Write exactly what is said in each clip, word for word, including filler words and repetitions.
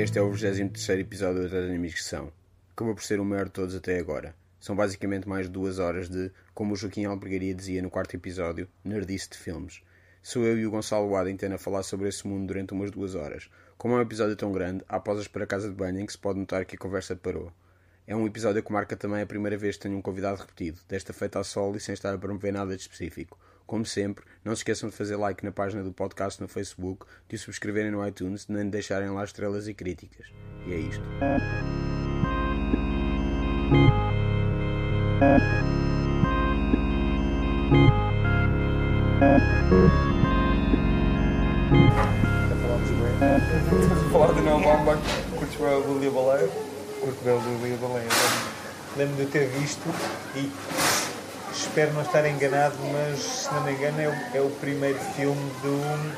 Este é o vigésimo terceiro episódio da Treta na Imigração. Acabou por ser o maior de todos até agora. São basicamente mais de duas horas de, como o Joaquim Albergaria dizia no quarto episódio, nerdice de filmes. Sou eu e o Gonçalo Waddington a falar sobre esse mundo durante umas duas horas. Como é um episódio tão grande, há pausas para a casa de banho em que se pode notar que a conversa parou. É um episódio que marca também a primeira vez que tenho um convidado repetido, desta feita a solo e sem estar a promover nada de específico. Como sempre, não se esqueçam de fazer like na página do podcast no Facebook, de o subscreverem no iTunes, nem de deixarem lá estrelas e críticas. E é isto. Já falámos bem. Estamos a falar de Noel Baumbach. Curtes bem o Lili a Baleia? Curto bem o Lili a Baleia. Lembro de eu ter visto e espero não estar enganado, mas se não me engano é o, é o primeiro filme do...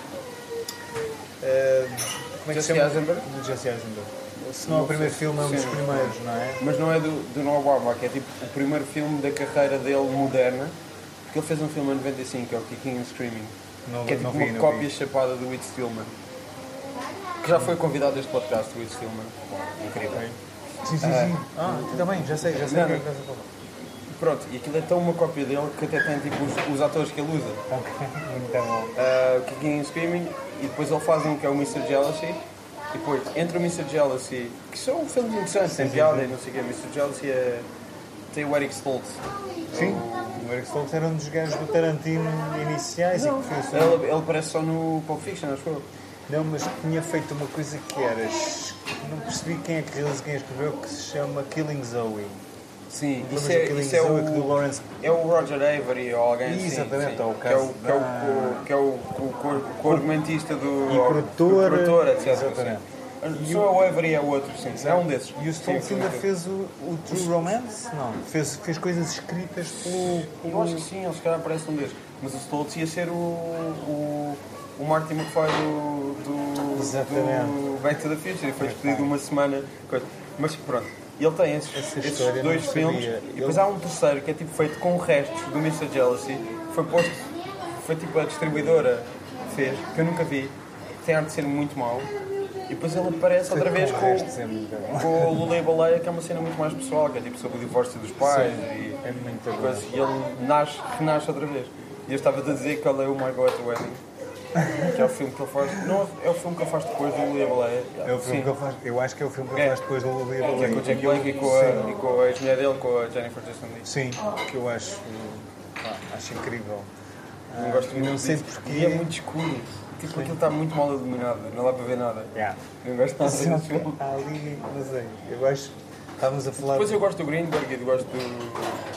Uh, como é que se chama? Eisenberg? Do Jesse Eisenberg. Se não é o primeiro filme, é um dos Sim. primeiros, não é? Mas não é do, do Noel Baumbach, é tipo o primeiro filme da carreira dele moderna. Porque ele fez um filme em noventa e cinco, que é o Kicking and Screaming. Não, que é tipo não vi, uma não cópia vi. chapada do Whit Stillman. Que já foi convidado deste podcast, o Whit Stillman. Incrível. Sim, sim, sim. Ah, também, já sei, já sei o que é que estás a falar. Pronto, e aquilo é tão uma cópia dele que até tem tipo os, os atores que ele usa. Ok, muito bom. Uh, Kicking and Screaming, e depois ele faz um que é o mister Jealousy, e depois entre o mister Jealousy, que são filmes interessantes, tem piada e não sei o que, mister Jealousy é... tem o Eric Stoltz. Sim, o Eric Stoltz era um dos gajos do Tarantino iniciais Não, e que fez... ele, ele parece só no Pulp Fiction, acho eu. Não, mas tinha feito uma coisa que era... Não percebi quem é que realizou, quem escreveu, que se chama Killing Zoe. Sim, Lembras isso do é, Killing isso é Zoe, que do o... Lawrence... É o Roger Avery ou alguém assim. Exatamente, sim, é o que é o, caso que é o, da- que é o, o, o, o argumentista do... E produtor, do produtor, etcétera. exatamente. Sim. Só é o Avery é o outro, sim. É um desses. E o Stoltz Sim, ainda sim. fez o, o True Romance? Não, fez, fez coisas escritas pelo... pelo... Eu acho que sim, ele se calhar parece um desses. Mas o Stoltz ia ser o, o, o Marty McFly do, do, Exatamente. do Back to the Future. E foi despedido uma semana. Coisa. Mas pronto, ele tem esses, Essa esses história dois não filmes. sabia. E depois Ele- há um terceiro que é tipo feito com restos do mister Jealousy. Foi posto, foi tipo a distribuidora que fez, que eu nunca vi. Tem arte de ser muito mau. E depois ele aparece outra vez com, restos, é muito bom. com o Lili a Baleia, que é uma cena muito mais pessoal, que é tipo sobre o divórcio dos pais. Sim, e, é muito e bom. coisa, e ele nasce, renasce outra vez. E eu estava a dizer qual é o My Go at the Wedding, que é o filme que ele faz. Não, é o filme que ele faz depois do Lili a Baleia. É o filme Sim. que ele faz, eu acho que é o filme que ele É. faz depois do Lili a Que é Baleia. com o Jack Black e com a, e com a ex-mulher dele, com a Jennifer Jason Leigh. Sim, que eu acho, pá, acho incrível. Não gosto muito não sei disso. porquê. E é muito escuro. Tipo, aquilo está muito mal iluminado, não dá para ver nada. Yeah. Não gosto nada Só desse que filme. há ali, não sei, eu acho, estávamos a falar... Depois eu gosto do Greenberg e eu gosto do...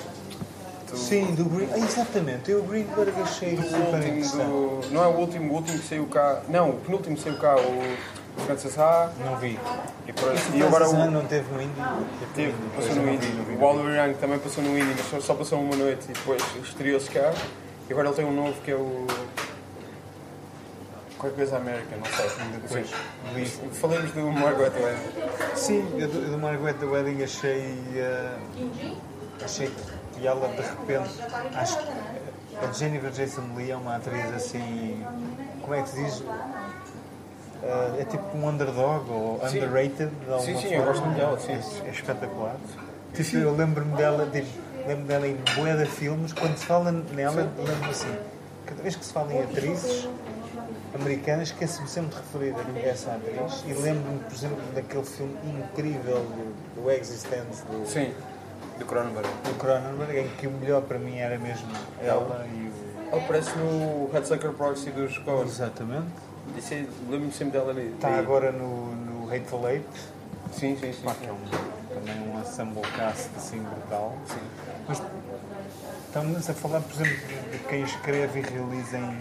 do Sim, do Green, ah, exatamente, eu o Greenberg achei do super último interessante. do... Não é o último, o último que saiu cá... Não, o penúltimo que saiu cá, o Francis Ha. Não vi. E, por... Esse e agora Francis Han o... não teve no Indie? Teve, Pois, passou eu no não Indie. vi, não vi, O não vi. Oliver Young também passou no Indie, mas só- só passou uma noite e depois estreou-se cá. E agora ele tem um novo que é o... Qualquer coisa América, não sei. Depois vi. Falemos do Margot Wedding. Sim, eu do, eu do Margaret the Wedding achei. eh, achei que ela de repente. Acho que a Jennifer Jason Leigh é uma atriz assim. Como é que se diz? Eh, é tipo um underdog ou Sim. underrated de alguma Sim, sim, forma. eu gosto muito dela, sim. É, é espetacular. Tipo, eu lembro-me dela, tipo, lembro dela em bué de filmes, quando se fala nela, lembro-me assim, cada vez que se fala em atrizes americanas, esqueço-me sempre de referir a essa atriz e lembro-me, por exemplo, daquele filme incrível do, do Existence do, Sim, do Cronenberg. do Cronenberg, em que o melhor para mim era mesmo ela e o... Ele aparece no Headsucker Proxy dos Coen. Exatamente. Isso é- Lembro-me sempre dela ali. Está agora no, no Hateful Eight, Sim, sim, sim. pá, que é um, também um ensemble cast assim brutal. Sim. Mas estamos a falar, por exemplo, de quem escreve e realiza em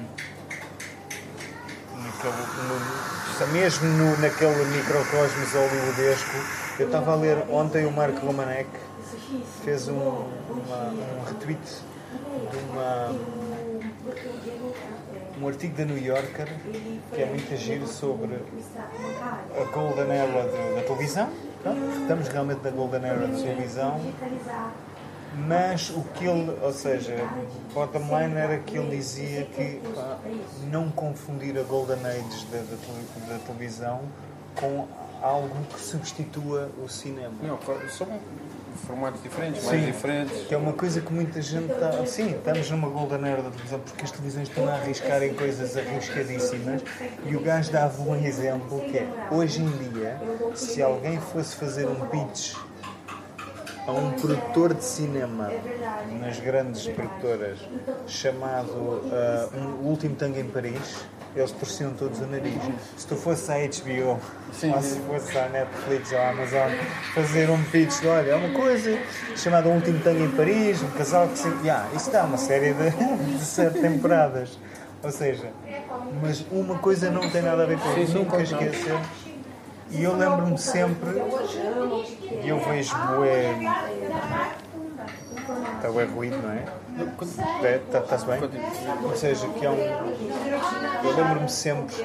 naquele, no, mesmo no, naquele microcosmos hollywoodesco. Eu estava a ler ontem o Mark Romanek fez um, uma, um retweet de uma, um artigo da New Yorker que é muito giro sobre a Golden Era de- da televisão. Pronto, estamos realmente na Golden Era da televisão. Mas o que ele, ou seja, bottom line era que ele dizia que pá, não confundir a Golden Age da, da, tele- da televisão com algo que substitua o cinema. Não, são formatos diferentes, Sim, mais diferentes. que é uma coisa que muita gente está... Sim, estamos numa golden era da televisão porque as televisões estão a arriscar em coisas arriscadíssimas e o gajo dava um exemplo que é, hoje em dia, se alguém fosse fazer um pitch a um produtor de cinema nas grandes produtoras chamado uh, um, O Último Tango em Paris, eles torciam todos o nariz. Se tu fosse à H B O, sim, ou se fosse à Netflix ou à Amazon fazer um pitch de, olha, é uma coisa chamada O Último Tango em Paris, um casal que se... Yeah, isso dá uma série de, de sete temporadas. Ou seja, mas uma coisa não tem nada a ver com isso, nunca esquecer. E eu lembro-me sempre, e eu vejo bué... Está bué ruído, não é? Está-se bem? Ou seja, que é um... Eu lembro-me sempre...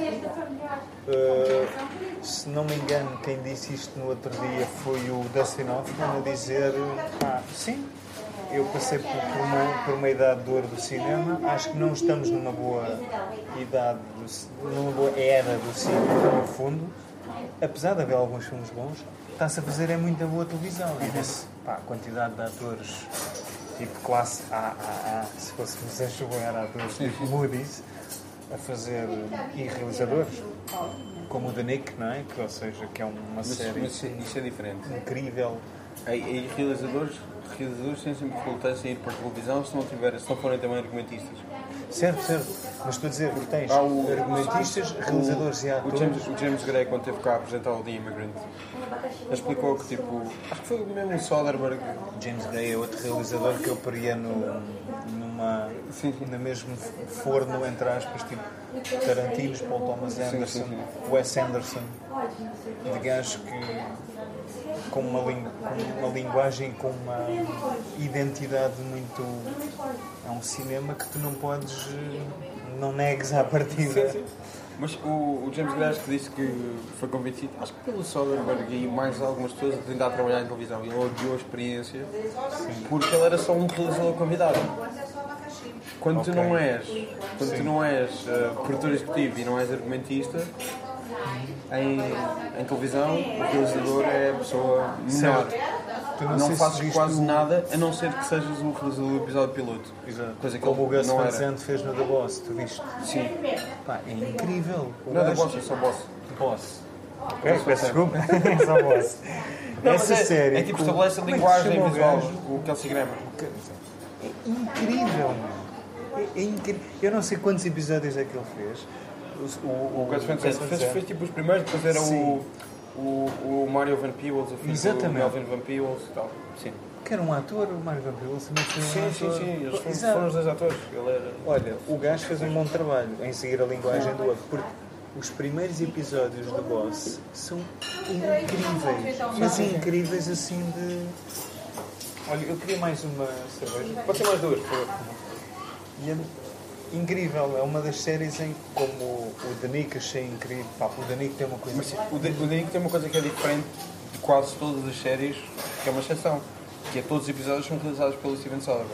Uh, se não me engano, quem disse isto no outro dia foi o Dustin Hoffman a dizer... Ah, sim, eu passei por, por, uma, por uma idade de ouro do cinema. Acho que não estamos numa boa idade, do, numa boa era do cinema, no fundo. Apesar de haver alguns filmes bons, está-se a fazer é muita boa televisão. E desse, pá, a quantidade de atores tipo classe A A A, se fôssemos enxugar atores tipo Moody's, a fazer, e realizadores, como o The Nick, não é? Que, ou seja, que é uma mas, série mas isso é diferente. Incrível. E, e realizadores, realizadores têm sempre dificuldades em ir para a televisão se não, tiver, se não forem também argumentistas. Certo, certo. Mas estou a dizer que tens ah, o, argumentistas, o, realizadores e atores. O James, o James Gray, quando esteve cá a apresentar o The Immigrant, explicou que, tipo, acho que foi mesmo o Soderbergh. James Gray é outro realizador que eu paria no, numa, sim, no mesmo forno, entre aspas, tipo Tarantino, Paul Thomas Anderson, sim, sim, sim. Wes Anderson, de gajos que com uma, lingu, com uma linguagem, com uma identidade muito... É um cinema que tu não podes, não negues à partida. Sim, sim. Mas o, o James Gray que disse que foi convencido, acho que pelo Soderbergh e mais algumas pessoas, a tentar trabalhar em televisão. Ele odiou a experiência, sim, porque ele era só um realizador convidado. Quando okay. tu não és, quando tu não és uh, produtor executivo e não és argumentista, em, em televisão, o realizador é a pessoa menor. Tu não não fazes quase o... nada, a não ser que sejas o realizador do episódio piloto. Exato. Coisa que como o Gus Van Sant fez no The Boss, tu viste? Sim. Pá, é incrível. O não é The Boss, é só Boss. Boss. Ok, peço desculpa. É só Boss. Não, essa é, série... É tipo, com... estabelece a linguagem visual, o Kelsey Grammer. É incrível, é, é incrível. Eu não sei quantos episódios é que ele fez. O, o, o Gus Van Sant fez, fez tipo os primeiros, depois era o, o, o Mario Van Peebles, o filho Exatamente. do Melvin Van Peebles e tal. Sim. Que era um ator, o Mario Van Peebles também foi um sim, ator. Sim, sim, eles foram, foram os dois atores. Ele era... Olha, o gajo fez um bom trabalho em seguir a linguagem do outro, porque os primeiros episódios do Boss são incríveis, mas incríveis assim de... Olha, eu queria mais uma cerveja. Pode ser mais duas, por favor. E é incrível, é uma das séries em como o The Nick achei incrível. Pá, o The Nick tem uma coisa... Mas, o The Nick tem uma coisa que é diferente de quase todas as séries, que é uma exceção, que é todos os episódios são realizados pelo Steven Soderbergh.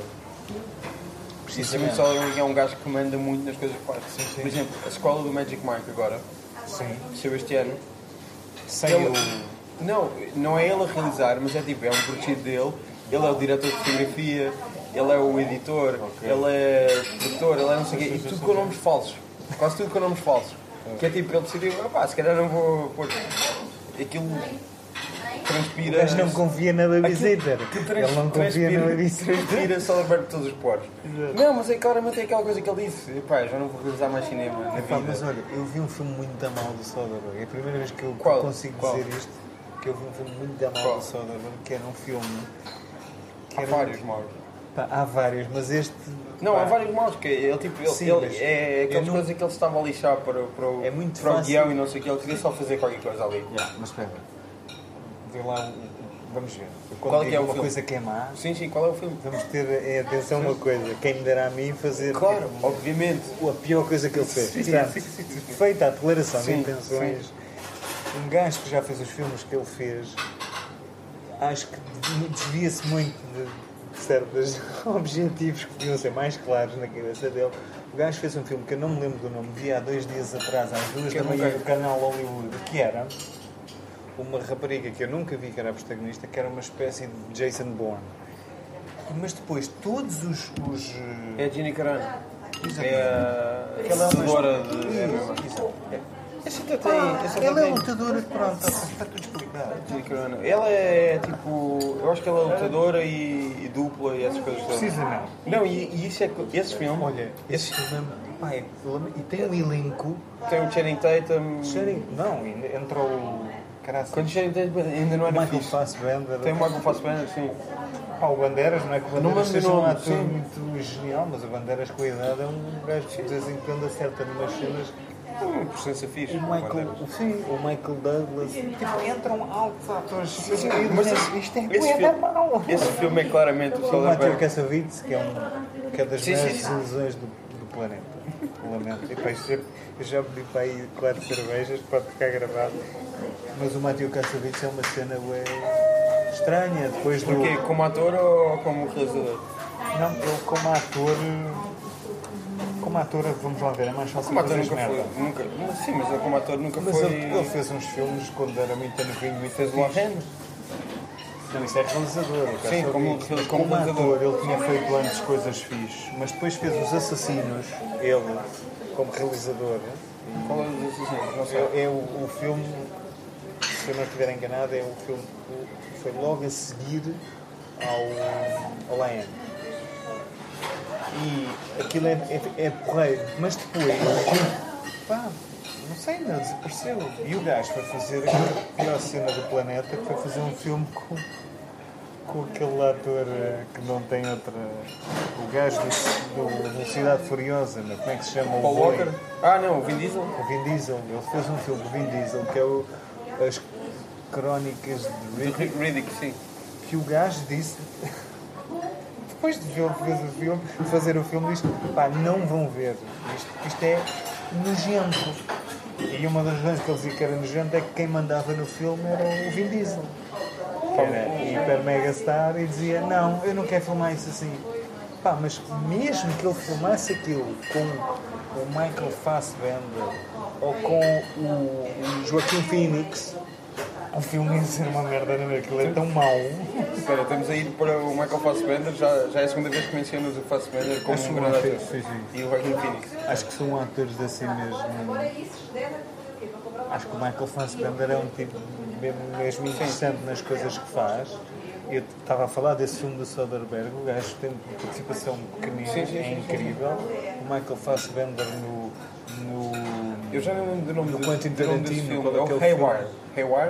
O Steven Soderbergh é um gajo que manda muito nas coisas que faz. Sim, sim. Por exemplo, a escola do Magic Mike agora, sim, saiu este ano. Sem ele, o... Não, não é ele a realizar, mas é tipo, é um produtivo dele. Ele é o diretor de fotografia, ele é o editor, okay. ele é o produtor, ele é não sei o quê, e tudo com nomes falsos. Quase tudo com nomes falsos. Okay. Que é tipo, ele decidiu, opá, se calhar não vou pôr. Aquilo transpira. Mas não confia na babysitter. Ele não confia na babysitter. Transpira Soderbergh de todos os poros. Não, mas é claramente aquela coisa que ele disse. Epá, já não vou realizar mais cinema na vida. Mas olha, eu vi um filme muito da mal do Soderbergh. É a primeira vez que eu Qual? consigo Qual? dizer isto. Que eu vi um filme muito da mal Qual? do Soderbergh, que era um filme... Há era... vários maus. Pá, há vários, mas este... Não, pá. há vários maus, que ele, tipo, ele, Sim, ele é aquelas não... coisas que ele estava a lixar para, para, o, é muito para o fácil. guião e não sei o que, ele queria só fazer qualquer coisa ali. Yeah, mas espera, vê lá, vamos ver. Qual é que é o uma filme? coisa que é má... Sim, sim, qual é o filme? Vamos ter, é, atenção uma coisa, quem me dera a mim fazer... Claro, tipo, obviamente. A pior coisa que ele fez. Sim, Portanto, sim, sim, sim. Feita a declaração sim, de intenções, sim. Um gajo que já fez os filmes que ele fez, acho que desvia-se muito de certos objetivos que podiam ser mais claros na cabeça dele. O gajo fez um filme que eu não me lembro do nome, vi há dois dias atrás, às duas da manhã, no canal Hollywood, que era uma rapariga que eu nunca vi que era a protagonista, que era uma espécie de Jason Bourne. Mas depois todos os... os É a Gina Carano. Exatamente. É a... aquela lutadora de... Exato. Essa até tem... essa até Ela é tem- lutadora, pronto, está tudo explicado. Gina Carano. Ela é tipo... Eu acho que ela é lutadora e, e dupla e essas coisas todas. Precisamente. Não, e, e isso é que... Esse filme... Olha, esse filme, pá, é- e tem um elenco. Tem o Channing Tatum... Channing- Não, ainda entrou o. Caraca, Quando Channing Tatum ainda não o era Michael fixe. Fassbender. Tem o Michael Fassbender, sim. Pá, o Bandeiras, não é que o Não Bandeiras mando seja um nome, ator sim. muito genial, mas o Bandeiras com a idade é um gajo que de vez em quando acerta numas cenas. Uma presença fixe. O Michael, sim, o Michael Douglas. Tipo, entram altos atores. sim, seguidos, mas né? esse- isto é esse bué filme- da mau. Esse filme é claramente o O Matthew Soderbergh. Kassovitz, que é, um, que é das Sim, maiores sim. desilusões do, do planeta. Lamento. E, pá, isto é- eu já pedi para aí quatro cervejas, pode ficar gravado. Mas o Matthew Kassovitz é uma cena ué, estranha. Depois do. Porquê? Como ator ou como realizador? Não, ele como ator. Como ator, vamos lá ver, é mais fácil Como ator fazer nunca merda. foi. Nunca, mas sim, mas ele como ator nunca Mas foi. ele, ele fez uns filmes quando era muito novinho, muito Fez o La Reine. Não, isso é realizador. o Sim, Kassovitz. como- Mas como realizador. ator, ele tinha feito antes coisas fixes, mas depois fez Os Assassinos, ele, como realizador. Qual é o assassino? Não sei. É, é o, o filme, se eu não estiver enganado, é o filme que foi logo a seguir ao, ao Lion. E aquilo é, é, é porreiro, mas depois, pá, não sei, não, desapareceu. E o gajo foi fazer a pior cena do planeta, que foi fazer um filme com, com aquele ator eh, que não tem outra. O gajo do, do Velocidade Furiosa, né? Como é que se chama? Paul o boi? Walker? Ah, não, o Vin Diesel. O Vin Diesel, ele fez um filme com o Vin Diesel que é o, as Crónicas de Do Riddick, Rick Riddick, sim. que o gajo disse, depois de ver o que fez o filme, de fazer o filme, disse: pá, não vão ver, isto, isto é nojento. E uma das razões que ele dizia que era nojento é que quem mandava no filme era o Vin Diesel, que era hiper mega star, e dizia: não, eu não quero filmar isso assim. Pá, mas mesmo que ele filmasse aquilo com o Michael Fassbender ou com o, o Joaquim Phoenix, o filme ia ser uma merda, não é? Aquilo é tão mau. Espera, estamos a ir para o Michael Fassbender, já, já é a segunda vez que mencionas o Fassbender como Acho um que grande sim, ator. sim, sim. E o Joaquin Phoenix. Acho que são atores assim mesmo. Acho que o Michael Fassbender é um tipo mesmo, mesmo interessante nas coisas que faz. Eu estava a falar desse filme do Soderbergh, o gajo tem participação pequenina, Sim, sim, sim, é sim. incrível. O Michael Fassbender no. no Eu já não lembro do nome No do, Quentin do nome desse Tarantino, filme. qual é É o aquele Haywire. Haywire?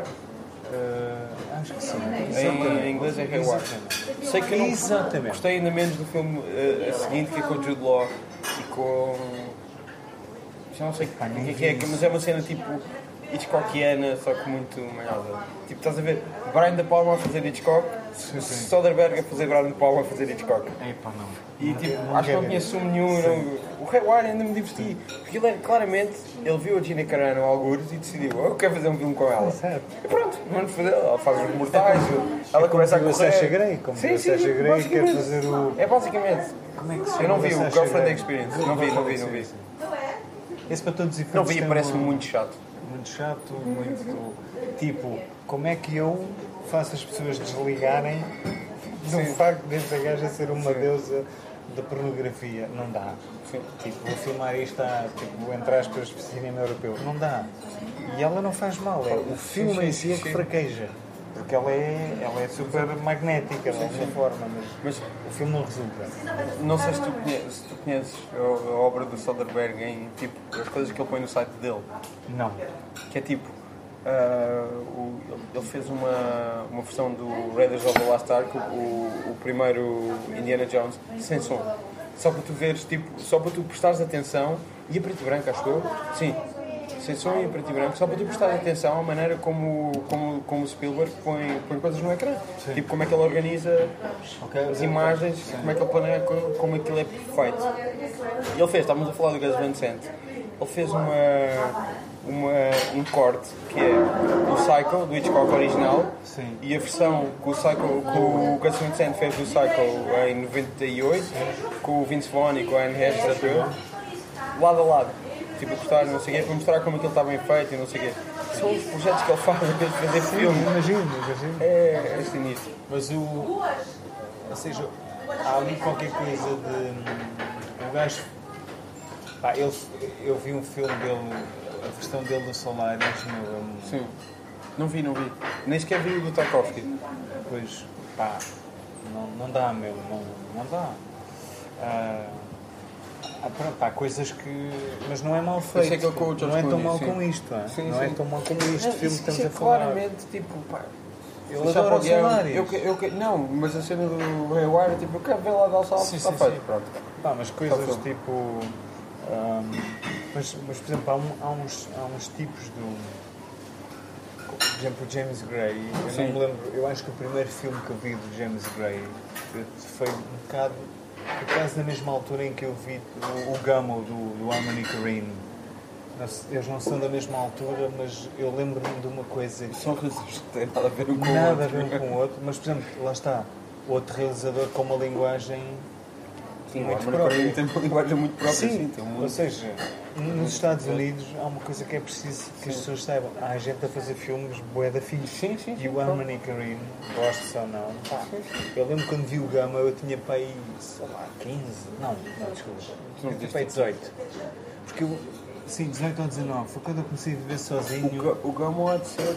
uh, acho que sim. Em, em inglês é Haywire. Exatamente. Sei que eu não Exatamente. gostei ainda menos do filme eh, a seguinte, que é com o Jude Law e com... Já não sei Pá, o nem que é que é, vi mas é uma cena tipo Hitchcockiana, só que muito malhada. Tipo, estás a ver Brian De Palma a fazer Hitchcock, Sim, sim. Soderbergh a fazer Brian De Palma a fazer Hitchcock. Epá, não. E tipo, Não acho que não quero. conheço um nenhum. Não, o Haywire ainda me diverti. Porque ele é, claramente, ele viu a Gina Carano ao algures e decidiu: eu quero fazer um filme com ela. Certo. E pronto, vamos fazer. Ela faz os mortais, ela É começa a como correr. o Sacha Grey, como sim, o sim, Sacha Grey quer basicamente. fazer o. É basicamente. Como é que se Eu não chama vi o o Sacha Girlfriend Grey? Experience. Não vi, não vi, não vi. Esse para todos os efeitos Não vi, tem parece-me uma- muito chato. muito chato, muito tipo, como é que eu faço as pessoas desligarem do Sim. facto desta gaja ser uma Sim. deusa da pornografia? Não dá. Sim. Tipo, vou filmar isto a, tipo, entre aspas, cinema europeu. Não dá. E ela não faz mal, é o filme sim, em si é que sim. fraqueja. Porque ela é, ela é super magnética de alguma forma, mas Mas o filme não resulta. não sei se tu conheces, se tu conheces a, a obra do Soderbergh em tipo as coisas que ele põe no site dele. Não. Que é tipo, ah, o- ele fez uma, uma versão do Raiders of the Lost Ark, o, o primeiro Indiana Jones, sem som. Só para tu veres, tipo, só para tu prestares atenção, e a preto e branco, acho eu, sim, sem som e a preto e branco, só para tu prestares atenção à maneira como, como, como o Spielberg põe, põe coisas no ecrã. Tipo, como é que ele organiza as imagens, como é que ele planeia, co- como aquilo é perfeito. E ele fez, estávamos a falar do Gus Van Sant, ele fez uma, uma, um corte que é o Psycho, do Hitchcock original, Sim. e a versão que o, Psycho, que o Gus Van Sant fez do Psycho em noventa e oito, com o Vince Vaughn e com a Anne Heche, acho eu, lado a lado. Tipo, a cortar, não sei o quê, para mostrar como aquilo está bem feito e não sei o quê. São os projetos que ele faz a vez de fazer filme. Imagino, imagino. É, é sinistro. Mas o. Ou seja, há ali qualquer coisa de. O gajo. Pá, ele, eu vi um filme dele, a versão dele do Solaris no. Sim. Não vi, não vi. Nem sequer vi o do Tarkovsky. Pois, pá, não, não dá mesmo, não, não dá. Ah, ah, pronto, há coisas que. Mas não é mal feito. sei que é com o George não é tão Clooney, mal sim. como isto, é? Sim, não sim. é tão mal como este Não, filme que isso, estamos isso é a falar. claramente tipo, pá. Ele deixar adora para o guião. Solaris. Eu, eu, eu, não, mas a cena do Haywire, tipo, eu quero ver lá dar o salto, Sim, está sim, feito, sim. pronto. Pá, mas coisas Tá bom. tipo. ahm, mas, mas, por exemplo, há, um- há uns, há uns tipos do. Por exemplo, o James Gray. Eu Sim. não me lembro. Eu acho que o primeiro filme que eu vi do James Gray foi um bocado. Por quase na mesma altura em que eu vi o, o Gummo do, do Harmony Korine. Não se- Eles não são da mesma altura, mas eu lembro-me de uma coisa. São realizadores que têm nada a ver um com o Nada a outro. ver um com o outro, mas, por exemplo, lá está. Outro realizador com uma linguagem Sim, muito o Armando própria. Correia tem uma linguagem muito própria, sim, Sim, tem um ou mundo. seja, nos Estados Unidos há uma coisa que é preciso que as pessoas saibam. Há gente a fazer filmes bué da fixe. Sim, sim, E sim, o claro. Harmony Korine, gosto ou não, pá, eu lembro quando vi o Gama, eu tinha para aí, sei lá, quinze, não, não, desculpa, não eu tinha viste para aí dezoito. Porque eu, sim, dezoito ou dezanove, foi quando eu comecei a viver sozinho. O, Ga- o Gamo há de ser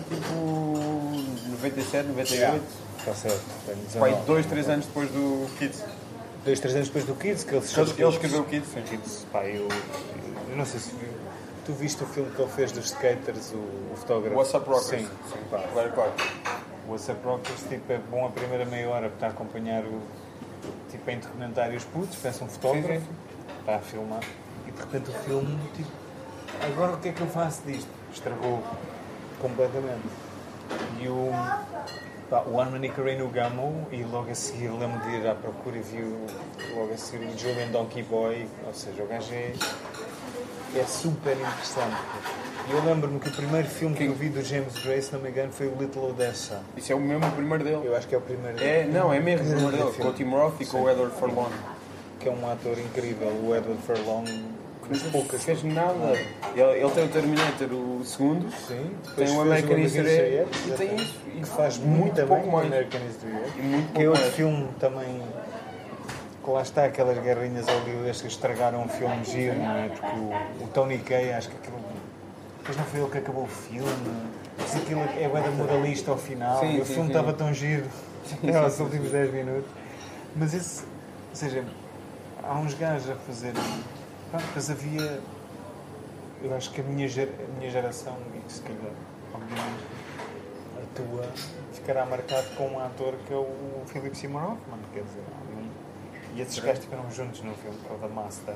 tipo noventa e sete, noventa e oito. Está certo, tenho Pai, dezanove. dois, três anos depois do Kids. Dois, três anos depois do Kids, que ele se Ele, ele escreveu o Kids, sim. Kids, pá, eu, eu não sei se viu. Tu viste o filme que ele fez dos skaters, o, o fotógrafo? What's Up Rockers? Sim, sim. pá. Claro, claro. O What's Up Rockers, tipo, é bom a primeira meia hora para estar a acompanhar o, tipo, em documentário os putos, parece um fotógrafo, Sim, sim. está a filmar, e de repente o filme, tipo, agora o que é que eu faço disto? Estragou completamente. E o, pá, o Harmony Korine no Gamo, e logo a seguir lembro de ir à procura e vi o- logo a seguir o Julian Donkey Boy, ou seja, o gajo é, é super interessante. E eu lembro-me que o primeiro filme que eu vi do James Gray, se não me engano, foi o Little Odessa. Isso é o mesmo primeiro dele. Eu acho que é o primeiro. É, não, é mesmo o primeiro Grande dele. Com o filme. Tim Roth e com o Edward Furlong. Que é um ator incrível, o Edward Furlong. Mas poucas. fez nada. Ele, ele tem o Terminator, o segundo, Sim, tem o American History X e tem isso. E que faz muito muito pouco bem o mais. American History X. E muito Que é pouco outro mais. filme também. Que lá está, aquelas guerrinhas hollywoodescas que estragaram um filme giro, não é? Porque o, o Tony Kaye, acho que aquilo. Depois não foi ele que acabou o filme. Mas aquilo é bué da moralista ao final. Sim, e o sim, filme sim. estava tão giro até aos últimos dez minutos. Mas esse. Ou seja, há uns gajos a fazer. Pronto, mas havia. Eu acho que a minha, ger- a minha geração, e se calhar, obviamente, a tua, ficará marcado com um ator que é o Philip Seymour Hoffman, quer dizer, há ali um- e esses gajos estiveram juntos no filme, que é o The Master.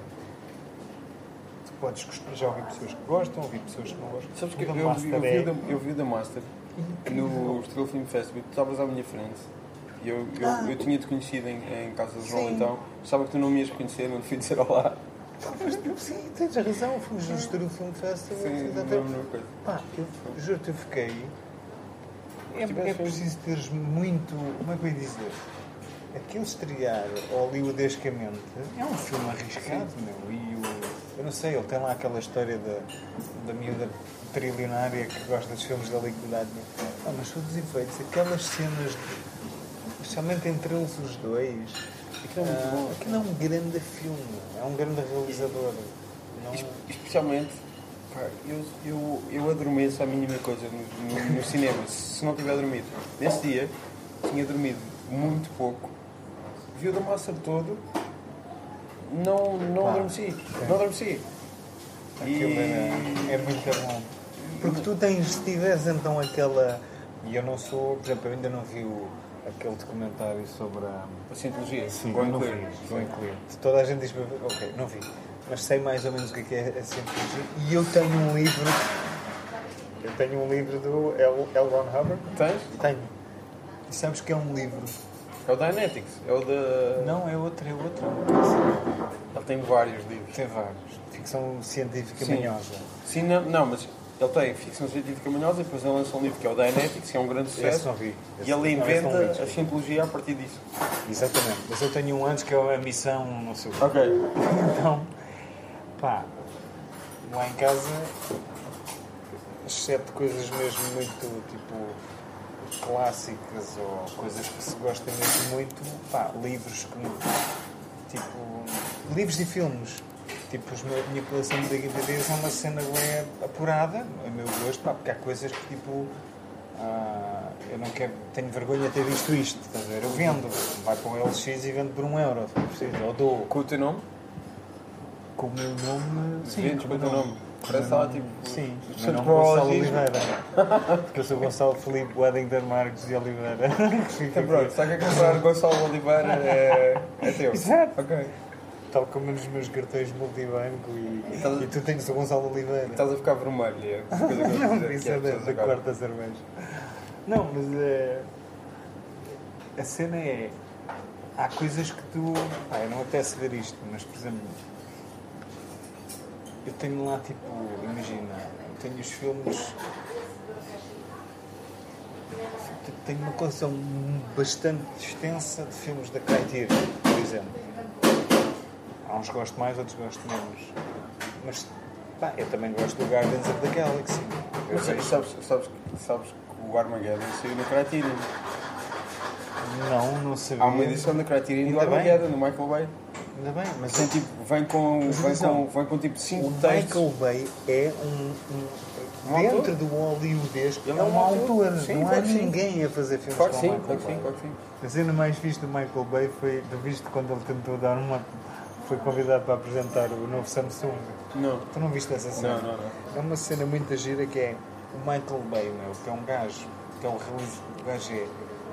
Tu podes gostar, já ouvi pessoas que gostam, ouvi pessoas que não gostam. Sabes que O eu, The eu, Master eu, vi, é o da- eu vi o da Master no Estrela Film Festival. Tu estavas à minha frente. E eu, eu, Ah. eu tinha-te conhecido em, em casa de João, Sim. então. Estava que tu não me ias reconhecer, não te fui dizer olá. Mas, sim, tens razão, fomos no Estúdio Film Festival. Sim, fiz até- não é a mesma coisa. Pá, eu juro-te, eu fiquei. É, Tiveste é preciso teres muito. Como é que eu ia dizer? Aquele estrear hollywoodescamente é um filme arriscado, meu. E o, eu não sei, ele tem lá aquela história da, da miúda trilionária que gosta dos filmes da liquidez. Ah, mas todos os efeitos, aquelas cenas, de, especialmente entre eles os dois. Aquilo é muito ah, bom. aquilo é um grande filme, é um grande realizador. Não- Es- Especialmente, pá, eu, eu, eu adormeço a mínima coisa no, no, no cinema, se não tiver dormido. Nesse dia, tinha dormido muito pouco, vi o da Master todo, não, não Pá, adormeci, sim. não adormeci. Aquilo era, é muito bom. Porque tu tens, se tiveres então aquela. E eu não sou, por exemplo, eu ainda não vi o, aquele documentário sobre a. A Cientologia, Sim, Going não Clear. vi, Going Clear. Toda a gente diz para ver, ok, não vi. Mas sei mais ou menos o que é que é a Cientologia. E eu tenho um livro. Eu tenho um livro do L. L. Ron Hubbard. Tens? Tenho. E sabes que é um livro? É o Dynetics, é o da... Não, é outro, é outro. Ele tem vários livros. Tem vários. Ficção científica Sim. manhosa. Sim, não, não, mas ele tem ficção científica manhosa e depois ele lança um livro que é o Dynetics, que é um grande Esse sucesso. não vi. E ele Esse- não, esse não inventa vi. a Cientologia a partir disso. Exatamente. Mas eu tenho um antes que é a missão, não sei o quê. Ok. Então, pá, lá em casa exceto coisas mesmo muito, tipo, clássicas ou coisas que se gosta mesmo muito, pá, livros como, tipo, livros e filmes. Tipo, a minha coleção de D V Ds é uma cena bem apurada, a meu gosto, pá, porque há coisas que, tipo, ah, eu não quero, tenho vergonha de ter visto isto, estás a ver? Eu vendo, vai para o L X e vendo por um euro, se preciso, ou dou. Com o teu nome? Com o meu nome, sim, Vendes com o teu nome. Parece lá, tipo... sim, o meu Santos nome é Gonçalo Prologismo. Oliveira. Porque eu sou Gonçalo Filipe Weddington Marques de Oliveira. Então pronto, só que comprar Gonçalo Oliveira é, é teu. Exato. Ok. Tal como nos meus cartões multibanco e, Estás a- e tu tens o Gonçalo Oliveira. Estás a ficar vermelho. É a coisa que eu Não, dizer, isso que é as da, pessoas da agora- quarta cerveja. Não, mas é, a cena é... Há coisas que tu... Pá, eu não apetece ver isto, mas, por exemplo... Eu tenho lá, tipo... Imagina, eu tenho os filmes... Tenho uma coleção bastante extensa de filmes da Criterion, por exemplo. Há uns que gosto mais, outros gosto menos. Mas, pá, eu também gosto do Guardians of the Galaxy. Eu Mas vejo- sabes, sabes, sabes que o Armageddon saiu no Criterion. Não, não sabia. Há uma edição da Criterion do Ainda bem. Armageddon, do Michael Bay. Ainda bem, mas Tem, tipo, vem com, Mas vem atenção, com, vem com tipo cinco o textos. Michael Bay é um... um Um dentro autor? do hollywoodesco, Ele é é um um autor. autor. Sim, Não há claro que sim. ninguém a fazer filmes Claro que como sim, o Michael claro que sim, Bay. claro que sim. A cena mais fixe do Michael Bay foi, tu viste quando ele tentou dar uma... Foi convidado para apresentar o novo Samsung. Não. Tu não viste essa cena? Não, não, não. É uma cena muito gira que é o Michael Bay, meu, que é um gajo, que é o realizador, o gajo é...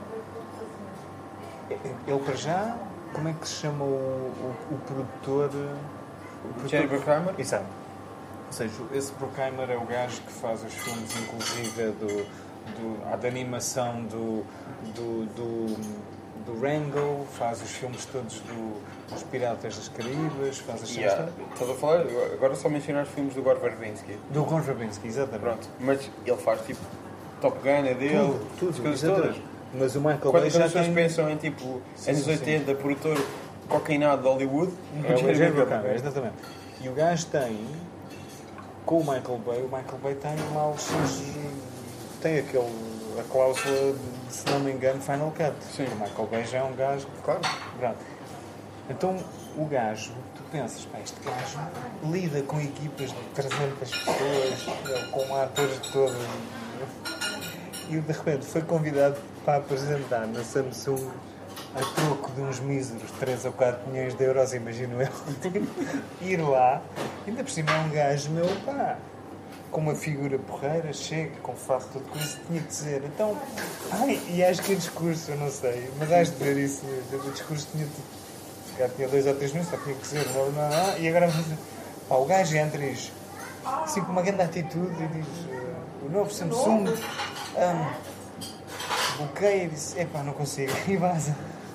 Ele para já, como é que se chama o, o, o produtor... O produtor- Jerry Bruckheimer? Exato. Ou seja, esse Bruckheimer é o gajo que faz os filmes, inclusive, do, do, da animação do, do, do, do Rango, faz os filmes todos do, dos Piratas das Caraíbas, faz as cenas Yeah. todas. Estás a falar? Agora só mencionar os filmes do Gore Verbinski. Do Ron Verbinski, exatamente. Pronto. Mas ele faz tipo Top Gun, é dele, Tudo, tudo, as coisas exatamente. todas. Mas o Michael Quando, Bay quando já as pessoas tem... pensam em tipo Sim, anos sim, oitenta, produtor cocainado de Hollywood, É o Jerry Jerry Bruckheimer. Bruckheimer, exatamente. E o gajo tem, com o Michael Bay, o Michael Bay tem lá os seus... Tem aquele, a cláusula, de, se não me engano, Final Cut. Sim. O Michael Bay já é um gajo... Claro. Pronto. Então, o gajo, tu pensas, pá, este gajo lida com equipas de trezentas pessoas, com atores de todo... E de repente foi convidado para apresentar na Samsung a troco de uns míseros três ou quatro milhões de euros, imagino eu, ir lá, ainda por cima é um gajo meu, pá, com uma figura porreira, chega, com fato tudo coisa, tinha que dizer, então, ai, e acho que o discurso, eu não sei, mas has de ver isso, o discurso tinha tudo, já tinha dois ou três minutos, só tinha que dizer, não, não, não, e agora, pá, o gajo entra e diz, assim com uma grande atitude, e diz, uh, o novo Samsung, um, bloqueia e disse, epá, não consigo, e vaza.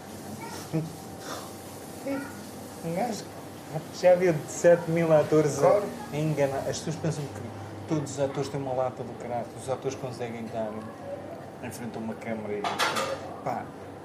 Um gajo já havia sete mil atores Claro. a enganar. As pessoas pensam que todos os atores têm uma lata do caráter, os atores conseguem estar em frente a uma câmara e pá,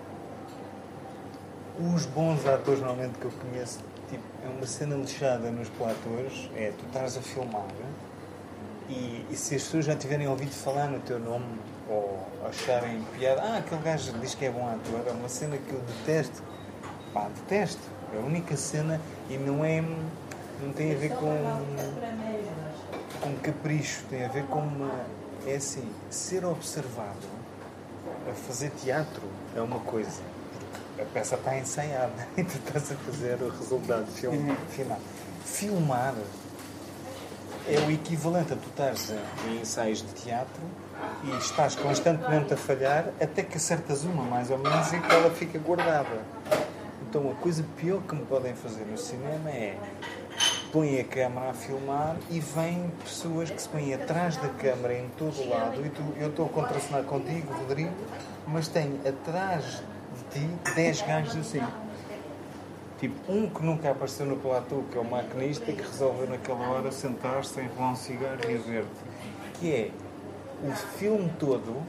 os bons atores normalmente que eu conheço, tipo, é uma cena lixada nos platores, é tu estás a filmar e, e se as pessoas já tiverem ouvido falar no teu nome ou acharem piada, ah, aquele gajo diz que é bom ator, é uma cena que eu detesto, pá, detesto, é a única cena e não é, não tem a ver com com capricho, tem a ver com uma, é assim, ser observado a fazer teatro é uma coisa, porque a peça está ensaiada e tu estás a fazer o resultado film, final. Filmar é o equivalente a tu estás em ensaios de teatro e estás constantemente a falhar até que acertas uma, mais ou menos, e que ela fica guardada. Então a coisa pior que me podem fazer no cinema é põem a câmara a filmar e vêm pessoas que se põem atrás da câmara em todo o lado, e tu, eu estou a contracenar contigo, Rodrigo, mas tenho atrás de ti dez gajos assim. Tipo, um que nunca apareceu no platô, que é o maquinista, que resolveu naquela hora sentar-se, enrolar um cigarro e a ver-te. Que é o filme todo,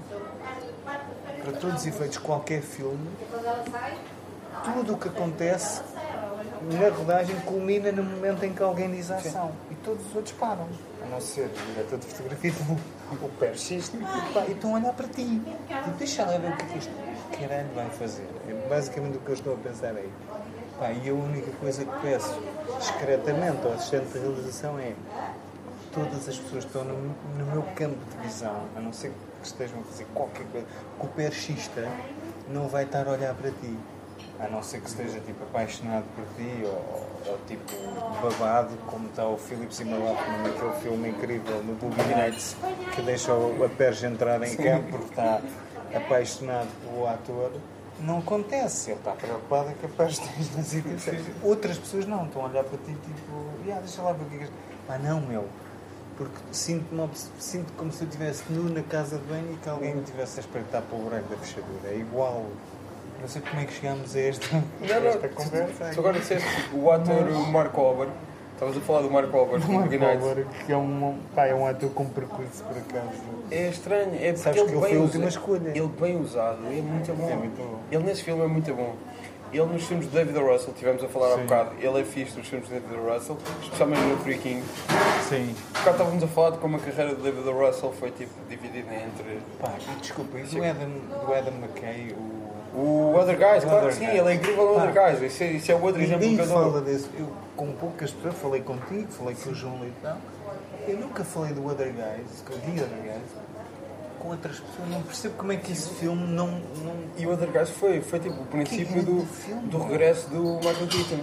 para todos os efeitos, qualquer filme, tudo o que acontece na rodagem culmina no momento em que alguém diz a ação. Sim. E todos os outros param. A não ser o diretor de fotografia, o persista, e estão a olhar para ti. Tipo, deixa lá ver o que é que isto caralho vai fazer. É basicamente o que eu estou a pensar aí. Pá, e a única coisa que peço discretamente ao assistente de realização é todas as pessoas que estão no, no meu campo de visão, a não ser que estejam a fazer qualquer coisa, que o perchista não vai estar a olhar para ti. A não ser que esteja tipo, apaixonado por ti ou, ou tipo babado, como está o Philip Seymour Hoffman naquele filme incrível no Boogie Nights, que deixa a Perge entrar em campo porque está apaixonado pelo ator. Não acontece, ele está preocupado que a Perge esteja na situação. Outras pessoas não, estão a olhar para ti tipo, ah, deixa lá ver o que é que... Pá, não, meu. Porque sinto-me sinto como se eu estivesse nu na casa de banho e que alguém me estivesse a espreitar para o buraco da fechadura. É igual. Não sei como é que chegámos a esta, não, não, esta conversa. Tu agora disseste o ator Mas... Mark Wahlberg. Estavas a falar do Mark Wahlberg. O Mark Wahlberg, que é um, pá, é um ator com percurso, por acaso. É estranho. É Sabes que ele foi a última usa... escolha. Ele bem usado. É muito bom. É muito bom. Ele nesse filme é muito bom. Ele nos filmes de David Russell, tivemos a falar Sim. há bocado, ele é fixe nos filmes de David Russell, especialmente no Three Kings. Sim. Cá estávamos a falar de como a carreira de David Russell foi tipo dividida entre... Pá, desculpa, e do Adam, do Adam McKay, o... O Other Guys, o claro que sim, guys. Ele é incrível no Other Guys, isso é, isso é o outro exemplo que eu dou. Fala desse, eu com poucas pessoas, falei contigo, falei com o João Leitão, eu nunca falei do Other Guys, que eu vi Other Guys, com outras pessoas, não percebo como é que esse filme não... não... E o Other Guys foi, foi tipo o princípio do, filme, do regresso do Michael Keaton.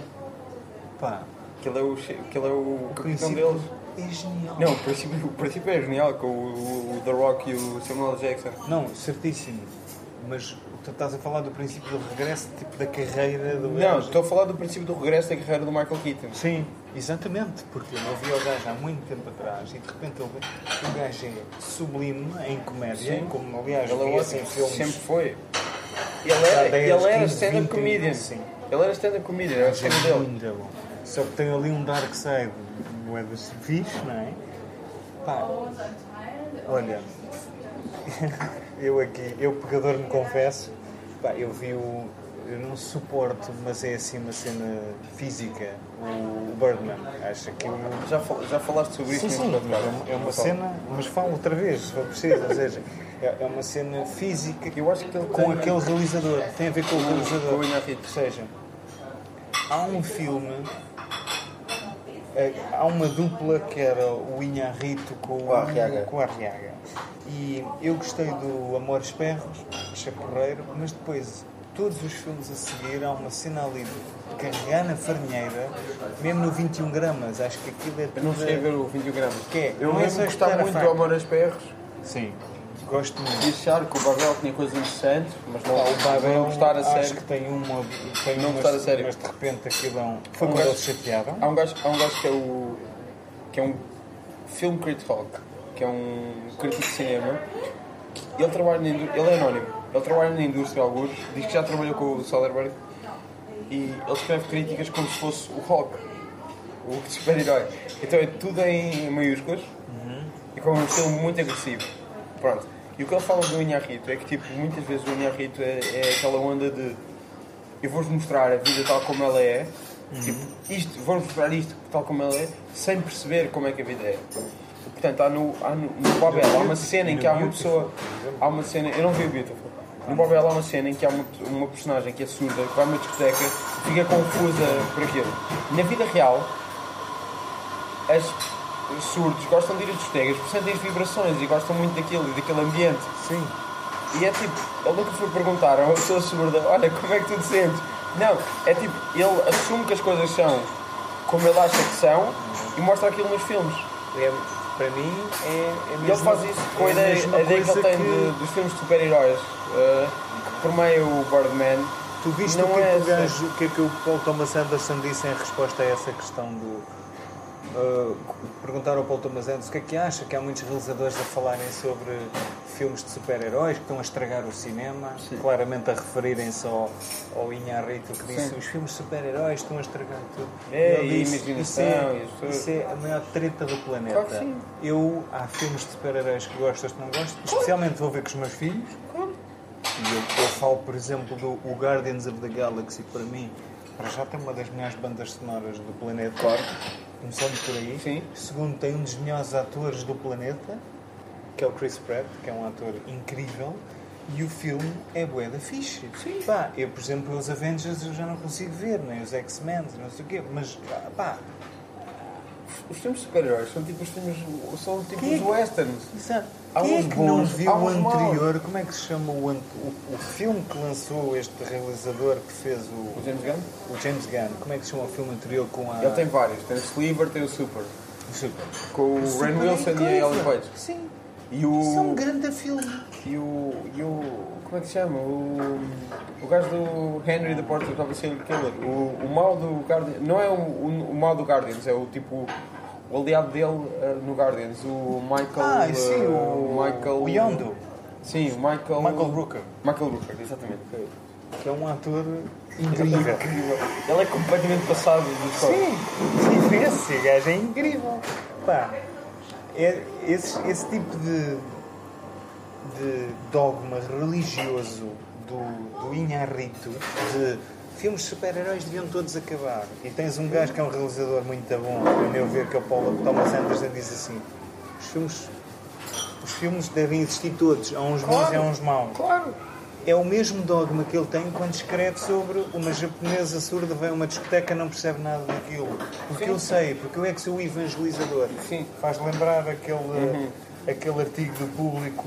Pá. Que ele é o, que ele é o, o capitão deles. É genial. Não, o princípio, o princípio é genial, com o, o, o The Rock e o Samuel Jackson. Não, certíssimo. Mas tu estás a falar do princípio do regresso, tipo da carreira do... Não, estou a falar do princípio do regresso da carreira do Michael Keaton. Sim, exatamente, porque eu ouvi o gajo há muito tempo atrás e de repente ele, o gajo é sublime em comédia, Sim. como aliás ele via em filmes... Sempre foi. Ele era, ele era stand-up comedian. Sim. Ele era stand-up comedian, era o estilo dele. Só que tem ali um dark side, não é dos fixe, não é? Pá, olha... eu aqui, eu pegador me confesso, pá, eu vi o, eu não suporto, mas é assim uma cena física, o Birdman, acho que eu... Já, fal, já falaste sobre isso? Sim, sim, é, é uma cena, mas falo outra vez, se for preciso, ou seja, é, é uma cena física eu acho que ele com tem... aquele realizador, tem a ver com o realizador, o Inharrito. Ou seja, há um filme... Há uma dupla que era o Inharrito com o Arriaga. Com o Arriaga. E eu gostei do Amores Perros, Chaporreiro, mas depois, todos os filmes a seguir, há uma cena ali de carregar na farinheira, mesmo no vinte e um gramas. Acho que aquilo é tudo... Eu não sei ver o vinte e um gramas. Que é? Eu lembro de gostar muito do Amores Perros. Sim. Gosto muito. E achar que o Babel tinha coisas interessantes, mas não, ah, o Babel, não gostar a sério. Acho que tem uma... Tem não umas, gostar a sério. Mas de repente aquilo é um... Foi um gajo, chateado. Há um gajo, há um gajo que é o... que é um film critic, que é um crítico de cinema. Ele trabalha na indústria... Ele é anónimo. Ele trabalha na indústria, alguns. Diz que já trabalhou com o Soderbergh. E ele escreve críticas como se fosse o Hulk. O super-herói. Então é tudo em maiúsculas. Uhum. E com um estilo muito agressivo. Pronto. E o que ele fala do Inharrito é que, tipo, muitas vezes o Inharrito é, é aquela onda de eu vou-vos mostrar a vida tal como ela é, uhum. tipo, isto, vou-vos mostrar isto tal como ela é, sem perceber como é que a vida é. Portanto, há no, há no, no Babel há uma cena em que há uma pessoa, há uma cena, eu não vi o Beautiful, no Babel há uma cena em que há uma, uma personagem que é surda, que vai a uma discoteca e fica confusa por aquilo. Na vida real, as surdos gostam de ir a discotecas porque sentem as vibrações e gostam muito daquilo e daquele ambiente. Sim. E é tipo, ele nunca foi perguntar a uma pessoa surda, olha, como é que tu te sentes? Não, é tipo, ele assume que as coisas são como ele acha que são e mostra aquilo nos filmes. É, para mim é, é mesmo, e ele faz isso com a ideia, a ideia que ele tem que... De, dos filmes de super-heróis, uh, que por meio o Birdman. Tu viste não o que, é o gajo, o que é que o Paul Thomas Anderson disse em resposta a essa questão do... Uh, perguntaram ao Paul Thomas Anderson o que é que acha, que há muitos realizadores a falarem sobre filmes de super-heróis que estão a estragar o cinema, Sim. claramente a referirem-se ao, ao Inharrito que disse, Sim. os filmes de super-heróis estão a estragar tudo. É, e disse, imaginação isso é, e isso é a maior treta do planeta. Claro, sim. Eu, há filmes de super-heróis que gostas que não gosto, especialmente vou ver com os meus filhos. E eu, eu falo, por exemplo, do o Guardians of the Galaxy, para mim para já tem uma das melhores bandas sonoras do planeta. Claro. Começando por aí. Sim. Segundo, tem um dos melhores atores do planeta, que é o Chris Pratt, que é um ator incrível. E o filme é bué da fixe. Sim. Pá, eu, por exemplo, os Avengers eu já não consigo ver, nem os X-Men, não sei o quê. Mas, pá... Os filmes de super-heróis são tipo os filmes... São tipo Quem é os que- westerns. Exato. Há Quem é uns que bons, não viu há o uns maus. anterior? Como é que se chama o, ante- o, o filme que lançou este realizador que fez o, O James Gunn? o James Gunn? Como é que se chama o filme anterior com a... Ele tem vários. Tem o Sliver, tem o Super. Super. Com o Super Rainn é Wilson e a incrível. Ellen Page. Sim. E o... Isso é um grande filme. E o... E o... Como é que se chama? O... O gajo do Henry the Portrait of a Serial Killer. O, o mal do Guardians... Não é o, o, o mal do Guardians, é o tipo... O aliado dele uh, no Guardians. O Michael... Ah, sim, uh, o... Michael... O Yondo. Sim, o Michael... Michael Rooker. Michael Rooker, exatamente. Que é um ator incrível. Ele é completamente passado do sol. Sim, esse gajo é incrível. Pá, é, esse, esse tipo de, de dogma religioso do, do Inharrito, de filmes de super-heróis deviam todos acabar. E tens um gajo que é um realizador muito bom, a meu ver, que é o Paul Thomas Anderson, diz assim: os filmes, os filmes devem existir todos, há uns bons e há uns maus. Claro. É o mesmo dogma que ele tem quando escreve sobre uma japonesa surda vem a uma discoteca e não percebe nada daquilo. Porque Sim. eu sei, porque eu é que sou o evangelizador. Sim. Faz lembrar aquele, Uhum. aquele artigo do Público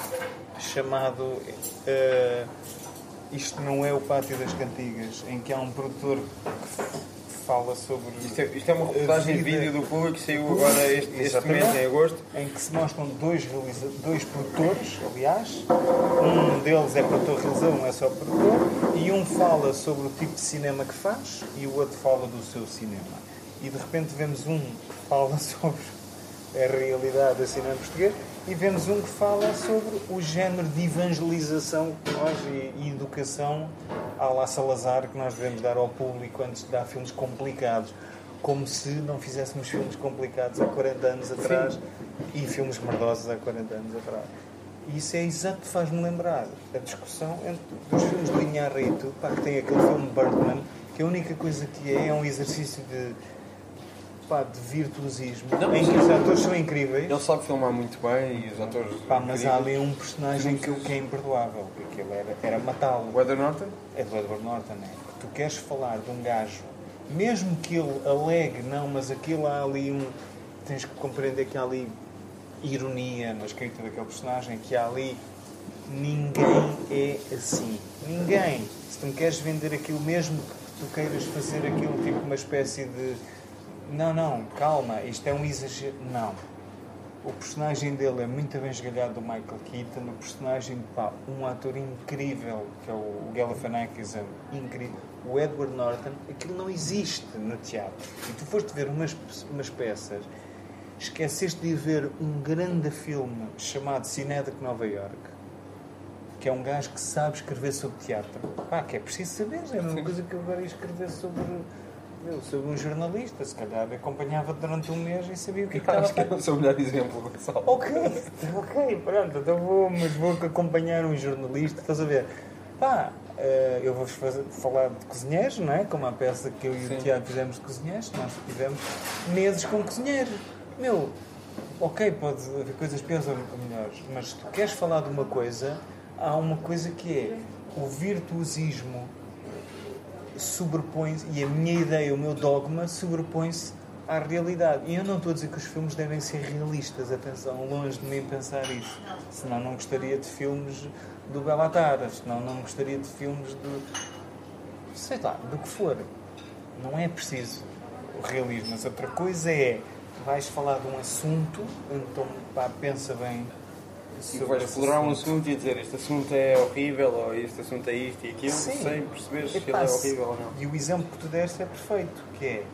chamado eh, Isto não é o Pátio das Cantigas, em que há um produtor que fala sobre... Isto é, isto é uma reportagem a de vida- vídeo do público que saiu agora este, este Exatamente. mês, em agosto. Em que se mostram dois, realiza... dois produtores, aliás. Um deles é produtor-realizador, um é só produtor. E um fala sobre o tipo de cinema que faz e o outro fala do seu cinema. E de repente vemos um que fala sobre a realidade do cinema português e vemos um que fala sobre o género de evangelização que nós e, e educação à la Salazar que nós devemos dar ao público antes de dar filmes complicados. Como se não fizéssemos filmes complicados há quarenta anos atrás. Sim. E filmes merdosos há quarenta anos atrás. E isso é exato que faz-me lembrar a discussão entre os filmes do Inharrito, pá, que tem aquele filme Birdman, que a única coisa que é é um exercício de, pá, de virtuosismo, Não, em que os atores são incríveis. Ele sabe filmar muito bem e os atores... Pá, mas incríveis. há ali um personagem que, que é imperdoável, que aquilo era, era matá-lo. O Edward Norton? É do Edward Norton, é? Que tu queres falar de um gajo, mesmo que ele alegue, não, mas aquilo há ali um... Tens que compreender que há ali ironia na escrita daquele personagem, que há ali... Ninguém é assim. Ninguém. Se tu me queres vender aquilo, mesmo que tu queiras fazer aquilo tipo uma espécie de... Não, não, calma, isto é um exagero. Não. O personagem dele é muito bem esgalhado do Michael Keaton. O personagem de pá, um ator incrível, que é o Galifianakis, é incrível. O Edward Norton, aquilo não existe no teatro. E tu foste ver umas, umas peças, esqueceste de ir ver um grande filme chamado Cinédico Nova York, que é um gajo que sabe escrever sobre teatro. Pá, que é preciso saber. É a mesma coisa que eu agora ia escrever sobre... Eu sou um jornalista, se calhar acompanhava durante um mês e sabia o que, é que estava a Acho que é o seu melhor exemplo, Gonçalo. Ok, ok, pronto, então vou, mas vou acompanhar um jornalista, estás a ver? Pá, uh, eu vou fazer, falar de cozinheiros, não é? Como a peça que eu e Sim. o Tiago fizemos de cozinheiros, nós tivemos meses com cozinheiros. Meu, ok, pode haver coisas piores ou melhores, mas se tu queres falar de uma coisa, há uma coisa que é o virtuosismo sobrepõe-se, e a minha ideia, o meu dogma sobrepõe-se à realidade. E eu não estou a dizer que os filmes devem ser realistas, atenção, longe de mim pensar isso. Senão não gostaria de filmes do Bellatar, senão não gostaria de filmes do... sei lá, do que for. Não é preciso o realismo, mas outra coisa é, vais falar de um assunto, então pá, pensa bem E vais explorar um assunto e dizer este assunto é horrível ou este assunto é isto e aquilo, Sim. sem perceber se ele Epá, é se- horrível ou não. E o exemplo que tu deste é perfeito, que é...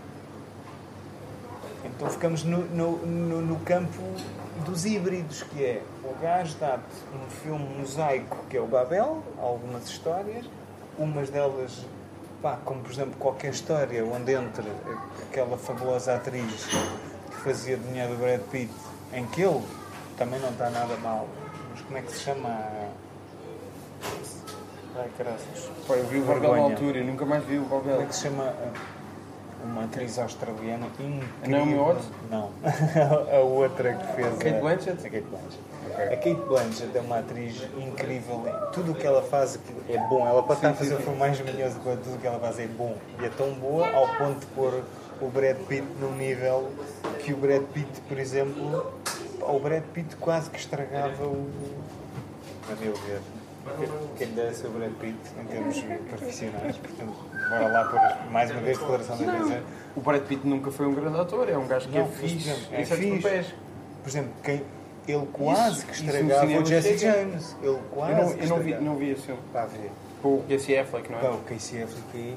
Então ficamos no, no, no, no campo dos híbridos, que é o gajo dá-te um filme mosaico, que é o Babel, algumas histórias, umas delas, pá, como por exemplo qualquer história onde entra aquela fabulosa atriz que fazia de mulher do Brad Pitt, em que ele também não está nada mal, mas como é que se chama? Ai, graças. Pá, eu vi o Barbel na altura, eu nunca mais vi o Barbel. Como é que se chama uma atriz australiana incrível? A Naomi Watts? Não. A outra que fez Kate a... Blanchett? A Kate Blanchett. Okay. A Kate Blanchett é uma atriz incrível. Tudo o que ela faz é bom. Ela pode estar a fazer o filme mais manhoso de tudo o que ela faz é bom. E é tão boa ao ponto de pôr o Brad Pitt num nível que o Brad Pitt, por exemplo, o Brad Pitt quase que estragava o... A meu ver. Quem deve ser o Brad Pitt em termos profissionais. Portanto, bora lá por mais uma vez declaração de intenções. O Brad Pitt nunca foi um grande ator, é um gajo que Não, é mas, fixe por exemplo, em é certos fixe. papéis. Por exemplo, quem, ele quase Isso- que isso no estragava cinema o Jesse chega. James. Ele quase Eu não, que eu não, vi, estragava. não vi esse filme. Pá, vê. Com o Casey Affleck, não é? Pá, o Casey Affleck aí...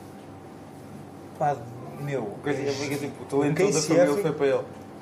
Pá, meu... O Casey Affleck é tipo, o o talento todo da Casey família Affleck foi para ele.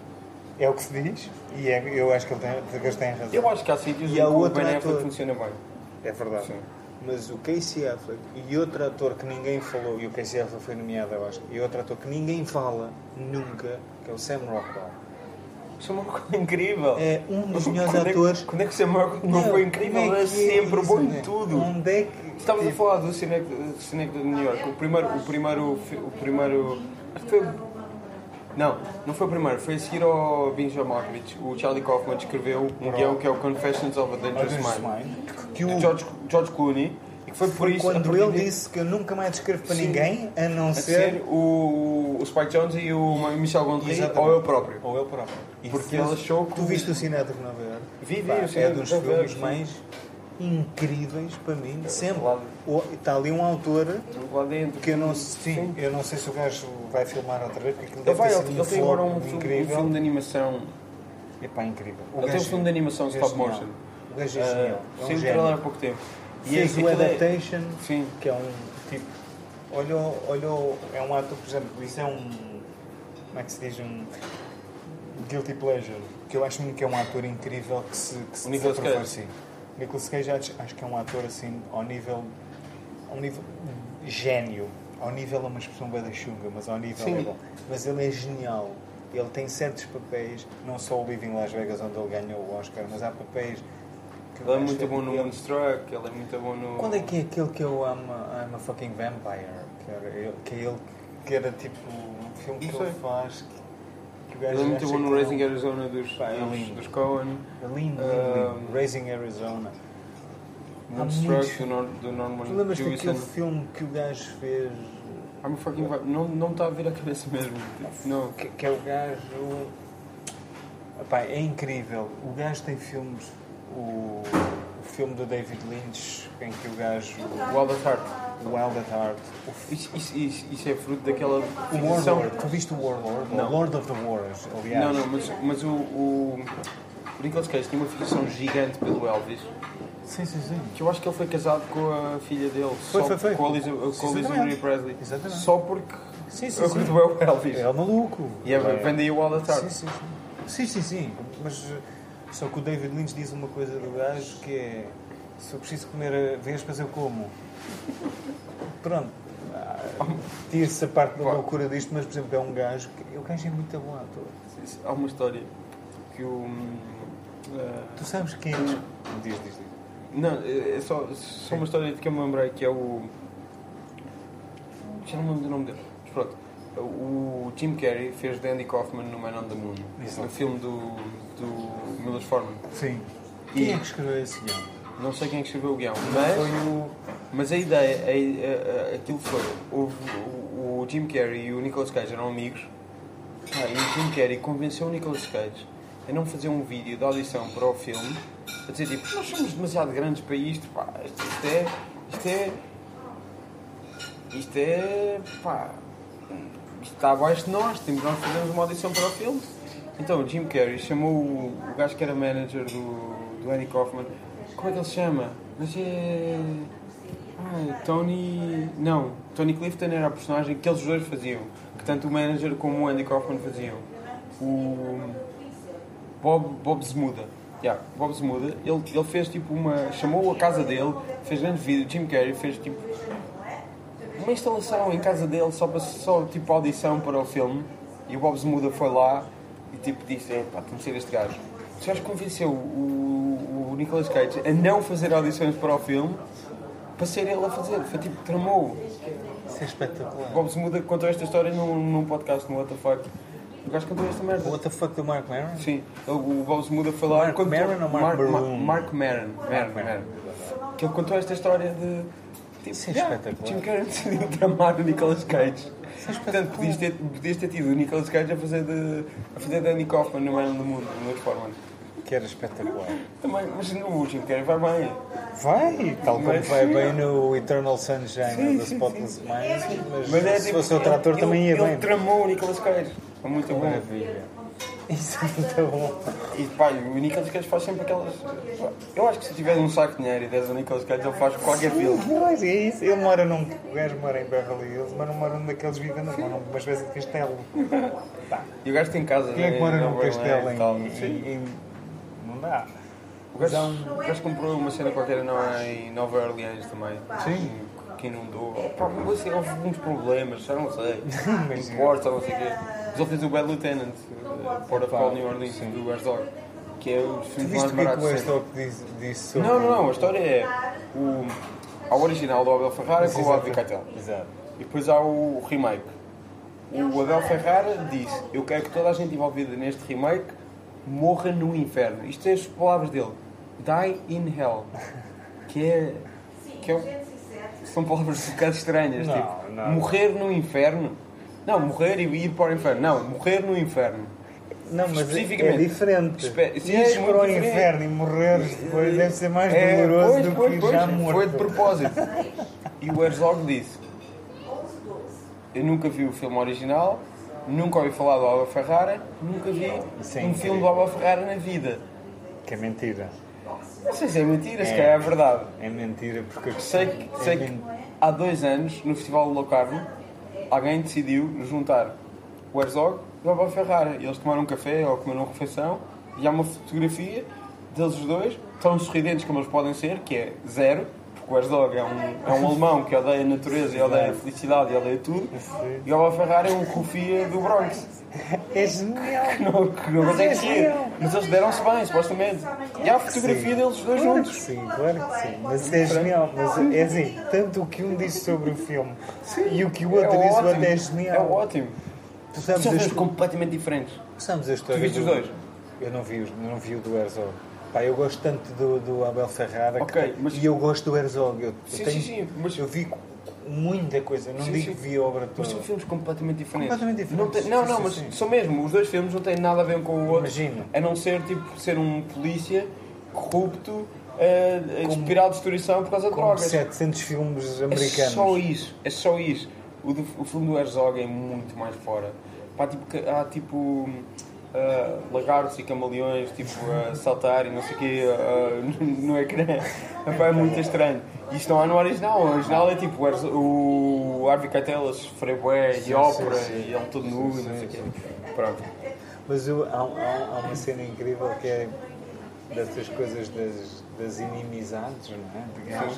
é o que se diz. E é, eu acho que ele tem, que eles têm razão. Eu acho que há sítios E em que há o outro Ben Affleck ator. funciona bem. É verdade. Sim. Mas o Casey Affleck e outro ator que ninguém falou, e o Casey Affleck foi nomeado, eu acho, e outro ator que ninguém fala nunca, que é o Sam Rockwell. Isso é uma coisa incrível. É um dos melhores Quando é que- atores. Quando é que o Sam Rockwell não Meu, foi incrível? como é Era que é sempre isso, bom em né? tudo. Onde é que... Estávamos a tipo, falar do Cinecdo de New York. O primeiro, o primeiro, fi- o primeiro, acho que foi, não, não foi o primeiro. Foi a seguir ao Binge Malkovich. O Charlie Kaufman escreveu um guião que é o Confessions of a Dangerous Dangerous Mind, Mind, que de o- George, George Clooney, e que foi por Foi isso a quando partir ele daí- disse que eu nunca mais escrevo para Sim. ninguém, a não a ser... ser o, o Spike Jonze e o Michel Gondry, Exatamente. ou eu próprio. Ou ele próprio. E Porque fez- ele achou que Tu o- viste o Cinético de Nova Iorque? Vi, vi, Pá, o é Cinético dos de Nova filmes Iorque, mais incríveis para mim, sempre. Lá- O- Está ali um autor lá dentro. que eu não, sim, eu não sei se o gajo vai filmar outra vez, porque aquilo Ele, deve vai, ter ele, sido ele tem flop agora um filme, um incrível. filme de animação. Epá, incrível. O Ele tem um gajo- filme de animação o gajo stop é genial. motion. O gajo é Ah, genial. É um Sim, gênio. trailer há pouco tempo. Fez é- o aquilo é- Adaptation, Sim. que é um tipo. Olhou, olhou, é um ator, por exemplo, isso é um. Como é que se diz? Um. Guilty Pleasure. Que eu acho mesmo que é um ator incrível que se, que se O Nicolas desaprovou Cage. assim. O Nicolas Cage acho, acho que é um ator assim, ao nível. Ao nível. Gênio. Ao nível é uma expressão bem da chunga, mas ao nível Sim. é bom. Mas ele é genial. Ele tem certos papéis, não só o Living Las Vegas, onde ele ganhou o Oscar, mas há papéis. Que o Ele é gajo muito fez- bom no ele- Moonstruck, ele é muito bom no... Quando é que é aquele que eu amo I'm a Fucking Vampire? Que, era, ele- que é ele que era tipo um filme que Não ele sei. faz que, que o gajo Ele é muito acha bom no que Raising Arizona dos, Pá, é dos, lindo. dos Coen. é lindo, lindo, Ah, lindo. Raising Arizona. Há Moonstruck muitos- do, Nor do Norman Tu lembras Jewison. daquele filme que o gajo fez? I'm a fucking vi- não, não me está a vir à cabeça mesmo. Tipo, não. Que, que é o gajo. Epá, é incrível. O gajo tem filmes. O, o filme do David Lynch, em que o gajo. Wild at Heart. Wild at Heart. O, fi- Isso, isso, isso, isso é fruto daquela o ficção. Warlord. Tu viste o Warlord? Não. O Lord of the Wars, aliás. Não, não, mas, mas o, o, o Nicolas Cage tinha uma fixação gigante pelo Elvis, Sim, sim, sim. que eu acho que ele foi casado com a filha dele, Foi, só foi, foi. com a Lisa, com a Lisa Exatamente. Marie Presley, Exatamente. só porque Sim, sim, eu sim. curto bem o Elvis. É maluco. E é, vem daí o Wild at Heart. Sim, sim, sim. Sim, sim, sim. Mas uh, só que o David Lynch diz uma coisa do gajo que é: se eu preciso comer a vespas, eu como. Pronto. Ah, tira-se a parte da Pá. loucura disto, mas por exemplo, é um gajo que. O gajo é muito bom ator. Há uma história que o. hum, eh, Tu sabes quem é? Diz, diz, diz. não, é só, só uma história de que eu me lembrei que é o. Já não me lembro do nome dele. Mas pronto. O Jim Carrey fez de Andy Kaufman no Man on the Moon, Exato. no filme do, do Milos Forman. Sim. E- Quem é que escreveu esse guião? Não sei quem é que escreveu o guião, mas, Foi o. mas a ideia, a, a, a, aquilo foi. Houve, o, o Jim Carrey e o Nicolas Cage eram amigos. Ah, e o Jim Carrey convenceu o Nicolas Cage a não fazer um vídeo de audição para o filme, a dizer tipo, nós somos demasiado grandes para isto, pá, isto, isto é. Isto é. Isto é. pá. Isto está abaixo de nós, temos nós fazemos uma audição para o filme. Então o Jim Carrey chamou o, o gajo que era manager do, do Andy Kaufman. Como é que ele se chama? Mas é. Ai, Tony. Não, Tony Clifton era a personagem que eles dois faziam. Que tanto o manager como o Andy Kaufman faziam. O. Bob, Bob Zmuda. Yeah, Bob Zmuda. Ele, ele fez tipo uma. Chamou a casa dele, fez grande vídeo. Jim Carrey fez tipo. Uma instalação em casa dele só para só tipo audição para o filme. E o Bob Zmuda foi lá e tipo disse: é pá, tem de ser este gajo. Este gajo convenceu o, o Nicolas Cage a não fazer audições para o filme para ser ele a fazer. Foi tipo, tramou. Isso é espetacular. Bob Smuda contou esta história num, num podcast no What the Fuck. O gajo contou esta merda. O What the Fuck do Mark Maron? Sim, ele, o Bob Smuda foi lá. Mark Maron ou Mark Maron? Mark Maron. Maron. Que ele contou esta história de. Tipo, Isso é yeah, espetacular. Jim Carrey decidiu tramar o Nicolas Cage. Portanto, podias ter, podias ter tido o Nicolas Cage a fazer de, a fazer de Andy Kaufman no Man do Mundo, no Foreman. Que era espetacular. Também, mas no Jim Carrey vai bem. Vai, tal como Mas- vai bem no Eternal Sunshine Sim, da sim, Spotless Mind, mas, Mas é se tipo, fosse outro ele- ator também ia ele, bem. Ele tramou o Nicolas Cage. É muito bom. Maravilha. Isso é muito bom. E pá, o Nicolas Cage faz sempre aquelas. Eu acho que se tiver um saco de dinheiro e des ao Nicolas Cage, ele faz qualquer filme. Não, é isso. Ele mora num. O gajo mora em Beverly Hills, mas não mora num daqueles vivendas, mora numa espécie de castelo. Tá. E o gajo tem casa. Quem é que mora num castelo em, tal. em, em- Não dá. O gajo, o gajo comprou uma cena qualquer não, em Nova Orleans também. Sim. Que inundou. Pá, mas assim, houve alguns problemas, já não sei. Mas- Imports, ou não sei o quê. Mas ele fez o Bad Lieutenant, uh, Port of Call New Orleans, do Herzog. Que é os Tu filmes viste mais o que é que baratos o sempre. Herzog disse, disse sobre... Não, não, não. A história é o, há o original do Abel Ferrara com o Harvey Keitel. Exato. E depois há o remake. O Abel Ferrara disse: eu quero que toda a gente envolvida neste remake morra no inferno. Isto é as palavras dele. Die in hell. Que é. Que é um- são palavras um bocado estranhas. Não, tipo, não. morrer no inferno. Não, morrer e ir para o inferno. Não, morrer no inferno. Não, mas é, é Especificamente. diferente. Espe- Sim, Ires é muito para o diferente. inferno e morreres depois deve ser mais É, doloroso pois, do que pois, ir pois, já morto. Foi de propósito. E o Herzog disse: eu nunca vi o filme original, nunca ouvi falar do Abel Ferrara, nunca vi Isso é um incrível. filme do Abel Ferrara na vida. Que é mentira. Não sei se é mentira, se É. calhar é verdade. É mentira porque eu Sei que, é sei que men- há dois anos, no Festival do Locarno, alguém decidiu juntar o Herzog e o Abel Ferrara. E eles tomaram um café ou comeram uma refeição e há uma fotografia deles os dois, tão sorridentes como eles podem ser, que é zero, porque o Herzog é um, é um alemão que odeia a natureza e odeia a felicidade e odeia tudo. E o Abel Ferrara é um rufia do Bronx. É genial. Que não, que não consegue ser. Mas eles deram-se bem, supostamente. E há a fotografia Sim. deles os dois Claro que juntos. sim, claro que sim. Mas é genial. Mas é assim, tanto o que um disse sobre o filme e o que o outro É disse ótimo. até é É genial. ótimo. Tu São sabes, a, filmes histó- completamente diferentes. sabes a história Tu viste do... os dois? Eu não vi, os- não vi o do Herzog. Pá, eu gosto tanto do, do Abel Ferrara Ok, que, mas- e eu gosto do Herzog. Eu, eu Sim, tenho, sim, sim, mas- eu vi muita coisa. Não Sim, digo sim. que vi a obra Mas toda. são filmes completamente diferentes. Completamente diferentes. Não, tem- não, Sim, não, sim, mas sim. são mesmo. Os dois filmes não têm nada a ver um com o outro. Imagino. A não ser tipo ser um polícia corrupto eh, a inspirar a destruição por causa de Como drogas. setecentos filmes É americanos. só isso. É só isso. O, do- o filme do Herzog é muito mais fora. Pá, tipo, que- há tipo ah, lagartos e camaleões tipo, a saltar e não sei o quê ah, no ecrã. Pá, é muito estranho. Isto não há no original. O original é tipo o Herzo- o Harvey Keitel a sofrer bué e ópera sim, sim. e ele todo nu e não sei o quê. Pronto. Mas eu- há, há- há uma cena incrível que é dessas coisas das, das inimizades, não é? De gajos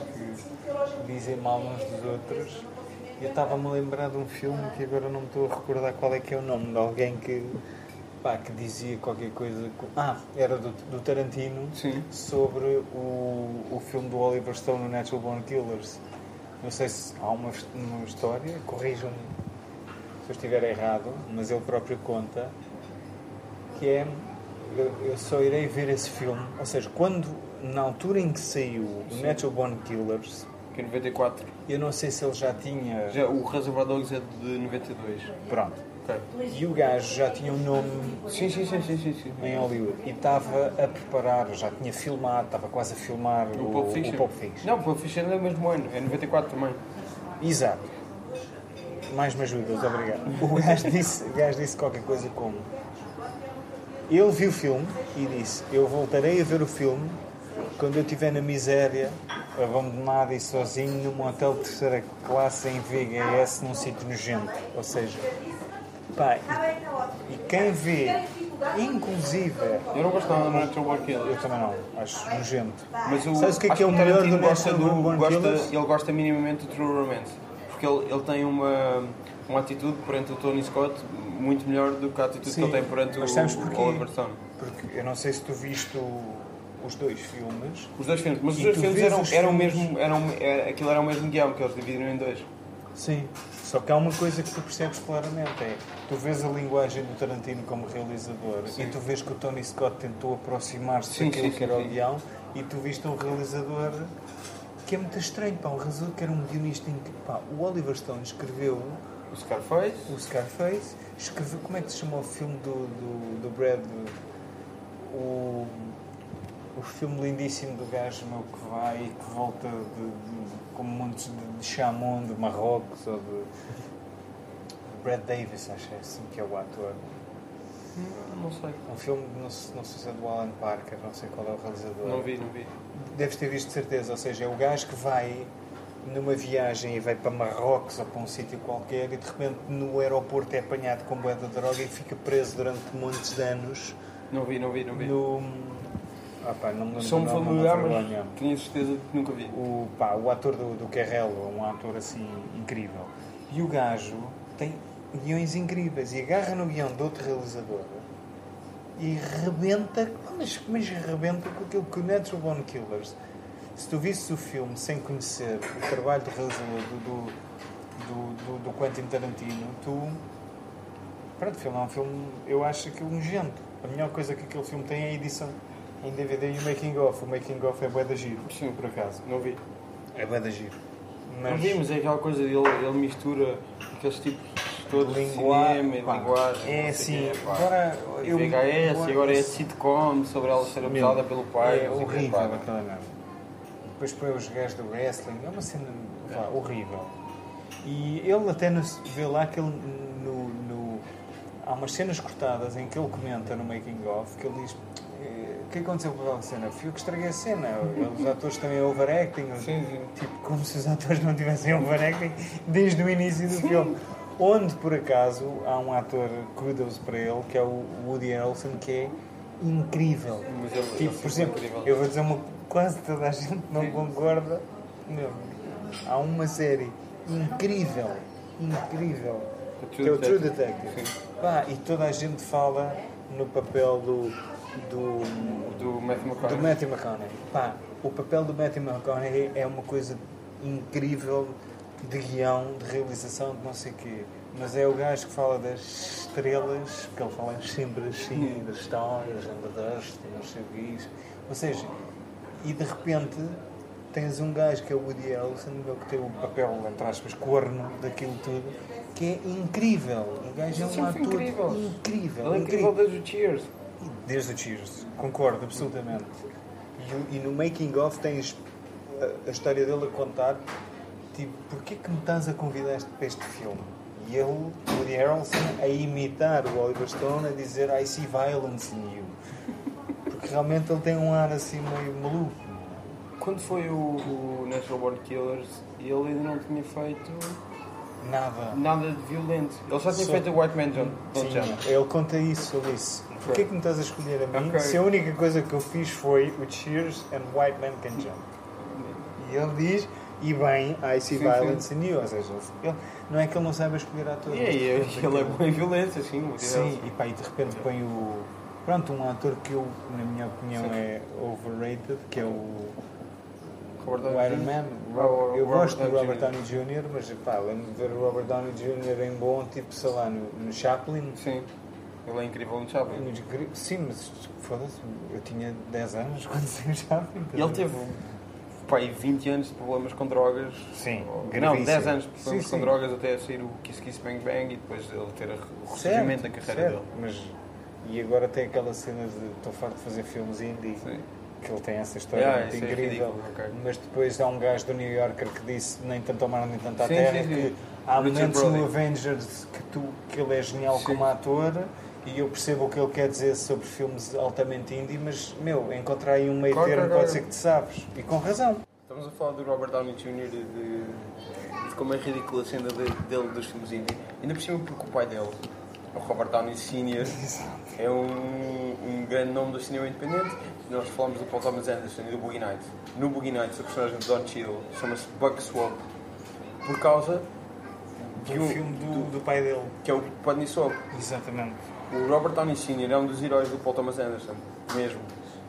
que dizem mal uns dos outros. Eu estava-me a lembrar de um filme que agora não me estou a recordar qual é que é o nome, de alguém que, pá, que dizia qualquer coisa. co- Ah, era do, do Tarantino, Sim. sobre o, o filme do Oliver Stone, o Natural Born Killers. Não sei se há uma, uma história, corrijam-me se eu estiver errado, mas ele próprio conta que é, eu, eu só irei ver esse filme, ou seja, quando, na altura em que saiu o Natural Born Killers, Que é noventa e quatro. eu não sei se ele já tinha, Já, o Reservoir Dogs é de noventa e dois. pronto, Ok. e o gajo já tinha um nome Sim, sim, sim, sim, sim, sim. em Hollywood e estava a preparar, já tinha filmado, estava quase a filmar o, O Pulp Fiction. o Pulp Fiction. Não, o Pulp Fiction é do mesmo ano, é noventa e quatro também. Exato. Mais me ajudas, obrigado. O gajo disse, o gajo disse qualquer coisa como... Ele viu o filme e disse: eu voltarei a ver o filme quando eu estiver na miséria, abandonado e sozinho num hotel de terceira classe em V H S num sítio nojento. Ou seja, pá, e, e quem vê, inclusive... Eu não gosto nada do Natural Born Killers. Eu também não, acho nojento. Mas o, Sabes o que é acho que é o melhor Tarantino do gosta Natural Born gosta, Killers? Ele gosta minimamente do True Romance. Porque ele, ele tem uma, uma atitude perante o Tony Scott muito melhor do que a atitude Sim, que ele tem perante mas o, sabes o porquê? Oliver Stone. Porque eu não sei se tu viste o, o os dois filmes. Os dois filmes, mas os E dois tu filmes vês eram, os eram filmes- mesmo, eram, era, aquilo era o mesmo guião, que eles dividiram em dois. Sim. Só que há uma coisa que tu percebes claramente, é tu vês a linguagem do Tarantino como realizador Sim. e tu vês que o Tony Scott tentou aproximar-se Sim, daquilo sim, que era sim, o sim. guião e tu viste um realizador que é muito estranho, pá, um realizador que era um guionista incrível. Pá, o Oliver Stone escreveu O Scarface. o Scarface, escreveu, como é que se chama o filme do, do, do Brad, o, o filme lindíssimo do gajo meu que vai e que volta de, de, com montes de, de chamon de Marrocos ou de Brad Davis, acho que é assim que é o ator. Não sei. Um filme, não sei, não sei se é do Alan Parker, não sei qual é o realizador. Não vi, não vi. Deves ter visto de certeza, ou seja, é o gajo que vai numa viagem e vai para Marrocos ou para um sítio qualquer e de repente no aeroporto é apanhado com bué de droga e fica preso durante montes de anos Não vi, não vi, não vi. no... Ah pá, não me lembro Sou-me do nome, familiar, não me mas vergonha. tinha certeza de que nunca vi. O, pá, o ator do, do Carrello é um ator assim incrível. E o gajo tem guiões incríveis e agarra no guião de outro realizador e rebenta, mas, mas rebenta com aquilo que o Natural Born Killers. Se tu visses o filme sem conhecer o trabalho do realizador do, do, do, do Quentin Tarantino, tu... Pronto, o filme é um filme, eu acho aquilo nojento. A melhor coisa que aquele filme tem é a edição em D V D e o making of. O making of é bué da giro, Sim, por acaso. Não vi. é bué da giro. Não vi, mas é aquela coisa dele, ele mistura aqueles tipos todos de Lingua- cinema e pá, linguagem. é não assim, sei o quê, pá. agora eu- V H S, agora- e agora é sitcom sobre ela ser Meu, abusada pelo pai. é não sei o quê, horrível pá. aquela merda. Depois põe os gajos do wrestling, é uma cena pá, horrível. E ele até nos vê lá que ele no, no- há umas cenas cortadas em que ele comenta no making of que ele diz "Eh, o que aconteceu com aquela cena? Fui eu que estraguei a cena. Os atores também overacting, Sim, sim. tipo, como se os atores não tivessem overacting desde o início do filme. Onde, por acaso, há um ator, kudos para ele, que é o Woody Harrelson, que é incrível. Mas ele- Tipo, ele por é exemplo, incrível. eu vou dizer uma quase toda a gente não concorda. Meu, há uma série incrível, incrível, O que é o True Detective. Detective. Sim. Pá, e toda a gente fala no papel do, do, Do Matthew do McConaughey. Matthew McConaughey. Pá, o papel do Matthew McConaughey é uma coisa incrível de guião, de realização, de não sei o quê. Mas é o gajo que fala das estrelas, que ele fala sempre assim, das histórias, and the dust, não sei o que é isso. Ou seja, e de repente tens um gajo que é o Woody Harrelson, que tem o papel, entre aspas, corno daquilo tudo, que é incrível. O gajo é um Sempre ator incrível. incrível. Ele é incrível desde o Cheers. Desde o Cheers, concordo, absolutamente. E, o- e no making of tens a, a história dele a contar, tipo, porquê que me estás a convidar este, para este filme? E ele, o Woody Harrelson, a imitar o Oliver Stone, a dizer I see violence in you. Porque realmente ele tem um ar assim meio maluco. Quando foi o, o Natural Born Killers, ele ainda não tinha feito Nada. nada de violento. Ele só tinha Só- feito o White Man Don't, Don't Sim, Jump. ele conta isso, ele disse, porquê que me estás a escolher a mim Ok. se a única coisa que eu fiz foi o Cheers and White Man Can Jump? E ele diz, e bem, I see Sim, violence in you. Ou seja, ele, não é que ele não saiba escolher atores. E aí, ele é bom em violência, sim. muito Sim, real. e pá, e de repente põe o... Pronto, um ator que eu, na minha opinião, Sim. é overrated, que é o, Robert o Downey Iron Júnior. Man. Ah, o Eu Robert gosto do Downey Robert Júnior. Downey Júnior, mas pá, lembro de ver o Robert Downey Júnior em bom, tipo, sei lá, no, no Chaplin. Sim, ele é incrível no Chaplin. Nos gri- Sim, mas foda-se, eu tinha dez anos quando saiu o Chaplin. E ele teve pá, aí vinte anos de problemas com drogas. Sim, Ou- Não, gravíssimo. dez anos de problemas Sim, com sim. drogas até sair o Kiss Kiss Bang Bang e depois ele ter a- o Certo, ressurgimento da carreira certo, dele. mas e agora tem aquela cena de estou farto de fazer filmes indie, Sim. que ele tem essa história Yeah, muito isso é incrível, ridículo, ok. mas depois há um gajo do New Yorker que disse nem tanto ao mar nem tanto à Sim, terra, sim, sim. que há Richard momentos Brody. no Avengers que, tu, que ele é genial Sim. como ator e eu percebo o que ele quer dizer sobre filmes altamente indie, mas meu, encontrar aí um meio Claro, termo claro, pode claro. ser que te sabes, e com razão. Estamos a falar do Robert Downey Júnior e de, de como é ridícula a cena de- dele dos filmes indie. Ainda por cima porque o pai dele, o Robert Downey Senior, é um, um grande nome do cinema independente. Nós falamos do Paul Thomas Anderson e do Boogie Nights. No Boogie Nights, o personagem de Don Cheadle chama-se Buck Swap por causa Que de o um, filme do, do pai dele. que é o Putney Swap. Exatamente. O Robert Downey Senior é um dos heróis do Paul Thomas Anderson, mesmo.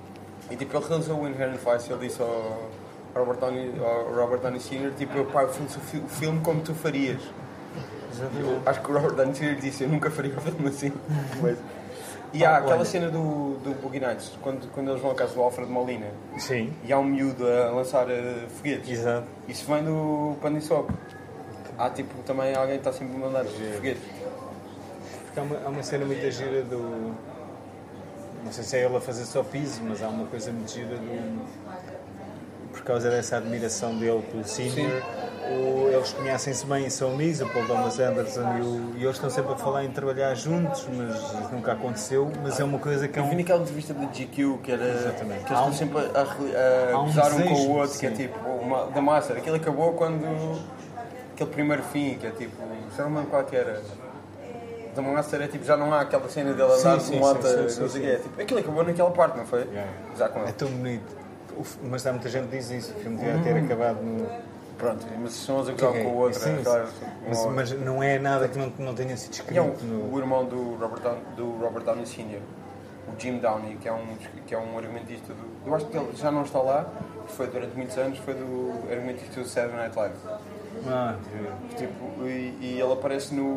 E tipo, ele realizou o Inherent Vice, ele disse ao Robert Downey, ao Robert Downey sênior, tipo, pá, eu fiz o filme como tu farias. Eu acho que o Robert Downey sênior disse, eu nunca faria um filme assim. Mas... E há aquela cena do, do Boogie Nights, quando, quando eles vão à casa do Alfred Molina. Sim. E há um miúdo a lançar uh, foguetes. Exato. Isso vem do Panisop. Há tipo também alguém que está sempre a mandar foguetes. Porque há uma, há uma cena muito gira do... Não sei se é ele a fazer só piso, mas há uma coisa muito gira do... Por causa dessa admiração dele pelo sênior, o, eles conhecem-se bem e são amigos, o Paul Thomas Anderson e, o, e eles estão sempre a falar em trabalhar juntos, mas isso nunca aconteceu. Mas é uma coisa que é um... Eu vi naquela entrevista da G Q que era... Exatamente. Que eles estão um, sempre a, a, a gozar um, um com o outro, sim. que é tipo... Uma, da Master. Aquilo acabou quando... Aquele primeiro fim, que é tipo... Já não me lembro qual que era. Da Master é tipo... Já não há aquela cena dele andar com moto, não sei o que é. Tipo, aquilo acabou naquela parte, não foi? Yeah. Já com ele. É tão bonito. Mas há muita gente que diz isso. O filme devia ter acabado no... Pronto, mas são os a gozar Que é? com o outro. Sim, é, claro, mas, uma- mas não é nada que não, não tenha sido E escrito é um, no... o irmão do Robert, Downey, do Robert Downey sênior, o Jim Downey, que é um, que é um argumentista do... Eu acho que ele já não está lá, foi durante muitos anos, foi do argumentista do Saturday Night Live. Ah, Tipo, e, e ele aparece no...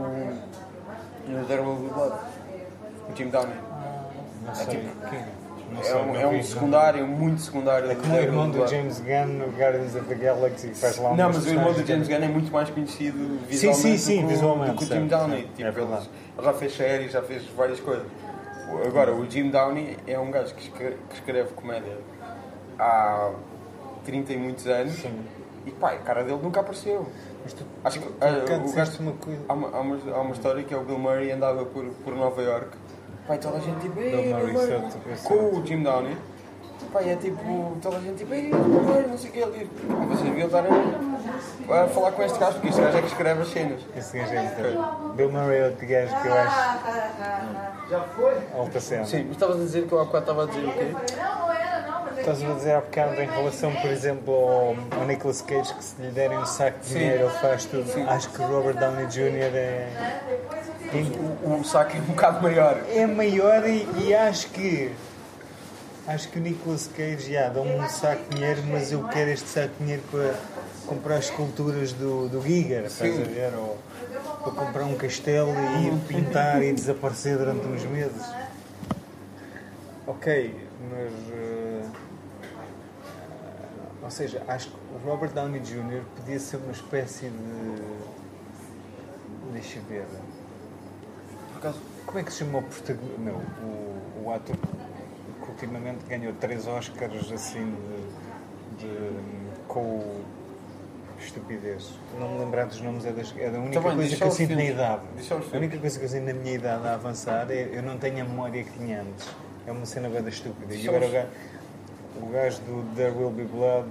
no There Will Be Blood. O Jim Downey. não sei. tipo- Quem? Não É sei, um, não é um vi. secundário, muito secundário. É do como o There irmão Will Be do Blood. James Gunn no Guardians of the Galaxy, que faz lá Não, umas mas o irmão do personagens James Gunn é muito mais conhecido Sim, visualmente sim, sim, do, que o- visualmente, do que o certo, Jim Downey. certo. Tipo, É ele, verdade. ele já fez séries, já fez várias coisas. Agora, o Jim Downey é um gajo que escreve, que escreve comédia há trinta e muitos anos. Sim. E pá, a cara dele nunca apareceu. Mas tu, Acho que tu ah, cá o disseste gajo, uma coisa... há, uma, há, uma, há uma história que é o Bill Murray andava por, por Nova York. Pá, e toda a gente tipo, "Ei, Bill Bill Murray, Murray", certo, eu sei. com o Jim Downey. Pá, e é tipo, toda a gente tipo, "Ei, Bill Murray", não sei o que. Ele diz, "Pá, vocês deviam estar a, a falar com este gajo, porque este gajo é que escreve as cenas." Esse gajo é muito... Bill Murray é outro gajo que eu acho... Já foi? Alta cena. Sim, mas estavas a dizer que eu há bocado estava a dizer o quê? Estás a dizer há bocado em relação, por exemplo, ao, ao Nicolas Cage, que se lhe derem um saco de Sim. dinheiro ele faz tudo. Sim. Acho que o Robert Downey júnior é... O, o saco é um bocado maior. é maior e, e acho que... Acho que o Nicolas Cage, já, dá-me um saco de dinheiro, mas eu quero este saco de dinheiro para comprar as esculturas do, do Giger, estás a ver? Ou para comprar um castelo e ir pintar e desaparecer durante uns meses. Ok, mas... eh, ou seja, acho que o Robert Downey júnior podia ser uma espécie de... Deixa eu ver... Por acaso, Como é que se chama o protagonista? Não, o, o ator que ultimamente ganhou três Oscars assim de, de com estupidez. Não me lembrar dos nomes é, das, é da única Tá bem, coisa deixa que eu os sinto na filmes. idade. Deixa os A única coisa que eu sinto na minha idade a avançar é eu não tenho a memória que tinha antes. É uma cena bem estúpida. E Deixa agora o os- gajo, o gajo do There Will Be Blood,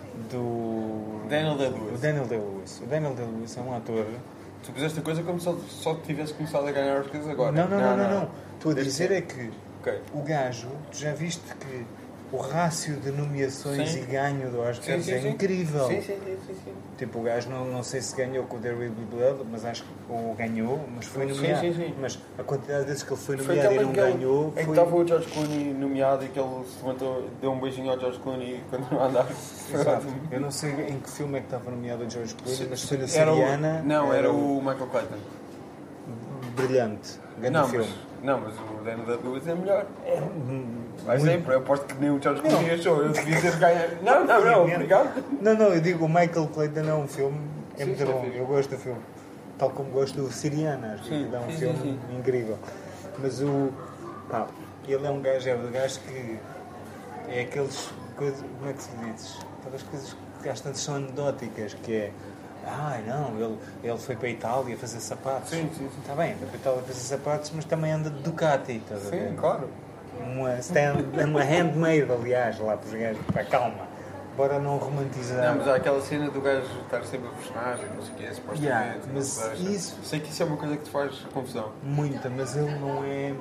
do Daniel o Day-Lewis. Daniel Day-Lewis. O Daniel Day-Lewis é um ator. Tu fizeste a coisa como se só, só tivesse começado a ganhar as coisas agora. Não, não, não, não, não. Estou a Desde dizer sempre. é que Ok. o gajo, tu já viste que o rácio de nomeações Sim. e ganho do Oscar Sim, sim, é sim. incrível. Sim, sim, sim, sim, sim. Tipo, o gajo não, não sei se ganhou com o There Will Be Blood, mas acho que ou ganhou, mas foi Sim, nomeado. sim, sim. Mas a quantidade de vezes que ele foi Foi nomeado e aquela não em que ele- ganhou em que foi... estava o George Clooney nomeado e que ele se levantou, deu um beijinho ao George Clooney e continuou a andar. Exato. Eu não sei em que filme é que estava nomeado o George Clooney, mas foi da Era o- Siriana. Não, era o Michael Clayton. Brilhante. Grande Não, filme. mas, não, mas o Daniel Day-Lewis é melhor. Hum, Mas muito- sempre, eu aposto que nem o George Clooney achou. Eu devia ter ganho. Não, não, não, obrigado. Não, não, eu digo o Michael Clayton é um filme, é Sim, muito sim, bom, sim. eu gosto do filme. Tal como gosto do Siriana, acho que Sim, é um sim, filme sim, incrível. Mas o. Pá, ele é um gajo, é um gajo que. É aqueles. Coisas, como é que se diz? Aquelas coisas que às tantas são anedóticas, que é. Ai não, ele, ele foi para a Itália fazer sapatos. Sim, sim, sim. Está bem, foi para a Itália fazer sapatos, mas também anda de Ducati, estás a ver? Sim, claro. Uma, stand, uma handmade, aliás, lá para os gajos. Pá, calma, bora não romantizar. Não, mas há aquela cena do gajo estar sempre a personagem, não sei o que é, supostamente. Yeah, não mas se deixa. isso- Sei que isso é uma coisa que te faz confusão. Muita, mas ele não é.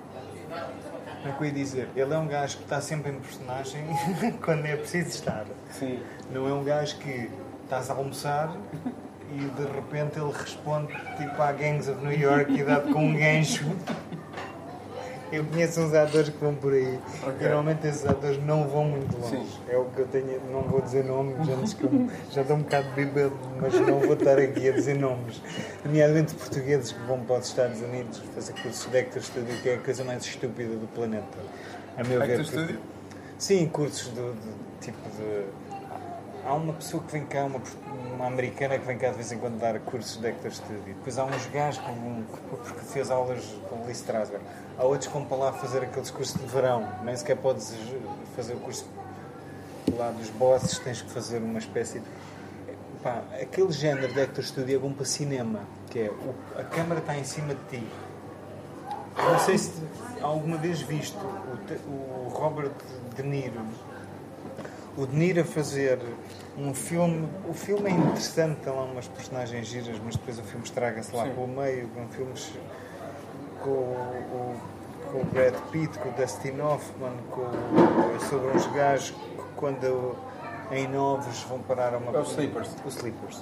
Como é que eu ia dizer? Ele é um gajo que está sempre em personagem quando é preciso estar. Sim. Não é um gajo que estás a almoçar e de repente ele responde tipo à Gangs of New York e dá-te com um gancho Eu conheço uns atores que vão por aí. Okay. E normalmente esses atores não vão muito longe. Sim. É o que eu tenho. Não vou dizer nomes, antes que eu já estou um bocado bêbado, mas não vou estar aqui a dizer nomes. Nomeadamente portugueses que vão para os Estados Unidos fazer cursos de Actor Studio, que é a coisa mais estúpida do planeta. A meu ver. Actor Studio? Sim, cursos de, de tipo de. Há uma pessoa que vem cá, uma, uma americana que vem cá de vez em quando dar cursos de Actor Studio. Depois há uns gajos com um, porque fez aulas com o Lee Strasberg. Há outros que vão para lá fazer aqueles cursos de verão. Nem sequer podes fazer o curso lá dos bosses, tens que fazer uma espécie de... Pá, aquele género de Actor Studio é bom para cinema, que é o, a câmara está em cima de ti. Eu não sei se alguma vez visto o, o Robert De Niro. O De Niro a fazer um filme... O filme é interessante, tem lá umas personagens giras, mas depois o filme estraga-se lá pelo meio. Um filme com o, com o Brad Pitt, com o Dustin Hoffman, com, sobre uns gajos que quando em novos vão parar a uma... É o Sleepers. O Sleepers.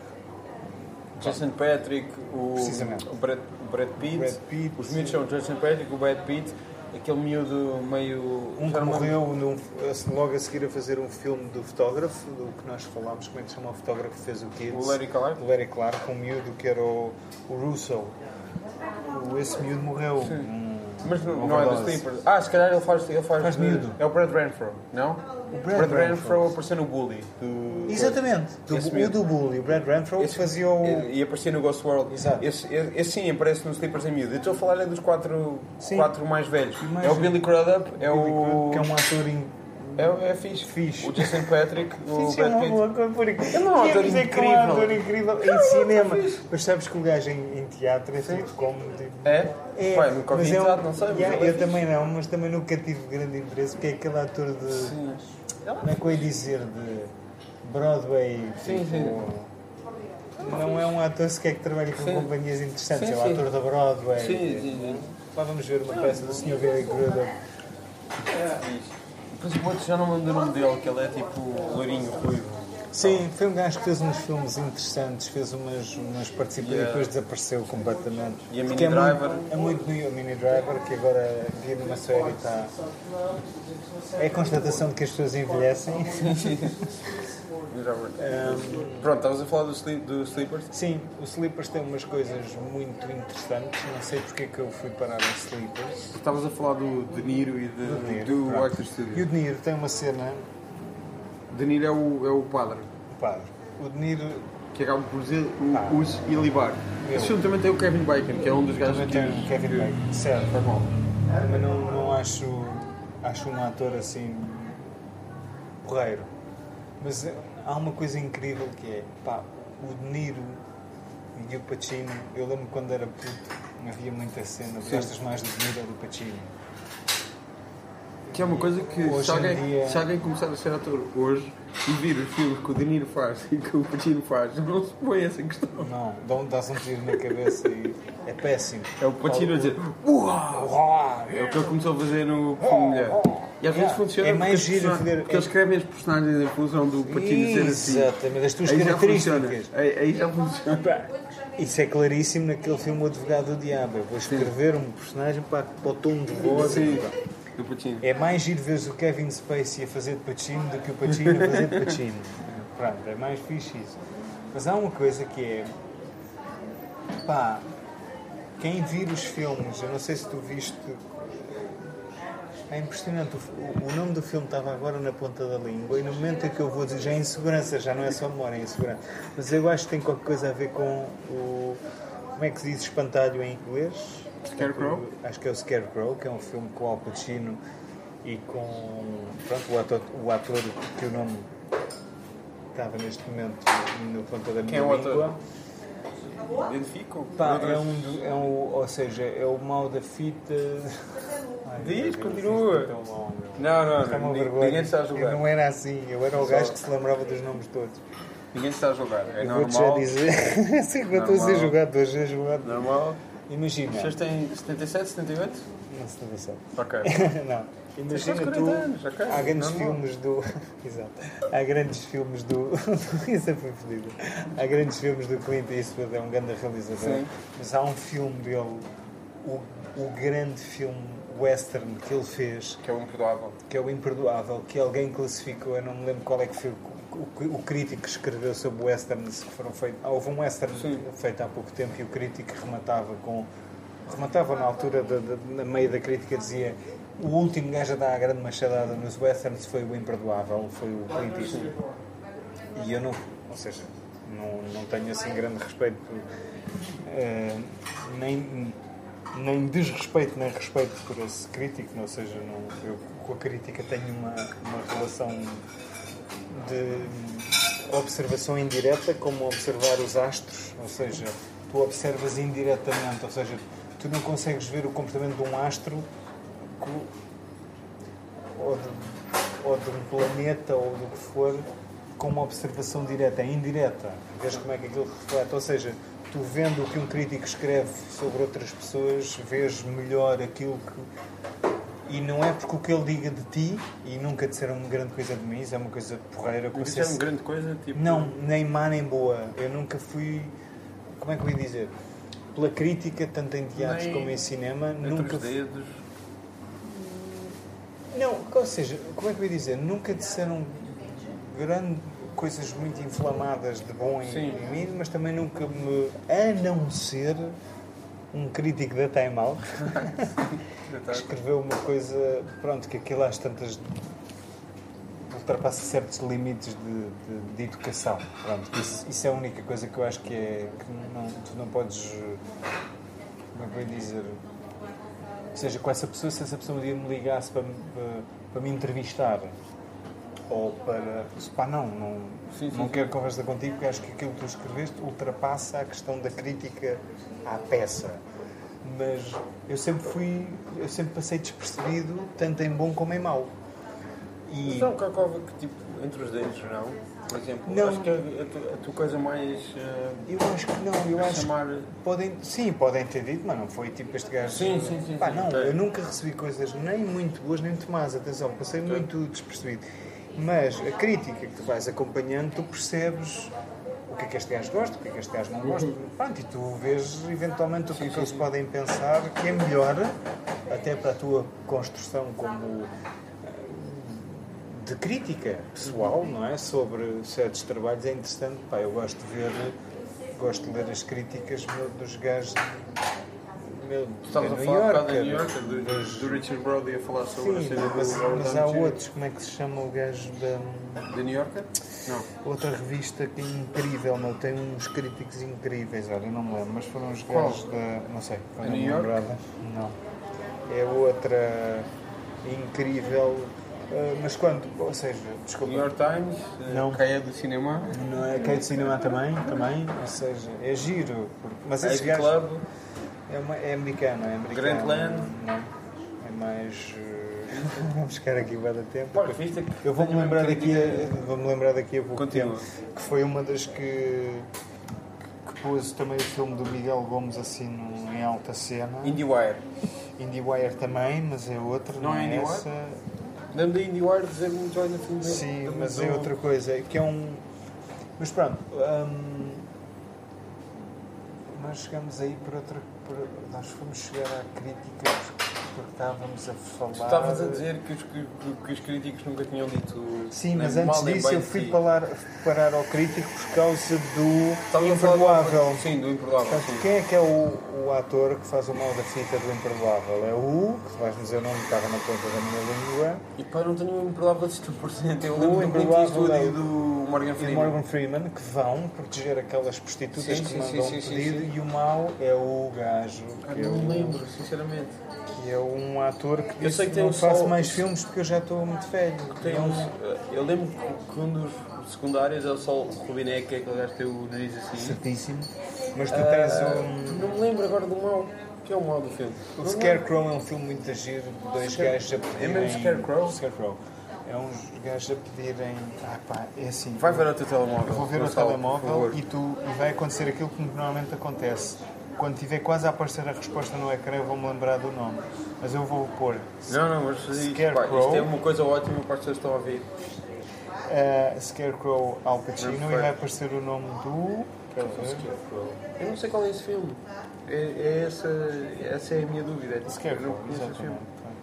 Jason Patrick, o, o, Brad, o Brad Pitt, Brad Pitt, os miúdos são o Jason Patrick, o Brad Pitt, aquele miúdo meio... Um que morreu num, logo a seguir a fazer um filme do fotógrafo, do que nós falámos, como é que se chama o fotógrafo que fez o Kids? O Larry Clark? O Larry Clark, um miúdo que era o, o Russo. O, esse miúdo morreu. Um, Mas não, não é do Sleepers. Ah, se calhar ele faz, ele faz, faz de, miúdo. É o Brad Renfro, não? O Brad, Brad Renfro. Renfro apareceu no Bully. Do, Exatamente, do, o do Bully. O Brad Renfro esse, fazia o... E, e aparecia no Ghost World. Exato. Esse, esse, esse sim aparece no Sleepers em miúdo. Eu estou a falar é dos quatro, quatro mais velhos. Mais é o Billy Crudup, é o... que é um ator... In... É, é fixe. fixe. O Jason Patrick, o Fixe é Brad uma Pitt. boa cor por aqui. Ele é um ator Dizer que é um incrível. ator incrível em cinema. Mas sabes que o gajo em, em teatro é tipo como... Tipo, É? é, Pai, nunca mas ouvi é um- teatro, não sei. Mas Yeah, ele é eu fixe. também não, mas também nunca tive grande interesse, porque é aquele ator de... Sim. Como é que eu ia dizer? De Broadway. Sim, tipo, sim. Não é um ator sequer que trabalha com Sim. companhias interessantes, Sim, é o sim. ator da Broadway. Sim, sim, sim. Lá vamos ver uma peça do senhor Billy Crudup. Depois o outro já não me lembro do nome dele, que ele é tipo lourinho, ruivo. Sim, foi um gajo que fez uns filmes interessantes, fez umas, umas participações Yeah. e depois desapareceu completamente. E a Porque Mini é Driver? Muito, é muito new, a Mini Driver, que agora vi numa série está. É a constatação de que as pessoas envelhecem. Um, Pronto, estavas a falar do, sleep, do Sleepers? sim, o Sleepers tem umas coisas muito interessantes. Não sei porque é que eu fui parar em Sleepers. Estavas a falar do De Niro e de, Do De Niro, do pronto. Actor E Studio. o De Niro tem uma cena. De Niro é o, é o padre, Padre, o De Niro que acaba por dizer o, Ah. os e libar. Eu. Esse filme também tem o Kevin Bacon, que é um dos gajos também que... tem o Kevin que- Bacon, certo. Faz mal. Mas não, não acho, acho um ator assim porreiro. Mas eh, há uma coisa incrível que é, pá, o De Niro e o Pacino. Eu lembro quando era puto, havia muita cena. Gostas mais do De Niro ou do Pacino? Que é uma coisa que Hoje se em alguém, dia- se alguém começar a ser ator hoje e vir os filmes que o De Niro faz e que o Pacino faz, não se põe essa questão. Não, dá- dá-se um tiro na cabeça e é péssimo. É o Pacino a dizer uau! Uau! É o que ele começou a fazer no Perfume Mulher. E às vezes Yeah. funciona É porque, mais as giro persona- fazer- porque eles escrevem as personagens em função do Pacino ser assim. Exatamente, as tuas Aí já funciona. características. Aí, aí já funciona. Pá, isso é claríssimo naquele filme O Advogado do Diabo. Eu vou escrever um personagem para, para o tom de voz. Sim, Pá. do Pacino. É mais giro ver o Kevin Spacey a fazer de Pacino do que o Pacino a fazer de Pacino. Pronto, é mais fixe isso. Mas há uma coisa que é... Pá, quem vir os filmes, eu não sei se tu viste... É impressionante. O, o nome do filme estava agora na ponta da língua e no momento em que eu vou dizer, já é insegurança, já não é só memória, é insegurança. Mas eu acho que tem qualquer coisa a ver com o... Como é que se diz espantalho em inglês? Scarecrow? Acho que é o Scarecrow, que é um filme com o Al Pacino e com pronto, o, ator, o ator que o nome estava neste momento no ponta da minha Quem é o língua. ator? Identifico? Pá, é um, do- é um, ou seja, é o mal da fita. Ai, Diz, meu Deus, continua. isto é tão mau, meu. Não, não, Isto é uma ninguém, vergonha. ninguém está a Eu julgar. não era assim, eu era o gajo que se lembrava dos nomes todos. Ninguém está a julgar. É Eu vou-te já normal. dizer. Sei que eu estou a ser Normal. jogado, estou a ser jogado. Normal. Imagina. Vocês têm setenta e sete, setenta e oito? Não, setenta e sete. Ok. Não. Imagina Tens tu, quarenta anos, ok, há grandes normal. filmes do... Exato. Há grandes filmes do... Isso foi fodido. Há grandes filmes do Clint Eastwood, é um grande realizador. Sim. Mas há um filme dele, o, o grande filme, western que ele fez, Que é o imperdoável. que é o Imperdoável, que alguém classificou, eu não me lembro qual é que foi o, o, o crítico que escreveu sobre westerns que foram feitos. Ah, houve um western Sim. feito há pouco tempo e o crítico rematava com... Rematava na altura, de, de, na meio da crítica, dizia: o último gajo a dar a grande machadada nos westerns foi o Imperdoável, foi o Clint Eastwood. E eu não... Ou seja, não, não tenho assim grande respeito... Uh, nem... nem desrespeito nem respeito por esse crítico, ou seja, não, eu com a crítica tenho uma, uma relação de observação indireta, como observar os astros, ou seja, tu observas indiretamente, ou seja, tu não consegues ver o comportamento de um astro ou de, ou de um planeta ou do que for com uma observação direta, é indireta, vês como é que aquilo reflete, ou seja, tu vendo o que um crítico escreve sobre outras pessoas, vês melhor aquilo que... E não é porque o que ele diga de ti, e nunca disseram uma grande coisa de mim, isso é uma coisa porreira. Não disseram uma grande coisa? Tipo... Não, nem má nem boa. Eu nunca fui... Como é que eu ia dizer? Pela crítica, tanto em teatros nem... como em cinema, entre nunca... os dedos. Não, ou seja, como é que eu ia dizer? Nunca disseram grande... coisas muito inflamadas de bom em, em mim, mas também nunca me... A não ser um crítico da Time Out que escreveu uma coisa, pronto, que aquilo às tantas ultrapassa certos limites de, de, de educação. Pronto, isso, isso é a única coisa que eu acho que é... que não, tu não podes... Como é que eu ia dizer? Ou seja, com essa pessoa, se essa pessoa um dia me ligasse para, para, para me entrevistar ou para... Pá, não, não, sim, sim, não quero conversa contigo, porque acho que aquilo que tu escreveste ultrapassa a questão da crítica à peça. Mas eu sempre fui... Eu sempre passei despercebido, tanto em bom como em mau. E... Mas não, Kakova, que tipo, entre os dedos, não? Por exemplo, não. Acho que a, a, tua, a tua coisa mais... Uh, eu acho que não, eu acho chamar... que podem... Sim, podem ter dito, mas não foi tipo este gajo... Sim, sim, sim. Pá, sim, não, sim. eu nunca recebi coisas nem muito boas, nem muito más, atenção, passei sim. muito despercebido. Mas a crítica que tu vais acompanhando, tu percebes o que é que este gajo gosta, o que é que este gajo não gosta. Uhum. Pronto, e tu vês eventualmente o que, sim, é que eles sim. podem pensar que é melhor, até para a tua construção como de crítica pessoal, uhum. não é? Sobre certos trabalhos. É interessante, pá, eu gosto de ver, gosto de ler as críticas dos gajos meu, Estavas a falar da New York, do, dos... do Richard Brody a falar sobre sim, a cena mas, do mas há outros, como é que se chama o gajo da... Da New York? Não. Outra revista que é incrível, meu, tem uns críticos incríveis, olha, não me lembro, mas foram os gajos da... não sei, a New York? Lembrava. Não. É outra incrível... Uh, mas quando, ou seja, desculpa. New York Times, não. Que é do cinema. Não é, que é do cinema também, também, ou seja, é giro. Porque, mas esses gajos... Club. É, uma, é americano, é americano. Grantland. Não, é mais... Uh, vamos ficar aqui vai dar tempo. Pô, que eu vou-me lembrar, daqui a, vou-me lembrar daqui a pouco Continua. tempo. Que foi uma das que... Que pôs também o filme do Miguel Gomes assim no, em alta cena. IndieWire. IndieWire também, mas é outra, não, não é essa. Lembro da IndieWire dizer muito bem no filme. Sim, do, mas do... é outra coisa, que é um... Mas pronto, hum... nós chegamos aí por outra... Por... Nós fomos chegar à crítica porque estávamos a falar... Tu estavas a dizer que os, que, que os críticos nunca tinham dito... Sim, mas antes disso eu fui parar, parar ao crítico por causa do Estava Imperdoável. Sim, do Imperdoável. Portanto, sim. Quem é que é o, o ator que faz o mal da fita do Imperdoável? É o... que vais-me dizer o nome que estava na ponta da minha língua. E pá, não tenho o Imperdoável de cem por cento. Eu O lembro do Clint Eastwood Imperdoável e do Morgan Freeman. Morgan Freeman, que vão proteger aquelas prostitutas sim, que sim, mandam sim, um sim, pedido, sim, sim. E o mau é o gajo. Ah, que não é me o, lembro, sinceramente. Que é um ator que disse eu sei que tem não um faço sol, mais filmes porque eu já estou muito velho. Tem uns, eu lembro que um dos secundários é o Sol Rubinek, que é aquele gajo que tem o nariz assim. Certíssimo. Mas tu tens uh, um... Não me lembro agora do mal. Que é o mal do filme? O Scarecrow é um filme muito agir de dois Scare... gajos a pedirem... É mesmo Scarecrow? Scarecrow. É uns gajos a pedirem... Ah pá, é assim... Vai ver o teu telemóvel. Eu vou ver o telemóvel e, tu, e vai acontecer aquilo que normalmente acontece. Quando estiver quase a aparecer a resposta no ecrã, eu vou-me lembrar do nome. Mas eu vou pôr... Não, não, mas Scarecrow, isto é uma coisa ótima para as pessoas que estão a ouvir. Uh, Scarecrow Al Pacino e vai aparecer o nome do... Eu não sei qual é esse filme. É, é essa, essa é a minha dúvida. Scarecrow, exatamente.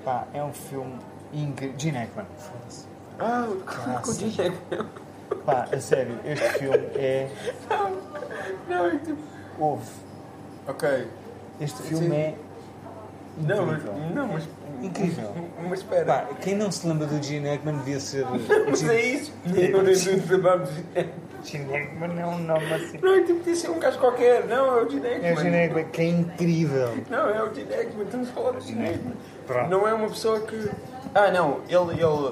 Pá, é um filme incrível. Gene Hackman. Ah, com o Gene Hackman. Pá, a sério, este filme é... Não, não, é tipo... Houve. Ok. Este filme Sim. é... Não, mas... incrível. Não, mas... Incrível. Mas espera. Pá, quem não se lembra do Gene Hackman devia ser... Mas é isso. Eu nem sei de lembrar de Gene Hackman. Gene Hackman é um nome assim. Não, é tipo, podia ser um gajo qualquer. Não, é o Gene Hackman. É o Gene Hackman, que é incrível. Não, é o Gene Hackman. Estamos a falar do Gene Hackman. Pronto. Não é uma pessoa que... Ah, não. Ele... Ele, ele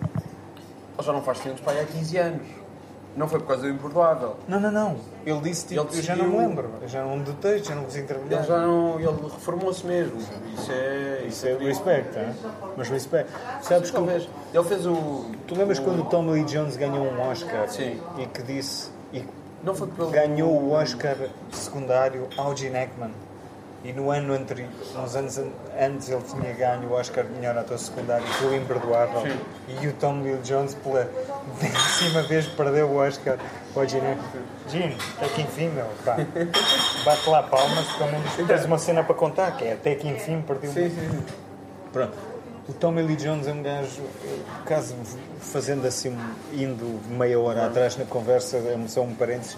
já não faz filmes para aí há quinze anos. Não foi por causa do Imperdoável. Não, não, não. Ele disse, tipo, Ele eu já não me decidiu- lembro. Eu já não me do texto, já não consigo trabalhar. Ele já não... Ele reformou-se mesmo. Isso é... Isso é respect, hein? Mas respect. Sabes que... Talvez. Ele fez o... Tu lembras o... quando o Tommy Lee Jones ganhou um Oscar? Sim. E que disse... E Não foi pelo... ganhou o Oscar secundário ao Gene Hackman. E no ano anterior, uns anos an- antes, ele tinha ganho o Oscar de melhor ator secundário pelo Imperdoável. Sim. E o Tom Lee Jones, pela décima vez, perdeu o Oscar ao Gene Hackman. Gene, até que enfim, meu, pá. Bate lá palmas, pelo menos tens uma cena para contar, que é até que enfim perdeu. Sim, sim, sim. Pronto. O Tommy Lee Jones é um gajo, caso fazendo assim, indo meia hora atrás na conversa, é só um parênteses.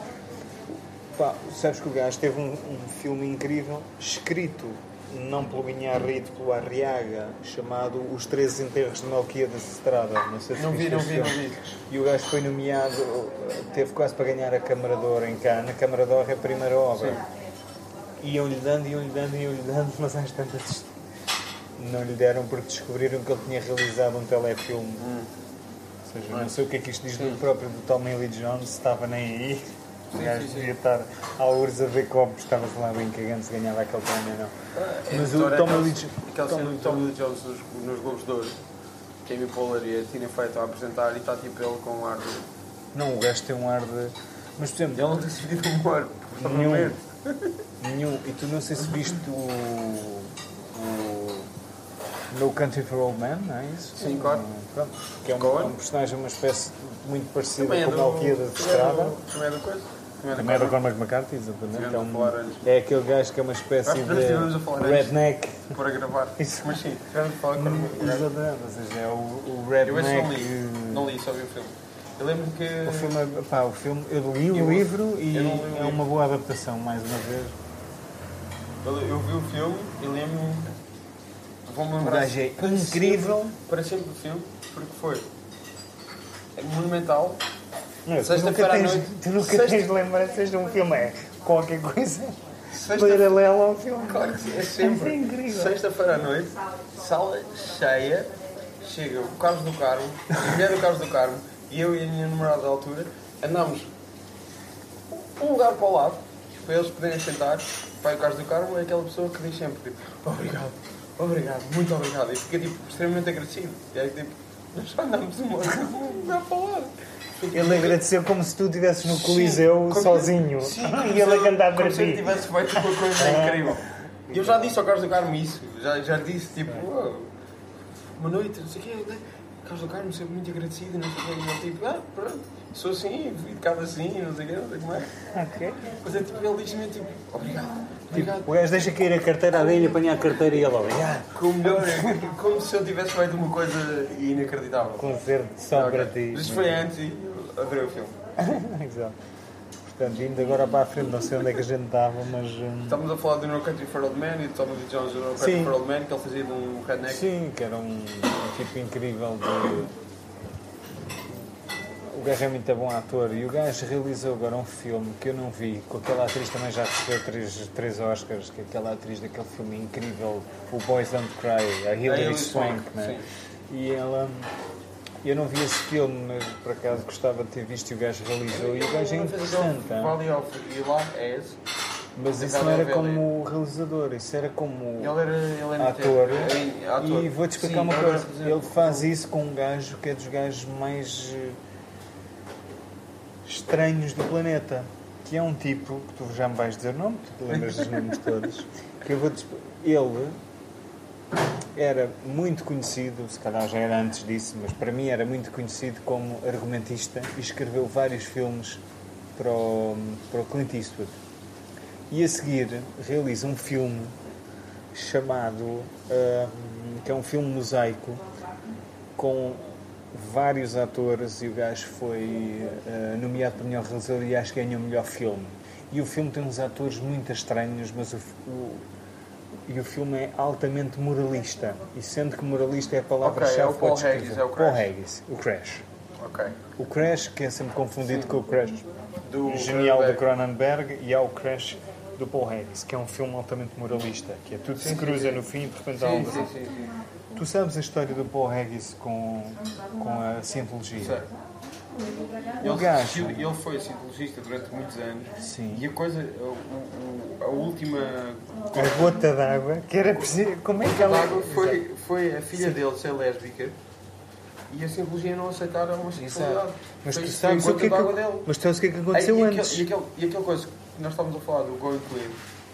Pá, sabes que o gajo teve um, um filme incrível, escrito não pelo Inharrito, pelo Arriaga, chamado Os Treze Enterros de Melquiades Estrada. Não sei se Não vi, viste não este vi, não filme. vi. E o gajo foi nomeado, teve quase para ganhar a Câmara de Ouro em Cannes. A Câmara de Ouro é a primeira obra. Iam-lhe dando, iam-lhe dando, iam-lhe dando, mas às tantas não lhe deram porque descobriram que ele tinha realizado um telefilme. Hum. Ou seja, não sei o que é que isto diz do próprio do Tommy Lee Jones, se estava nem aí. O Sim, gajo sim, sim. devia estar algures a ver copos, estava-se lá bem cagando se ganhava aquele prémio ou não. Mas É, o é Tommy aquela- Lee Jo- Aquela Tommy cena Lee do Tommy Lee Jones nos, nos Globos de Ouro, que a Amy Poehler e a Tina Fey estão a apresentar e está tipo ele com um ar de... Não, o gajo tem um ar de... Mas, por exemplo, Ele não tem sentido de humor, Nenhum. provavelmente. nenhum... E tu não sei se viste o... o No Country for Old Men, não é isso? Sim, claro. Pronto, que é um, Coen. um personagem, uma espécie muito parecida Também é com do... o Melquiades de também é Estrada. do- Também é da coisa. Também é do Cormac McCarthy, exatamente. Tivemos É, a um, falar antes. é aquele gajo que é uma espécie Acho que nós estivemos a de falar antes. redneck. Para gravar. Isso. Mas sim, tivemos a falar com o Exatamente, ou seja, é o, o Eu esse não redneck. li. Não li, só vi o filme. Eu lembro que... O filme, é- pá, o filme, eu li o Eu- livro e eu não li o é livro. uma boa adaptação, mais uma vez. Eu, eu vi o filme e lembro-me... Vou-me O lembrar... gajo é para incrível. sempre- Para sempre do filme, porque foi... É monumental. Não, tu Sexta-feira nunca à tens, noite. tu nunca Sexta- tens lembranças de um filme, é qualquer coisa Sexta- paralela ao filme. Claro que sim, é sempre. É incrível. Sexta-feira à noite, sala cheia, chega o Carlos do Carmo, a mulher do Carlos do Carmo e eu e a minha namorada da altura andámos um lugar para o lado para eles poderem sentar. Pai, o Carlos do Carmo é aquela pessoa que diz sempre tipo, obrigado, obrigado, muito obrigado. E fica tipo extremamente agradecido. E aí tipo, nós só andámos um lugar para o lado. Ele agradeceu como se tu estivesses no Coliseu Sim, como- sozinho. Sim, como e se ele a eu- cantar para como se ele ti. tivesse feito uma coisa incrível. E eu já disse ao Carlos do Carmo isso. Já, já lhe disse, tipo, "Oh, uma noite, não sei o quê. né? Carlos do Carmo, sempre muito agradecido, não sei o quê. E ele tipo, ah, pronto, sou assim, educado assim, não sei o quê, não sei como é. Ok. Mas é tipo, ele diz-me tipo, obrigado, obrigado. O gajo deixa cair a carteira dele, apanha a carteira e ele, obrigado. Com o melhor, é como se eu tivesse feito uma coisa inacreditável. Concerto só para ti. Mas isto foi antes e eu adorei o filme. Exato. Portanto, indo agora para a frente, não sei onde é que a gente estava, mas. hum, Estamos a falar do No Country for Old Men e do Tommy Lee Jones do No Country Sim. for Old Men, que ele fazia de um redneck. Sim, que era um, um tipo incrível de. O gajo é muito bom ator e o gajo realizou agora um filme que eu não vi, com aquela atriz também já recebeu três, três Oscars, que é aquela atriz daquele filme incrível, o Boys Don't Cry, a Hilary Hilary Swank, Swank, né? sim. E ela. Eu não vi esse filme, mas por acaso gostava de ter visto e o gajo realizou. E o gajo é interessante, hein? Valley of Eli é esse. Mas isso não era como realizador, isso era como Ele era, ele era ator. é, ator. E vou-te explicar Sim, uma ele coisa: era, por exemplo, ele faz isso com um gajo que é dos gajos mais eh, estranhos do planeta. Que é um tipo, que tu já me vais dizer o nome, tu te lembras dos nomes todos. Que eu vou-te. Ele era muito conhecido, se calhar já era antes disso, mas para mim era muito conhecido como argumentista e escreveu vários filmes para o, para o Clint Eastwood. E a seguir realiza um filme chamado hum, que é um filme mosaico com vários atores e o gajo foi uh, nomeado para melhor realizador e acho que ganhou o melhor filme. E o filme tem uns atores muito estranhos, mas o, o, e o filme é altamente moralista. E sendo que moralista é a palavra-chave, okay, é o Paul pode Haggis, é o Paul Haggis, o Crash. Okay. O Crash, que é sempre confundido Sim. com o Crash do genial do Cronenberg, e há o Crash do Paul Haggis, que é um filme altamente moralista, que é tudo sim, se cruza sim, no fim e de repente há algo assim. Sim, sim, sim. Tu sabes a história do Paul Haggis com, com a cientologia? Sei. Ele, gajo, ele foi cientologista durante muitos anos. Sim. E a coisa, a, a, a última... A gota d'água, que era preciso... Como é que ela... Foi, foi a filha Sim. dele ser lésbica e a cientologia não aceitaram uma sexualidade. Mas tu sabes o que é que... Mas tu sabes o que é que aconteceu e antes? Aquele, e, aquele, e aquela coisa que nós estávamos a falar do Going Clear,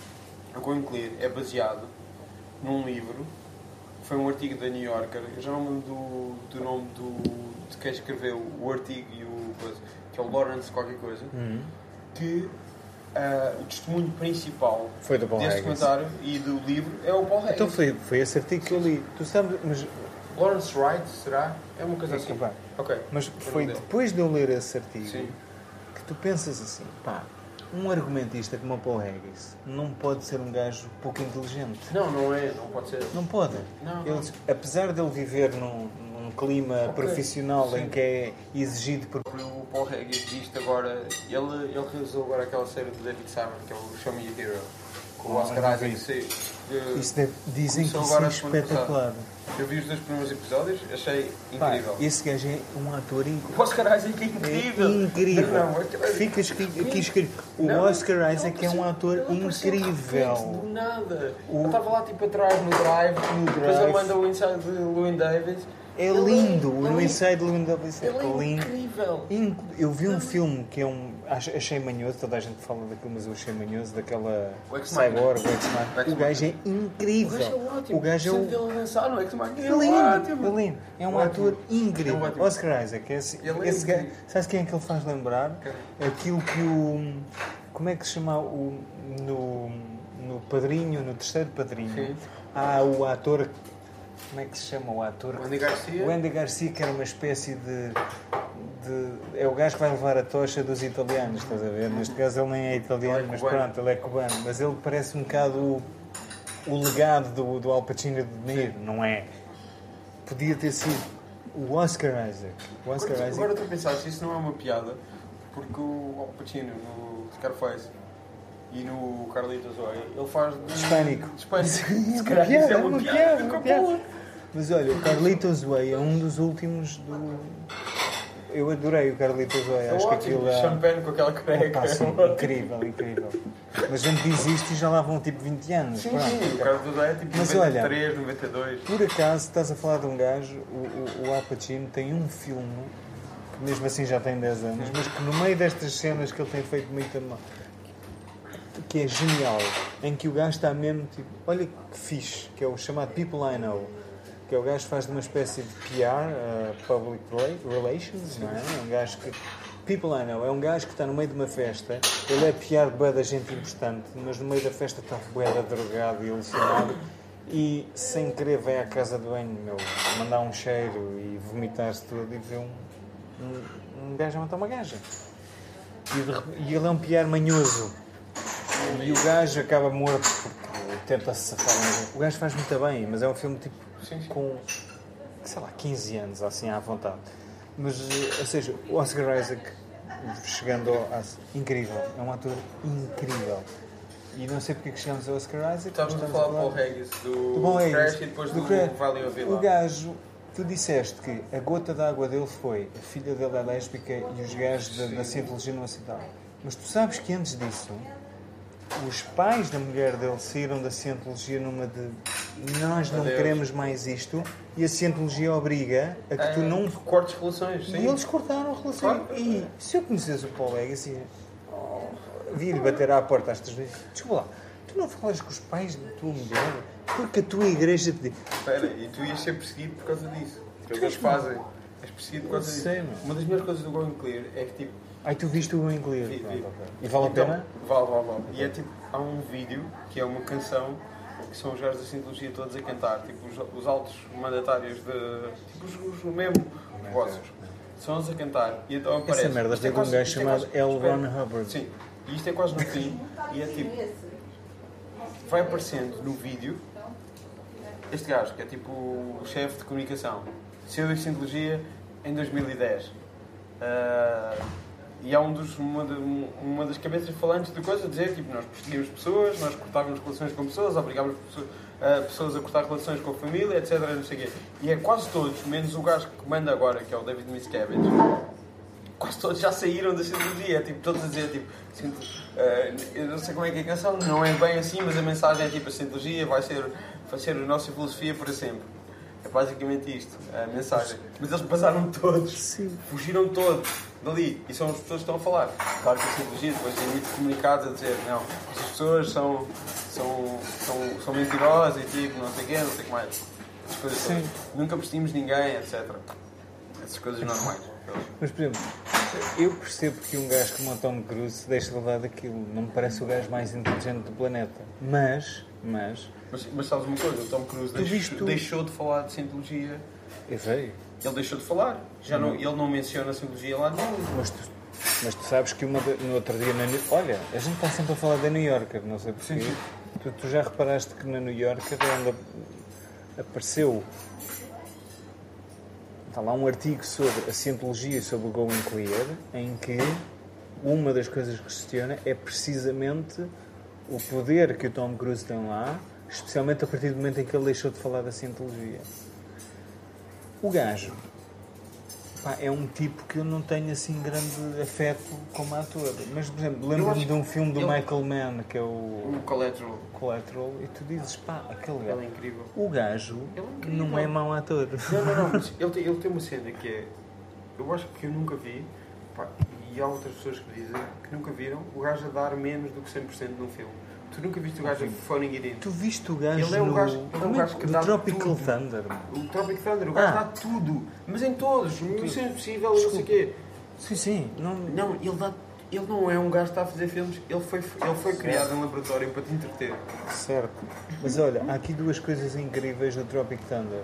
o Going Clear é baseado num livro, foi um artigo da New Yorker, eu já não me lembro do, do nome do, de quem escreveu o artigo e o coisa, que é o Lawrence qualquer coisa, uhum. que uh, o testemunho principal foi do Paul desse Haggis. Documentário e do livro é o Paul Haggis. Então foi, foi esse artigo que eu li. Tu sabes, mas... Lawrence Wright, será? É uma coisa é assim. Capaz. Ok. Mas foi depois de eu ler esse artigo Sim. que tu pensas assim, pá, um argumentista como o Paul Haggis não pode ser um gajo pouco inteligente. Não, não é, não pode ser. Não pode. Não, ele, não. Apesar de ele viver num, num clima okay. profissional Sim. em que é exigido por... O Paul Haggis diz agora, ele, ele realizou agora aquela série do David Simon, que é o Show Me a Hero, com o Oscar Isaac. Isso deve, dizem que isso é espetacular. Eu vi os dois primeiros episódios, achei incrível. Pá, esse gajo é um ator incrível. O Oscar Isaac é incrível. É incrível. Não, não, é... Ficas aqui escrito. O não, Oscar Isaac não, é um ator incrível. Do nada. O... Ele estava lá tipo atrás no Drive, no drive. Depois ele manda o Inside de Llewyn Davis. É lindo, o No Inside Llewyn Davis é lindo. Incrível. Eu vi um filme que é um. Achei manhoso, toda a gente fala daquilo, mas eu achei manhoso, daquela Cyborg, o X-Man. O gajo é incrível. O gajo é ótimo. O gajo é o. É lindo, é lindo. É um ator incrível. Oscar Isaac, esse, esse gajo. Sabes quem é que ele faz lembrar? Aquilo que o. Como é que se chama o. No, no Padrinho, no terceiro Padrinho, Sim. há o ator. Como é que se chama o ator? O Andy Garcia. O Andy Garcia, que era uma espécie de, de... É o gajo que vai levar a tocha dos italianos, estás a ver? Neste caso ele nem é italiano, é mas pronto, ele é cubano. Mas ele parece um bocado o, o legado do, do Al Pacino de De Niro, não é? Podia ter sido o Oscar Isaac. O Oscar agora, Isaac. Agora tu pensaste, isso não é uma piada, porque o Al Pacino no Scarface e no Carlitos Way, ele faz de... Hispânico. Hispânico. Se calhar isso é uma piada, uma piada. Mas olha, o Carlitos Way é um dos últimos do... Eu adorei o Carlitos Way. É acho ótimo, que aquilo é... Champagne com aquela careca. Opa, sim, incrível, incrível. Mas a gente diz isto e já lá vão tipo vinte anos. Sim, pronto. sim, o Carlitos Way é tipo mas, noventa e três, olha, noventa e dois. Por acaso, estás a falar de um gajo, o, o, o Al Pacino tem um filme, que mesmo assim já tem dez anos, sim. mas que no meio destas cenas que ele tem feito muito mal, que é genial, em que o gajo está mesmo tipo, olha que fixe, que é o chamado People I Know, que é o gajo que faz de uma espécie de P R, uh, Public Relations, não é? É um gajo que... People I Know é um gajo que está no meio de uma festa, ele é P R de bué da gente importante, mas no meio da festa está bué da drogado e alucinado, e sem querer vai à casa de banho, meu, mandar um cheiro e vomitar-se tudo e vê um, um, um gajo a matar uma gaja. E, de, e ele é um P R manhoso. E o gajo acaba morto porque tenta-se safar. O gajo faz muito bem, mas é um filme tipo sim, sim. com, sei lá, quinze anos, assim, à vontade. Mas, ou seja, o Oscar Isaac, chegando ao... incrível, é um ator incrível. E não sei porque é que chegamos ao Oscar Isaac. Estávamos a falar do Paul Haggis, do, do Paul Crash e depois do, do Vale of Vila. O gajo, tu disseste que a gota d'água dele foi a filha dele é lésbica e os gajos da, da cientologia não aceitaram. Mas tu sabes que antes disso... Os pais da mulher dele saíram da cientologia numa de nós não Adeus. queremos mais isto e a cientologia obriga a que é, tu não... cortes relações, sim. E eles cortaram a relação. Claro. E se eu conhecesse o Paul Haggis, oh, vi-lhe bater à porta às três vezes. Desculpa lá, tu não falas com os pais da tua mulher porque a tua igreja te diz... Espera, e tu ias ser perseguido por causa disso. Que é o que eles fazem. És perseguido por causa disso. Sei, uma das melhores coisas do Going Clear é que tipo... Ai, tu viste o Going Clear? Vi, vi. E vale então, a pena? Vale, vale, vale. E é tipo, há um vídeo que é uma canção que são os gajos da Scientologia todos a cantar, tipo os, os altos mandatários de. Tipo os, os mesmo vossos. São eles a cantar. E então aparece. Essa merda tem um gajo chamado L. Ron Hubbard. Sim, e isto é quase no fim, e é tipo. Vai aparecendo no vídeo este gajo, que é tipo o chefe de comunicação, saiu da Scientologia em dois mil e dez. Uh, e há um dos, uma, de, uma das cabeças falantes de coisa a dizer, tipo, nós perseguimos pessoas, nós cortávamos relações com pessoas, obrigávamos pessoas, uh, pessoas a cortar relações com a família, etcétera. Não sei o quê. E é quase todos, menos o gajo que manda agora, que é o David Miscavige, quase todos já saíram da Scientologia, é tipo, todos a dizer, tipo, uh, eu não sei como é que é a canção, não é bem assim, mas a mensagem é tipo, a Scientologia vai ser, vai ser a nossa filosofia para sempre. É basicamente isto, a mensagem. Mas eles passaram todos, Sim. fugiram todos dali, e são as pessoas que estão a falar. Claro que a Scientologia depois tem muitos comunicados a dizer, não, estas pessoas são, são, são, são mentirosas e tipo, não sei o quê, não sei o que mais. Essas coisas todas. Nunca perseguimos ninguém, etcétera. Essas coisas normais. Mas, por exemplo, eu percebo que um gajo como o Tom Cruise se deixa levar daquilo. Não me parece o gajo mais inteligente do planeta. Mas, mas... Mas, mas sabes uma coisa? O Tom Cruise deixou, deixou de falar de Scientologia. Eu sei. Ele deixou de falar. Já não, ele não menciona a Scientologia lá nenhum. Mas tu, mas tu sabes que uma de, no outro dia... Na, olha, a gente está sempre a falar da New Yorker, não sei porquê. Sim, sim. Tu, tu já reparaste que na New Yorker é onde apareceu... Está lá um artigo sobre a Scientologia e sobre o Going Clear, em que uma das coisas que questiona é precisamente o poder que o Tom Cruise tem lá, especialmente a partir do momento em que ele deixou de falar da Scientologia. O gajo, pá, é um tipo que eu não tenho assim grande afeto como ator. Mas, por exemplo, lembro-me de um filme do ele... Michael Mann, que é o... O Collateral. Collateral, e tu dizes, pá, aquele gajo... Ele é incrível. O gajo é não é mau ator. Não, não, não, mas ele tem, ele tem uma cena que é... Eu acho que eu nunca vi, pá, e há outras pessoas que dizem que nunca viram, o gajo a dar menos do que cem por cento num filme. Tu nunca viste o gajo a phoning it in. Tu viste o gajo ele é um gajo, no... ele é um gajo que dá Tropical tudo. Thunder. O Tropic Thunder, o gajo ah. dá tudo. Mas em todos. Missão Impossível, não sei o quê. Sim, sim. Não, não ele, dá, ele não é um gajo que está a fazer filmes. Ele foi, ele foi criado em laboratório para te entreter. Certo. Mas olha, há aqui duas coisas incríveis no Tropic Thunder.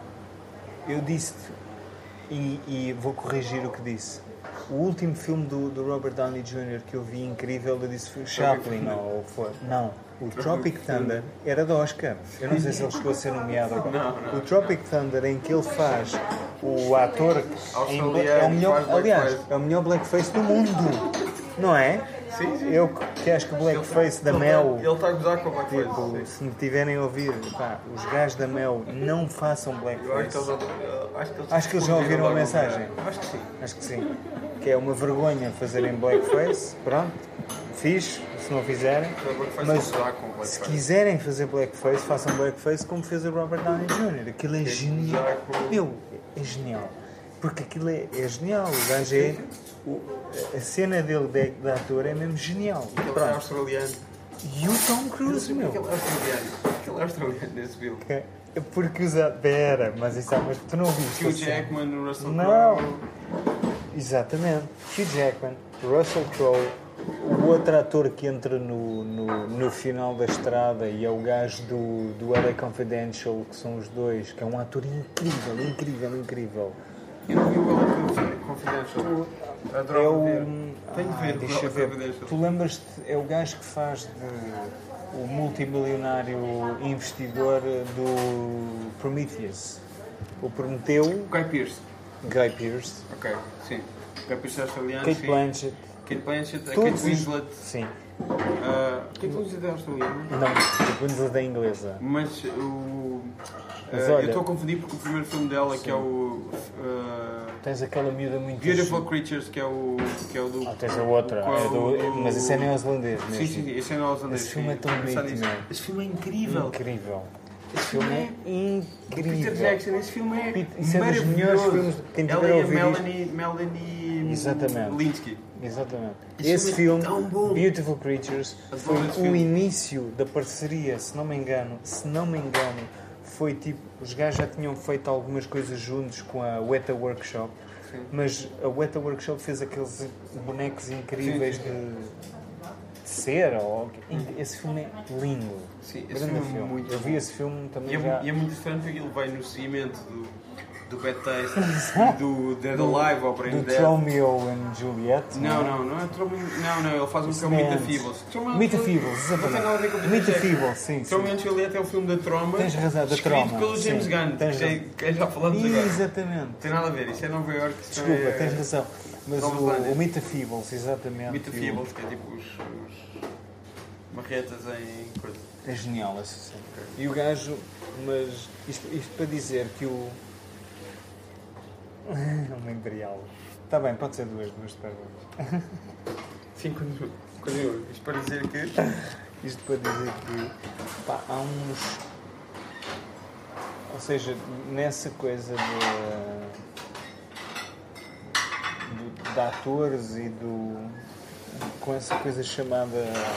Eu disse-te, e, e vou corrigir o que disse. O último filme do, do Robert Downey júnior que eu vi incrível, eu disse foi Chaplin, ou foi? Não. O Tropic Thunder era do Oscar. Eu não sei se ele chegou a ser nomeado agora. Não, não. O Tropic Thunder, em que ele faz o ator... Em, é o melhor, aliás, é o melhor blackface do mundo. Não é? Sim, sim. Eu que acho que o blackface da Mel... Ele está a gozar com o blackface. Tipo, se me tiverem a ouvir, pá, os gajos da Mel não façam blackface. Eu acho que eles, acho que eles já ouviram a mensagem. Acho que sim. Acho que sim. Que é uma vergonha fazerem blackface. Pronto. Fixe, se não fizerem. Mas se quiserem fazer blackface, façam blackface como fez o Robert Downey júnior Aquilo é genial. Meu, é genial. Porque aquilo é, é genial. O gajo é... O, a cena dele de, de ator é mesmo genial. Ele é australiano. E o Tom Cruise, meu. Aquele é australiano. Aquele é australiano nesse filme. É porque usa... Pera, mas isso é... Mas tu não viste. Hugh Jackman, Russell Crowe. Não. Exatamente. Hugh Jackman, Russell Crowe. O outro ator que entra no, no, no final da estrada e é o gajo do, do L A Confidential, que são os dois, que é um ator incrível, incrível, incrível. Eu não vi o L A Confidential. É o... Tenho de ver, ah, deixa eu ver. Tu lembras-te, é o gajo que faz de, o multimilionário investidor do Prometheus. O Prometeu... Guy Pearce. Guy Pearce. Ok, sim. Guy Pearce é australiano, Kate sim. Blanchett. Kate Blanchett, a Kate Winslet. Sim. Uh, Kate Winslet é australiana? Não, Kate Winslet é inglesa. Mas o... Mas uh, olha, eu estou a confundir porque o primeiro filme dela, sim, que é o... Uh, tens aquela miúda muito... Beautiful assim. Creatures, que é o... Que é o do, ah, tens a outra. É do, mas esse é neozelandês mesmo. Sim, sim, esse é neozelandês. Esse filme é tão bonito, mesmo. Esse filme é incrível. Incrível. Esse filme é incrível. Peter Jackson, esse filme é Isso é dos melhores filmes. Quem tiver a ouvir Melanie, Melanie Exatamente. Linsky. Exatamente. Esse, Esse filme, filme Beautiful Creatures, foi o filme. início da parceria, se não me engano, se não me engano, foi tipo, os gajos já tinham feito algumas coisas juntos com a Weta Workshop, sim, mas a Weta Workshop fez aqueles bonecos incríveis, sim, sim, de ser. Ou... Esse filme é lindo. Sim, esse filme é filme. muito Eu bom. vi esse filme também E é, já... e é muito estranho porque ele vai no seguimento do, do Bad Taste e do Dead Alive ou Brain Do Dead. Romeo and Juliet. Não, não, não é Tromeo. Não, não, ele faz um que é o Isso é Metafibles. Metafibles, Não tem nada a ver com o Peter Jackson. Metafibles, sim. sim. Tromeo and Juliet é o filme da Troma. Tens razão, da escrito Troma. pelo James Sim, Gunn, tens que, é, que é já falamos agora. Exatamente. Não tem nada a ver, isso é Nova York. Desculpa, é... tens razão. Mas Nova o, Zelândia. o Metafibles, exatamente. Metafibles, que é tipo os, os marretas em coisa. É genial essa cena. E o gajo, mas isto, isto para dizer que o. Uma Imperial. Está bem, pode ser duas, duas perguntas. Sim, continua. Continua. Isto para dizer que. Isto para dizer que pá, há uns. Ou seja, nessa coisa de, de, de atores e do. Com essa coisa chamada.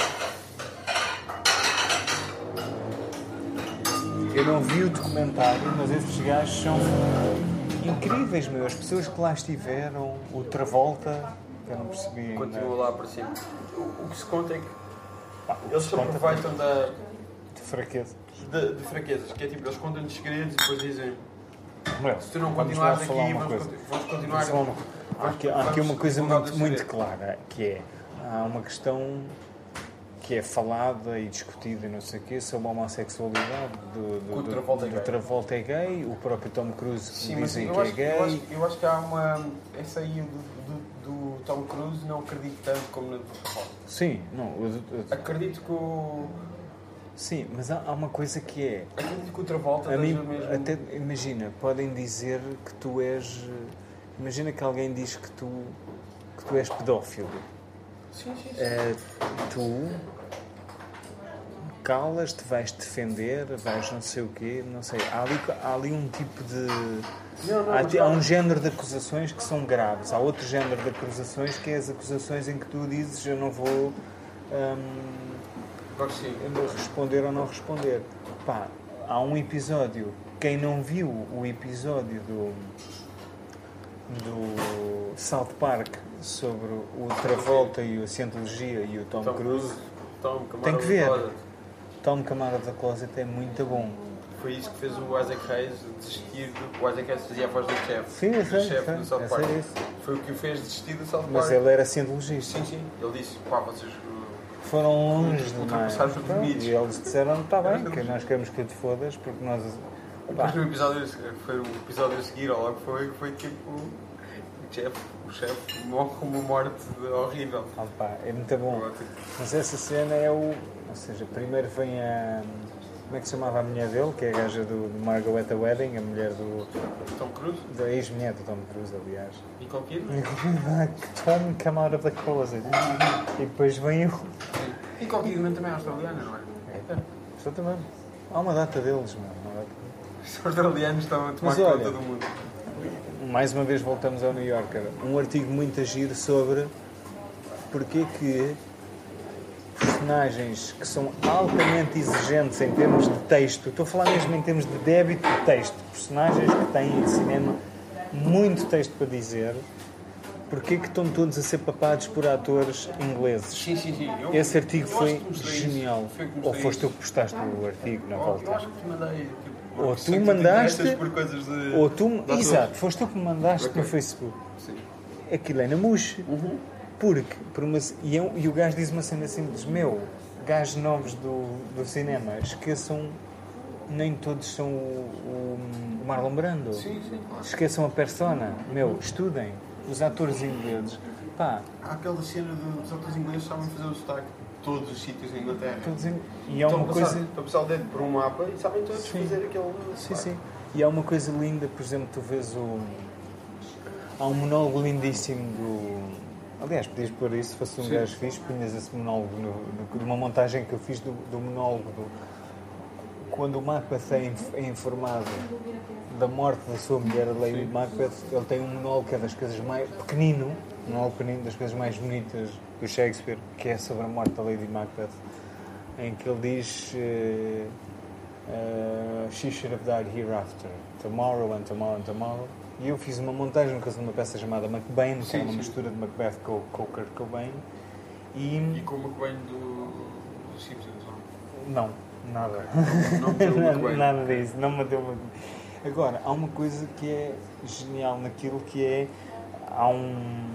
Eu não vi o documentário, mas esses gajos são incríveis, meu. As pessoas que lá estiveram, o Travolta, que eu não percebi ainda. Continua lá para cima. O, o que se conta é que Pá, eles se conta aproveitam da, de fraqueza. de, de fraquezas, que é tipo, eles contam-nos segredos e depois dizem Meu, se tu não vamos lá continuares falar aqui, uma vamos, coisa. conti- vamos continuar. Vamos falar uma coisa. Há aqui, há aqui uma coisa divulgar o muito, teu muito segredo. clara, que é, há uma questão que é falada e discutida e não sei o quê, sobre a homossexualidade do, do, Que o do, Travolta é do gay. Travolta é gay, o próprio Tom Cruise Sim, mas dizem eu que é acho, gay. eu, acho, eu acho que há uma. Essa aí do, do, do Tom Cruise não acredito tanto como na do Travolta. Sim, não, eu- eu- Acredito que o. sim, mas há, há uma coisa que é, Acredito que o Travolta a mim, seja mesmo. até, imagina, podem dizer que tu és, imagina que alguém diz que tu, que tu és pedófilo. Sim, sim, sim. Eh, tu calas-te, vais defender, vais não sei o quê, não sei. Há ali, há ali um tipo de. Não, não, há, mas há calma. um género de acusações que são graves. Há outro género de acusações que é as acusações em que tu dizes eu não vou hum, Claro que sim. responder ou não responder. Pá, há um episódio. Quem não viu o episódio do, do South Park sobre o Travolta e a Scientologia e o Tom, Tom Cruise, Tom, tem que ver. Closet. Tom Camara da Closet é muito bom. Foi isso que fez o Isaac Hayes desistir do. O Isaac Hayes fazia a voz do chefe. Sim, eu do sei, chefe sei, do South eu Park. sei isso. Foi o que o fez desistir do South Park. Mas ele era cientologista. Sim, sim. Ele disse, pá, vocês. uh, Foram longe demais. Ultrapassaram os Pronto, limites. e eles disseram, está bem, que nós queremos que tu te fodas, porque nós... Depois Pá, no episódio, foi o episódio a seguir, ou logo foi, que foi tipo. O chefe, o chefe morre com uma morte horrível. ah, pá, é muito bom. Mas essa cena é o... Ou seja, primeiro vem a... Como é que se chamava a mulher dele? Que é a gaja do, do Margot at the Wedding, a mulher do... Tom Cruise? da ex-mulher do Tom Cruise, aliás. Nicole Kidman? Tom come out of the closet. E depois vem o... Nicole Kidman também é australiana, não é? É. Exatamente. Há uma data deles, mano. Uma data. Os australianos estão a tomar Mas olha, conta do mundo. Mais uma vez voltamos ao New Yorker. Um artigo muito agir sobre porque que personagens que são altamente exigentes em termos de texto, estou a falar mesmo em termos de débito de texto, personagens que têm em cinema muito texto para dizer, porque que estão todos a ser papados por atores ingleses? Sim, sim, sim. Eu, Esse artigo eu foi acho que mostrei genial. isso. Foi eu que Ou mostrei foste tu isso. que postaste o artigo na Oh, eu volta? acho que te mandei. Tipo, Ou sei tu que mandaste, te por coisas de, ou tu... de atores. Exato, foste tu que me mandaste Ok. no Facebook. Sim. Aquilo é na mousse. Porque, por uma, e, eu, e o gajo diz uma cena simples: meu, gajos novos do, do cinema, esqueçam, nem todos são o, o, o Marlon Brando. Sim, sim, claro. Esqueçam a persona. Meu, estudem. Os atores ingleses. Pá, Há aquela cena dos atores ingleses que sabem fazer o sotaque de todos os sítios em Inglaterra. todos em, e há Estão uma a passar, coisa. estão a passar o dedo por um mapa e sabem todos Sim. fazer aquele Sim, sotaque. sim. E há uma coisa linda, por exemplo, tu vês o. Há um monólogo lindíssimo do. Aliás, podias pôr isso, se fosse um Sim. gajo fixe, punhas esse monólogo no, no, numa montagem que eu fiz do, do monólogo do, quando o Macbeth é, inf, é informado da morte da sua mulher, a Lady Sim. Macbeth, ele tem um monólogo que é das coisas mais pequenino, um monólogo pequenino das coisas mais bonitas do Shakespeare, que é sobre a morte da Lady Macbeth, em que ele diz uh, uh, She should have died hereafter, tomorrow and tomorrow and tomorrow. E eu fiz uma montagem por causa de uma peça chamada Macbeth, que Sim, era uma sim. mistura de Macbeth com, com o Kurt Cobain, E, E com o McBain do, do Simpsons, não, nada. Não me deu muito bem. Nada disso, não me deu muito bem. Agora, há uma coisa que é genial naquilo que é. Há um.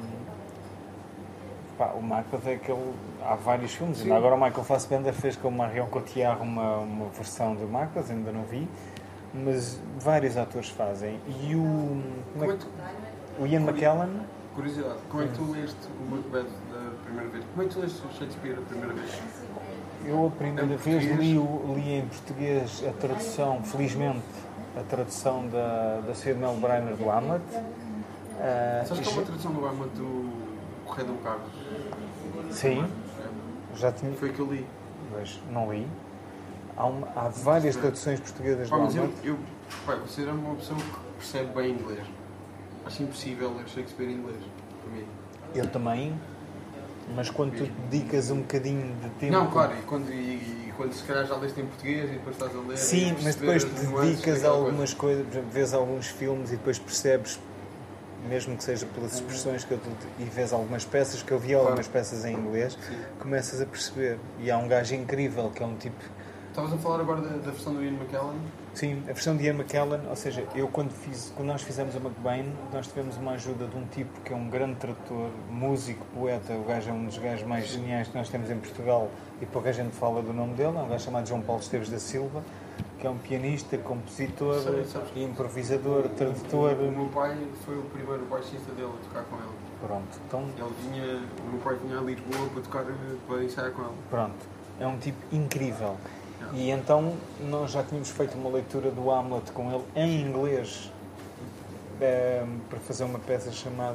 Pá, o Macbeth é aquele. Há vários filmes, Sim. ainda agora o Michael Fassbender fez com o Marion Cotillard uma, uma versão do Macbeth, ainda não vi, mas vários atores fazem. E o. Como é que, o Ian McKellen. Curiosidade, como é que tu leste o Macbeth da primeira vez? Como é que tu leste o Shakespeare a primeira vez? Eu a primeira Em vez português? li, o- li em português a tradução, felizmente, a tradução da, da Sofia de Mel Brainer do Hamlet. Ah, Sabes que há e- uma tradução do Hamlet do Rei Dom Carlos? Sim, É. já tinha, Foi que eu li. mas não li. Há, uma- há várias traduções portuguesas do Pá, mas eu, Hamlet. eu pá, você é uma pessoa que percebe bem inglês. Acho impossível ler Shakespeare em inglês, para mim. Eu também, mas quando tu dedicas um bocadinho de tempo... Não, claro, e quando, e, e quando se calhar já leste em português e depois estás a ler... Sim, e mas perceber depois as te nuances dedicas a daquela algumas coisas, por exemplo, vês alguns filmes e depois percebes, mesmo que seja pelas expressões que eu te- e vês algumas peças, que eu vi algumas peças em inglês, Sim. começas a perceber. E há um gajo incrível que é um tipo. Estavas a falar agora da, da versão do Ian McKellen? Sim, a versão de Ian McKellen, ou seja, eu quando, fiz, quando nós fizemos a McBain, nós tivemos uma ajuda de um tipo que é um grande tradutor, músico, poeta, o gajo é um dos gajos mais geniais que nós temos em Portugal e pouca gente fala do nome dele, é um gajo chamado João Paulo Esteves da Silva, que é um pianista, compositor, Sei, sabes. improvisador, tradutor. O meu pai foi o primeiro baixista dele a tocar com ele. Pronto, então, Ele vinha, o meu pai vinha a Lisboa para tocar, para ensaiar com ele. pronto, é um tipo incrível. E então nós já tínhamos feito uma leitura do Hamlet com ele em inglês eh, para fazer uma peça chamada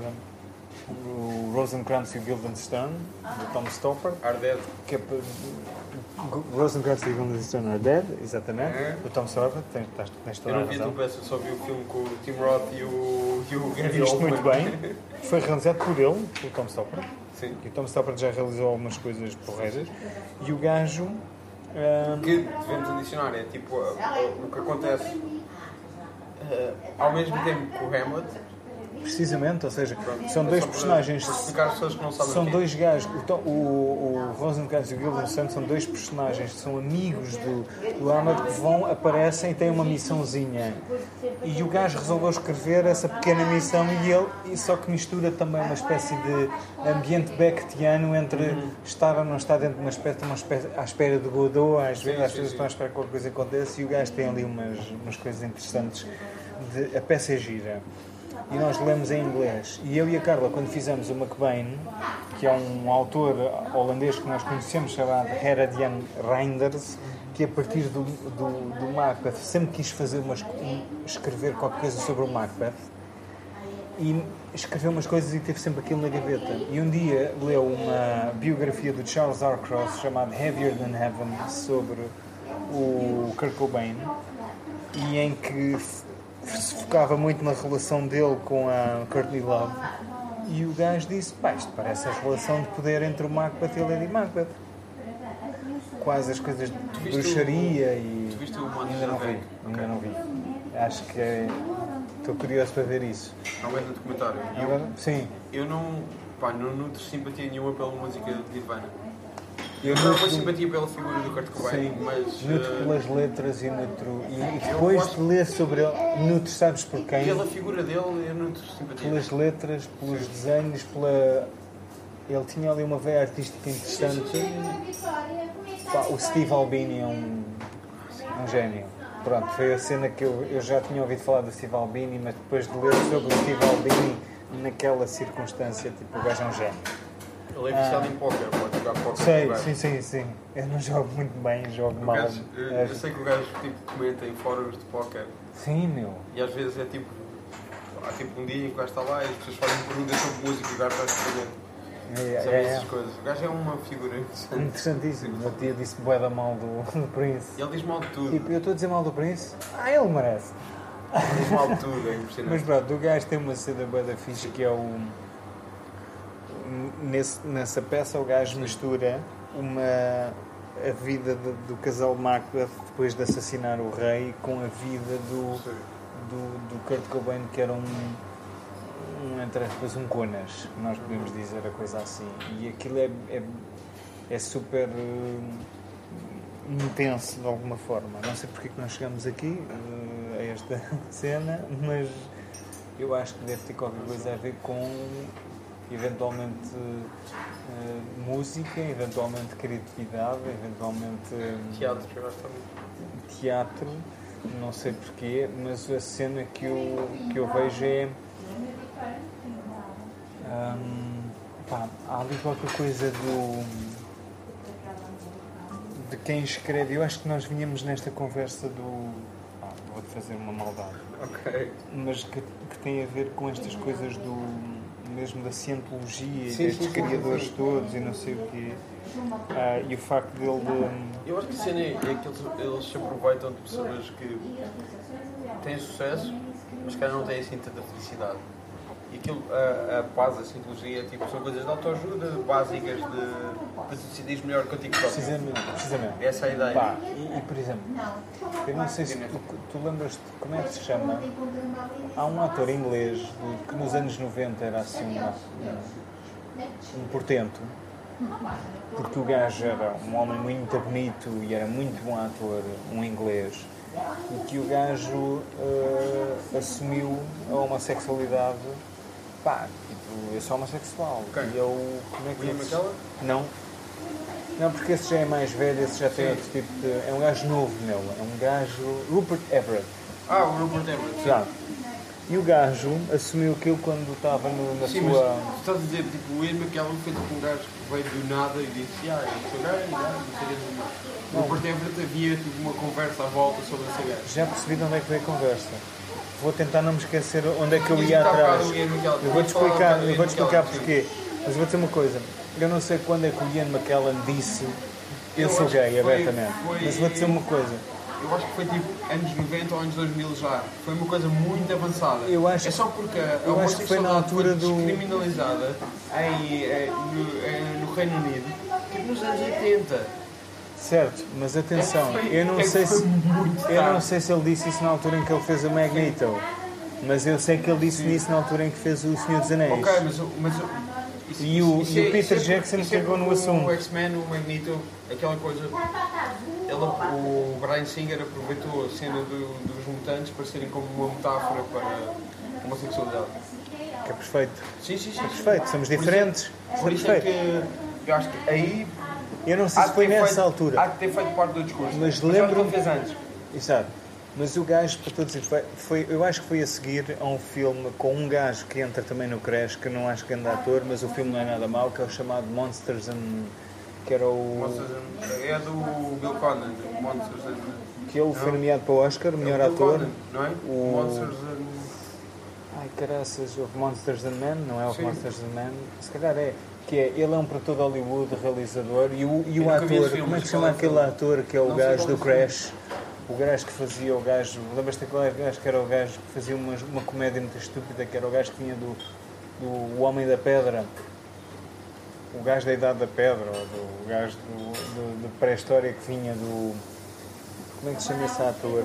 o Rosencrantz e o Guildenstern, do Tom Stoppard, Are Dead. que é para- Rosencrantz e o Guildenstern are dead, exatamente, É. do Tom Stoppard, tens, tens, tens Eu toda a não vi a razão. tua peça, só vi o filme com o Tim Roth e o, e o Gary Viste Oldman. muito bem, foi realizado por ele, pelo Tom Stoppard. Sim. E o Tom Stoppard já realizou algumas coisas porreiras e o gajo eh, Que devemos adicionar, é tipo a- a- o que acontece eh, ao mesmo tempo que o Hamlet. precisamente, ou seja, Pronto, são é dois só para- personagens, para explicar às pessoas que não sabem são o que é. dois gajos, o, Tom- o, o Rosencrantz e o Guildenstern são dois personagens que são amigos do, do Hamlet que vão, aparecem e têm uma missãozinha. E o gajo resolveu escrever essa pequena missão e ele, e só que mistura também uma espécie de ambiente Becketiano entre estar ou não estar dentro de uma espécie, uma espécie à espera de Godot, às vezes, às sim, vezes sim. estão à espera que qualquer coisa aconteça e o gajo tem ali umas, umas coisas interessantes. De, a peça é gira. E nós lemos em inglês. E eu e a Carla, quando fizemos o McBain, que é um autor holandês que nós conhecemos, chamado Heradian Reinders, que a partir do, do, do Macbeth sempre quis fazer umas, um, escrever qualquer coisa sobre o Macbeth e escreveu umas coisas e teve sempre aquilo na gaveta. E um dia leu uma biografia do Charles R. Cross chamada Heavier Than Heaven sobre o Kurt Cobain e em que se focava muito na relação dele com a Courtney Love e o gajo disse, pá, isto parece a relação de poder entre o Macbeth e a Lady Macbeth, quase as coisas de viste bruxaria o- e tu viste o Monsters ainda não vi, Bank? ainda Ok. não vi, acho que é... estou curioso para ver isso. Há um grande documentário. Eu, Agora, sim, eu não, pá, não nutro simpatia nenhuma pela música de Nirvana. eu Eu não tenho nutro, simpatia pela figura do Kurt Cobain, sim, mas nutro eh, pelas letras e nutro e, e depois gosto- de ler sobre ele, nutro, sabes por quem? pela figura dele eu nutro simpatia. Pelas letras, pelos desenhos, pela... Ele tinha ali uma veia artística interessante. Pá, o Steve Albini é um, um gênio. Pronto, foi a cena que eu, eu já tinha ouvido falar do Steve Albini, mas depois de ler sobre o Steve Albini, naquela circunstância, tipo, o gajo é um gênio. Ele é viciado em póquer, pode jogar póquer. Sei, com o gajo. sim, sim, sim. Eu não jogo muito bem, jogo O mal. gajo, eu, eu É- sei que o gajo tipo, comenta em fóruns de póquer Sim, meu. e às vezes é tipo. Há tipo um dia em que o gajo está lá e as pessoas fazem perguntas sobre música e o gajo está a responder. É, Sabe é, essas é. coisas. O gajo é uma figura interessante. Interessantíssimo. No dia disse bué da mal do, do Prince. E ele diz mal de tudo. Tipo, eu estou a dizer mal do Prince? Ah, ele merece. Diz mal de tudo, é Mas impressionante. pronto, o gajo tem uma cena bué da fixe que é o... Nesse, nessa peça o gajo mistura uma, a vida de- do casal Macbeth depois de assassinar o rei com a vida do, Sim. do, do Kurt Cobain, que era um, um um, entre aspas, um conas, nós podemos dizer a coisa assim. E aquilo é, é, é super uh, intenso de alguma forma. Não sei porque é que nós chegamos aqui uh, a esta cena, mas eu acho que deve ter qualquer coisa a ver com eventualmente uh, música, eventualmente criatividade, eventualmente uh, Teatro, eu gosto também. teatro, não sei porquê, mas a cena que eu, que eu vejo é um, pá, há ali qualquer coisa do de quem escreve. Eu acho que nós vinhamos nesta conversa do ah, vou-te fazer uma maldade, Ok. mas que, que tem a ver com estas coisas do mesmo da cientologia e Sim, destes sim, sim, criadores sim. todos e não sei o quê. Ah, e o facto dele de, Eu acho que a cena é, é que eles, eles se aproveitam de pessoas que têm sucesso, mas que não têm assim tanta felicidade. E aquilo, a, a paz, a cientologia, tipo, são coisas de autoajuda, básicas de para tu decidires melhor contigo próprio. precisamente, precisamente. Essa é a ideia. Pá, e, e, por exemplo, eu não sei se tu, tu lembras-te, como é que se chama? Há um ator inglês de, que nos anos noventa era assim uma, um, um portento, porque o gajo era um homem muito bonito e era muito bom ator, um inglês, e que o gajo uh, assumiu a homossexualidade. Pá, tipo, eu sou homossexual. Quem? E eu, como é que William eu- McKellen? Não. Não, porque esse já é mais velho, esse já tem Sim. outro tipo de... É um gajo novo nele, é um gajo... Rupert Everett. Ah, o Rupert Everett. Exato. E o gajo assumiu aquilo quando estava no, na Sim, sua... mas tu estás a dizer, tipo, o William McKellen foi tipo um gajo que veio do nada e disse, ah, eu sou gay, ah, não sei o que. O Rupert Everett havia tipo uma conversa à volta sobre esse gajo. Já percebi de onde é que veio a conversa. Vou tentar não me esquecer onde é que eu Tinhas ia dito há bocado atrás. o Ian McKellen. Eu vou-te Tinhas falado há explicar, bocado do eu Ian vou-te explicar McKellen, porquê. Mas eu vou dizer uma coisa. Eu não sei quando é que o Ian McKellen disse eu Eu sou acho que gay, foi- abertamente. foi- Mas vou dizer uma coisa. Eu acho que foi tipo anos noventa ou anos dois mil já. Foi uma coisa muito avançada. Eu acho é só porque a eu acho que foi na homossexualidade altura foi do- descriminalizada em, eh, no, eh, no Reino Unido tipo nos anos oitenta. Certo, mas atenção, É que foi- eu não é que sei foi se muito eu não tarde. sei se ele disse isso na altura em que ele fez o Magneto, mas eu sei que ele disse nisso na altura em que fez o Senhor dos Anéis. Ok, mas, o- mas o- isso- E o- isso e o é- Peter isso é- Jackson isso é pegou no porque assunto. O X-Men, o Magneto, aquela coisa. Ele, o Bryan Singer aproveitou a cena do- dos mutantes para serem como uma metáfora para a homossexualidade. Que é perfeito. Sim, sim, sim. É perfeito, somos Por isso é- diferentes. Por É isso é perfeito. que eu acho que aí Eu não sei há se de foi ter nessa feito- altura. há de ter feito parte do discurso. Mas já lembro-me- não fez antes. Exato. Mas o gajo, para todos os efeitos, foi, eu acho que foi a seguir a um filme com um gajo que entra também no Crash, que não acho que anda ator, mas o filme não é nada mau, que é o chamado Monsters and... que era o... Monsters and- É do Bill Conner, o Monsters and... que ele foi nomeado para o Oscar, o melhor é o Bill ator. Conner, não é? O- Monsters and... Ai, caraças, houve Monsters and Men, não é o Sim. Monsters and Men? Se calhar é. Que é, ele é um produtor de Hollywood, realizador, e o, e Eu o nunca vi ator, esse filme, como é que mas se chama qual é o aquele filme? ator que é o Não sei gajo qual do é o filme. Crash? O gajo que fazia o gajo, lembras-te daquele gajo que era o gajo que fazia uma, uma comédia muito estúpida, que era o gajo que vinha do, do O Homem da Pedra, o gajo da Idade da Pedra, ou do o gajo do, do, do pré-história que vinha do... Como é que se chama esse ator?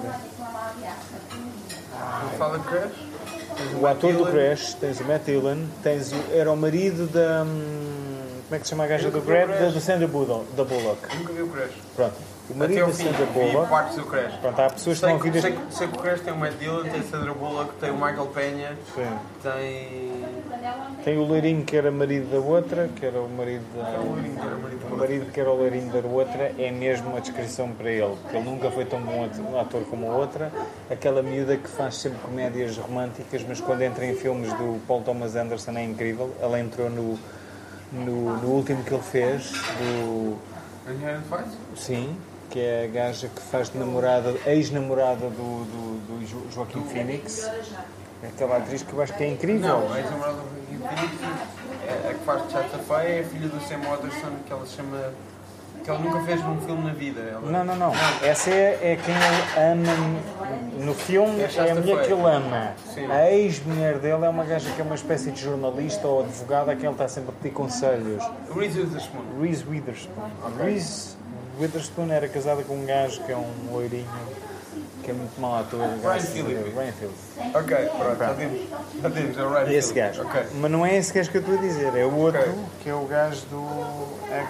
Não fala Crash? O ator do Crash, tens o Matt Dillon, tens o, era o marido da... hum, como é que se chama a gaja Eu do nunca vi o Grab? Crash. Da Sandra Bullock. Da Bullock. Eu nunca vi o Crash. Pronto. O Até marido ao da fim, Sandra vi Bullock. partes do Crash. Pronto, há pessoas que Sei, estão a ouvir que- este... sei, que- sei que o Crash tem o Matt Dillon, tem a Sandra Bullock, tem o Michael Peña, Sim. tem... Tem o loirinho que era marido da outra, que era o marido da... o loirinho que era marido da O outra. marido que era o loirinho da outra é mesmo uma descrição para ele, que ele nunca foi tão bom atu- ator como a outra. Aquela miúda que faz sempre comédias românticas, mas quando entra em filmes do Paul Thomas Anderson é incrível. Ela entrou no, no, no último que ele fez, do... Inherent Vice? Sim, que é a gaja que faz de namorada, ex-namorada do, do, do Jo- Joaquim Phoenix. É aquela atriz que eu acho que é incrível. Não, a ex-namorada do Phoenix, é a que faz de chata feia, é a filha do Sam Waterston, que ela se chama... que ela nunca fez um filme na vida. Ela... Não, não, não. Essa é, é quem ele ama no filme, É é Shasta a mulher que Feia. ele ama. Sim. A ex-mulher dele é uma gaja que é uma espécie de jornalista ou advogada que ele está sempre a pedir conselhos. Reese Witherspoon. Reese Witherspoon. Reese Witherspoon era casada com um gajo que é um loirinho. que é muito mau ator. Ryan Phillippe. Ryan Phillippe. Ok, pronto, já temos. Já temos, é o Ryan Esse Phillippe. gajo. Ok. Mas não é esse gajo que eu estou a dizer, é o outro, Ok. que é o gajo do... é-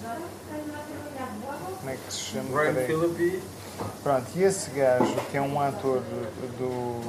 Como é que se chama? Ryan Peraí. Phillippe. Pronto, e esse gajo, que é um ator do... do-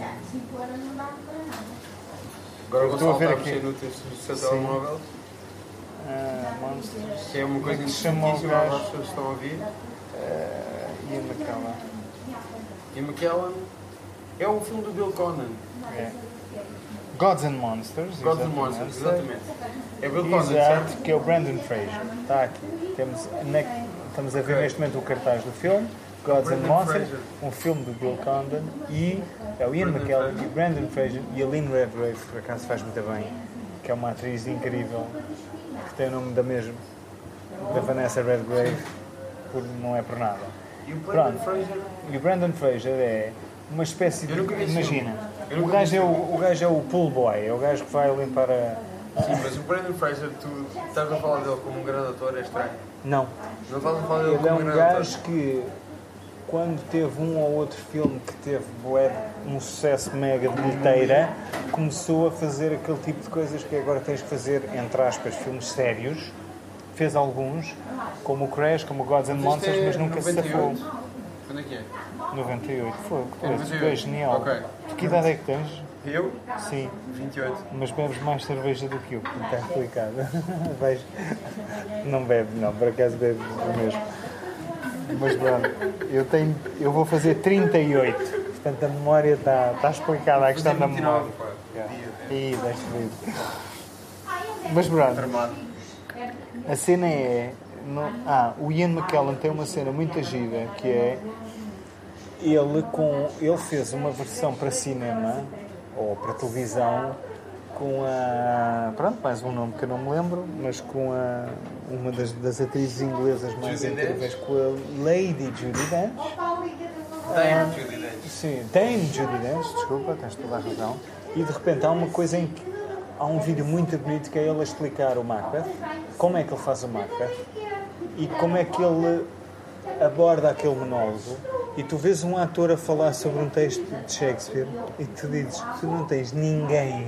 Agora vou Estou a ver saltar aqui. mexer no texto do seu Sim. telemóvel. ah, Monsters... Que é uma coisa Como é que se chama o interessantíssima, gajo? as pessoas estão a ouvir. Ah, Ian McKellen. E McKellen é o filme do Bill Conner. É. Gods and Monsters. Gods and exatamente. Monsters, exatamente. É Bill Conner, Exato, certo? que é o Brandon Fraser. Está aqui. Temos, na- estamos a ver Ok. neste momento o cartaz do filme, Gods and Brandon Monsters, Fraser. um filme do Bill Condon, e é o Ian Brandon McKellen Fraser. e Brandon Fraser e a Lynn Redgrave, que por acaso faz muito bem, que é uma atriz incrível, que tem o nome da mesma, da Vanessa Redgrave, por, não é por nada. E o Brandon Pronto. Fraser. E o Brandon Fraser é uma espécie de... Eu nunca vi esse Imagina, filme. Eu o nunca gajo, vi é esse o, o gajo é o pool boy, é o gajo que vai limpar a... Sim, mas o Brandon Fraser, tu estás a falar dele como um grande ator, é estranho. Não. Não estás a falar dele Ele é como um um grande gajo ator. que, quando teve um ou outro filme que teve bué, um sucesso mega de bilheteira, começou a fazer aquele tipo de coisas que agora tens que fazer, entre aspas, filmes sérios. Fez alguns, como o Crash, como o Gods and Isto Monsters, é mas nunca se noventa e safou. oito. Quando é que é? noventa e oito, foi. É noventa e Tu és oito. genial. Ok. Tu que idade é que tens? Eu? Sim, vinte e oito. mas bebes mais cerveja do que eu, porque está explicado. Vais... Não bebe, não, por acaso bebes o mesmo. Mas pronto, eu, tenho, eu vou fazer trinta e oito, portanto a memória está, está explicada, a questão da vinte e nove, memória. pá. Ih, deixa ver. Mas pronto, Armado. a cena é... não- ah, o Ian McKellen tem uma cena muito gira, que é... Ele, com, ele fez uma versão para cinema, ou para televisão, com a... Pronto, mais um nome que eu não me lembro, mas com a, uma das, das atrizes inglesas mais Judi incríveis, com a Lady Judi Dench. Tem Judi Dench. Sim, tem Judi Dench, desculpa, tens toda a razão. E de repente há uma coisa em que... Há um vídeo muito bonito que é ele a explicar o Macbeth, como é que ele faz o Macbeth, e como é que ele aborda aquele monólogo. E tu vês um ator a falar sobre um texto de Shakespeare e tu dizes, tu não tens ninguém,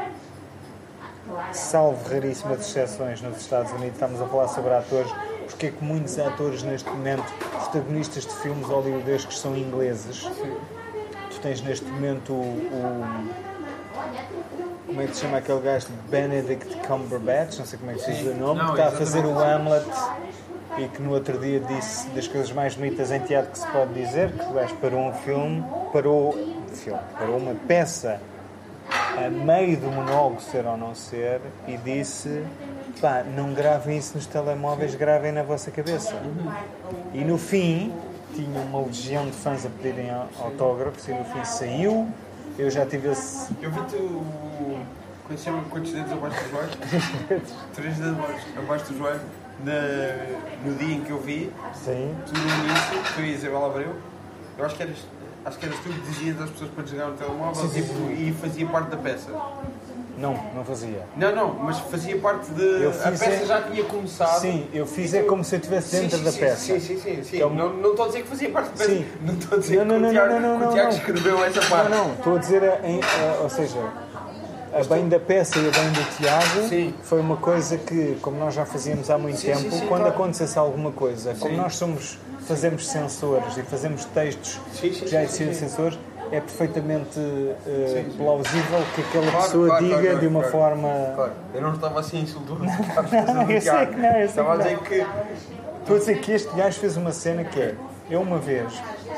salvo raríssimas exceções nos Estados Unidos, estamos a falar sobre atores, porque é que muitos atores neste momento, protagonistas de filmes hollywoodescos, são ingleses. Tu tens neste momento o, o como é que se chama aquele gajo de Benedict Cumberbatch, não sei como é que se diz o nome, Não, que está a fazer o exatamente. Hamlet e que no outro dia disse das coisas mais bonitas em teatro que se pode dizer, que o gajo parou um filme, parou, filme, parou uma peça a meio do monólogo, ser ou não ser, e disse, pá, não gravem isso nos telemóveis, gravem na vossa cabeça. E no fim, tinha uma legião de fãs a pedirem autógrafos e no fim saiu. Eu já tive esse... Eu vi-te o... Como se chama? Quantos dedos abaixo do joelho? Três dedos abaixo, abaixo do joelho. Na, no dia em que eu vi, Sim. tu no início, tu e a Isabela Abreu, eu acho que eras, acho que eras tu que dizias às pessoas para desligar o telemóvel Sim, sim, tipo, sim. e fazia parte da peça. Não, não fazia. Não, não, mas fazia parte de... Eu A fiz peça é- já tinha começado. Sim, eu fiz E é tu- como se eu estivesse Sim, dentro sim, da sim, peça. Sim, sim, sim. sim. Que é um- Não, não estou a dizer que fazia parte da peça. Sim. Não estou a dizer Não, não, que não, o Tiago, não, não, que o não, Tiago não. escreveu essa parte. Não, não, estou a dizer, em, eh, ou seja, a bem da peça e a bem do Tiago Sim. foi uma coisa que, como nós já fazíamos há muito Sim, tempo, sim, sim, quando claro. acontecesse alguma coisa, como Sim. nós somos, fazemos sensores e fazemos textos Sim, sim, que já sim, existiam sim, sim. sensores, é perfeitamente eh, Sim, sim. plausível que aquela Claro, pessoa claro, diga claro, de uma claro. forma... Claro, eu não estava assim insultuoso. Não, eu sei que não, eu sei Estava a que dizer não. que... Estou a dizer que este gajo fez uma cena que é, eu uma vez,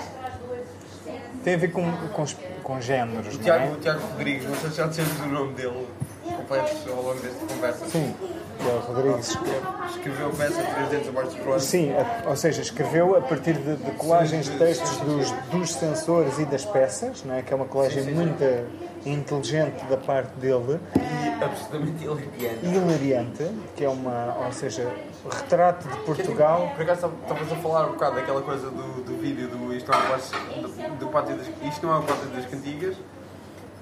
tem a ver com, com, os- com géneros, O não Tiago, é? o Tiago Rodrigues, não sei se já dissemos o nome dele completo ao longo desta conversa. Sim, que é o Rodrigues. Escreveu a peça Três Dedos Abaixo do Joelho. Sim, a- ou seja, escreveu a partir de, de colagens de textos dos, dos sensores e das peças, não é? Que é uma colagem muito inteligente da parte dele, E absolutamente hilariante. e hilariante, que é uma, ou seja, retrato de Portugal. Por acaso estavas a falar um bocado daquela coisa do, do vídeo do Isto, não é o Pátio- do, do Pátio das, Isto não é o Pátio das Cantigas,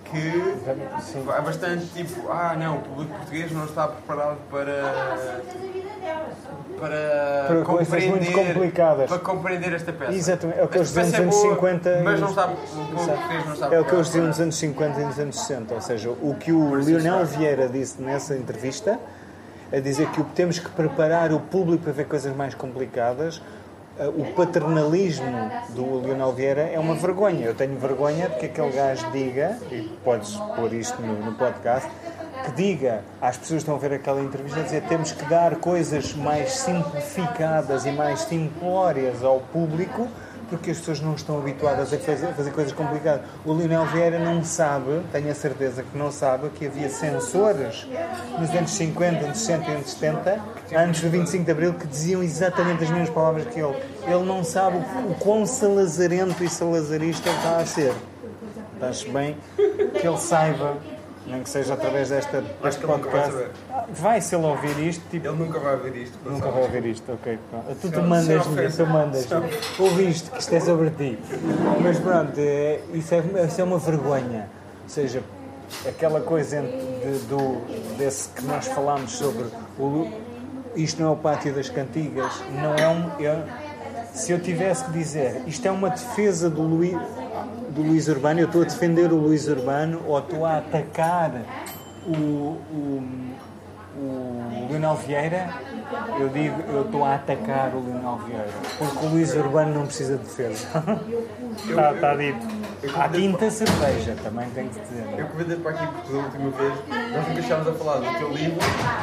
que é bastante tipo, ah não, o público português não está preparado para para, para compreender, muito complicadas. Para compreender esta peça. Exatamente, é o que eles diziam nos é anos boa, cinquenta. Mas não está, o público português não está É o que eles diziam nos anos cinquenta e nos anos sessenta, ou seja, o que o Lionel Vieira disse nessa entrevista, a dizer que temos que preparar o público para ver coisas mais complicadas. O paternalismo do Lionel Vieira é uma vergonha. Eu tenho vergonha de que aquele gajo diga, e podes pôr isto no, no podcast, que diga às pessoas que estão a ver aquela entrevista, dizer temos que dar coisas mais simplificadas e mais simplórias ao público, porque as pessoas não estão habituadas a fazer, a fazer coisas complicadas. O Lionel Vieira não sabe, tenho a certeza que não sabe, que havia censores nos anos cinquenta, anos sessenta e anos setenta, antes do vinte e cinco de Abril, que diziam exatamente as mesmas palavras que ele. Ele não sabe o, o quão salazarento e salazarista ele está a ser. Estás bem? Que ele saiba, nem que seja através desta, deste podcast. Vai, se ele ouvir isto, tipo... Ele nunca vai ouvir isto. Nunca vai ouvir isto, ok. Tu, tu mandas-me, tu mandas ouviste que isto é sobre ti. Mas pronto, é, isso, é, isso é uma vergonha. Ou seja, aquela coisa de, do, desse que nós falámos sobre o, isto não é o Pátio das Cantigas, não é um... Eu, se eu tivesse que dizer, isto é uma defesa do Luís, do Luís Urbano, eu estou a defender o Luís Urbano ou estou a atacar o... o o Lionel Vieira, eu digo, eu estou a atacar o Lionel Vieira, porque o Luís Urbano não precisa de defesa. Está, está dito. À quinta cerveja, também tenho que dizer. Eu convidei para aqui porque da última vez nós nunca estávamos a falar do teu livro,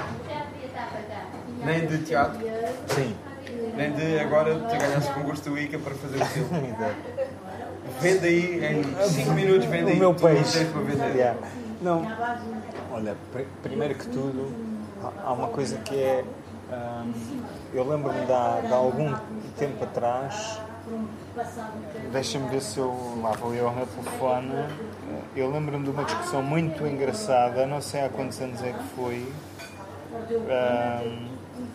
nem de teatro, sim, nem de agora te ganhaste com gosto do Ica para fazer o filme. Vende aí, em cinco minutos vende aí o meu tudo peixe. Para vender. Yeah. Não, olha, pr- primeiro que tudo, há uma coisa que é, hum, eu lembro-me de há, de há algum tempo atrás, deixa-me ver se eu, lá vou eu ao meu telefone, eu lembro-me de uma discussão muito engraçada, não sei há quantos anos é que foi, hum,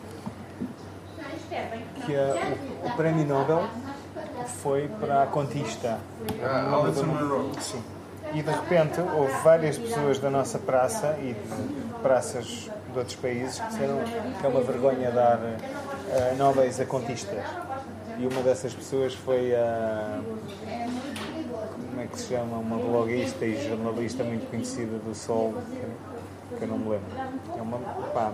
que a, o, o Prémio Nobel foi para a contista. Ah, Alison Monroe. Sim. E de repente houve várias pessoas da nossa praça e de praças de outros países que disseram que é uma vergonha dar uh, Nobéis a contistas. E uma dessas pessoas foi a... como é que se chama? Uma bloguista e jornalista muito conhecida do Sol, que, que eu não me lembro. É uma... Pá,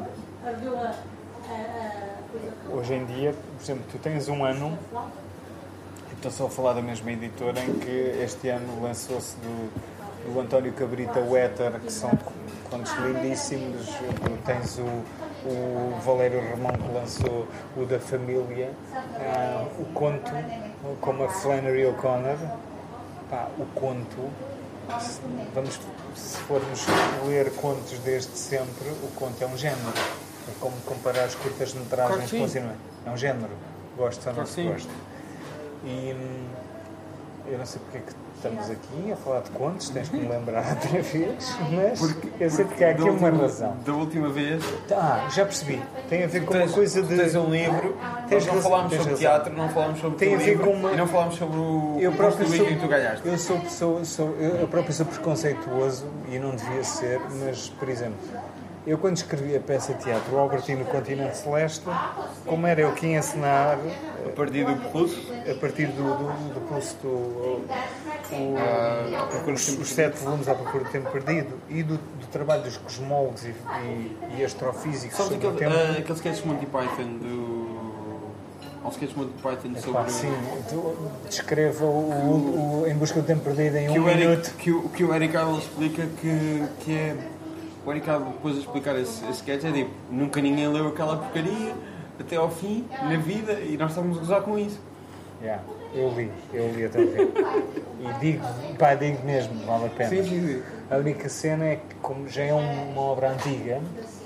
hoje em dia, por exemplo, tu tens um ano... Estou só a falar da mesma editora em que este ano lançou-se do, do António Cabrita o Éter, que são contos lindíssimos. Tens o, o Valério Ramão que lançou o da Família, uh, o conto, como a Flannery O'Connor. Pá, o conto, se, vamos, se formos ler contos desde sempre, o conto é um género. É como comparar as curtas-metragens com o cinema. É um género. Gosto ou não se gosta. E eu não sei porque é que estamos aqui a falar de contos, tens que me lembrar outra vez, mas porque, eu sei porque há aqui uma última, razão. Da última vez... Ah, já percebi. Tem a ver com tens, uma coisa de... Tens um livro, tens nós não falámos sobre razão. Teatro, não falámos sobre tem o a ver livro com uma... e não falámos sobre o eu gosto do sou, que tu ganhaste. Eu sou, sou, sou, eu próprio sou preconceituoso e não devia ser, mas, por exemplo... Eu, quando escrevi a peça de teatro, o Albertino no Continente Celeste, como era eu que ia encenar... A partir do pulso? A partir do, do, do pulso do... O, uh, os, os sete volumes à procura do tempo perdido e do, do trabalho dos cosmólogos e, e, e astrofísicos sobre aquele, o tempo. Uh, aquele sketch Monty Python do... Um sketch Monty Python é, sobre... Pá, sim, descreva o, o, o Em Busca do Tempo Perdido em que um o Eric, minuto. Que o, que o Eric Idle explica que, que é... O Eric Idle depois a explicar esse, esse sketch é tipo, nunca ninguém leu aquela porcaria até ao fim, na vida, e nós estávamos a gozar com isso. Yeah, eu li, eu li até o fim. E digo, pá, digo mesmo, vale a pena. Sim, sim, sim. A única cena é que, como já é uma obra antiga,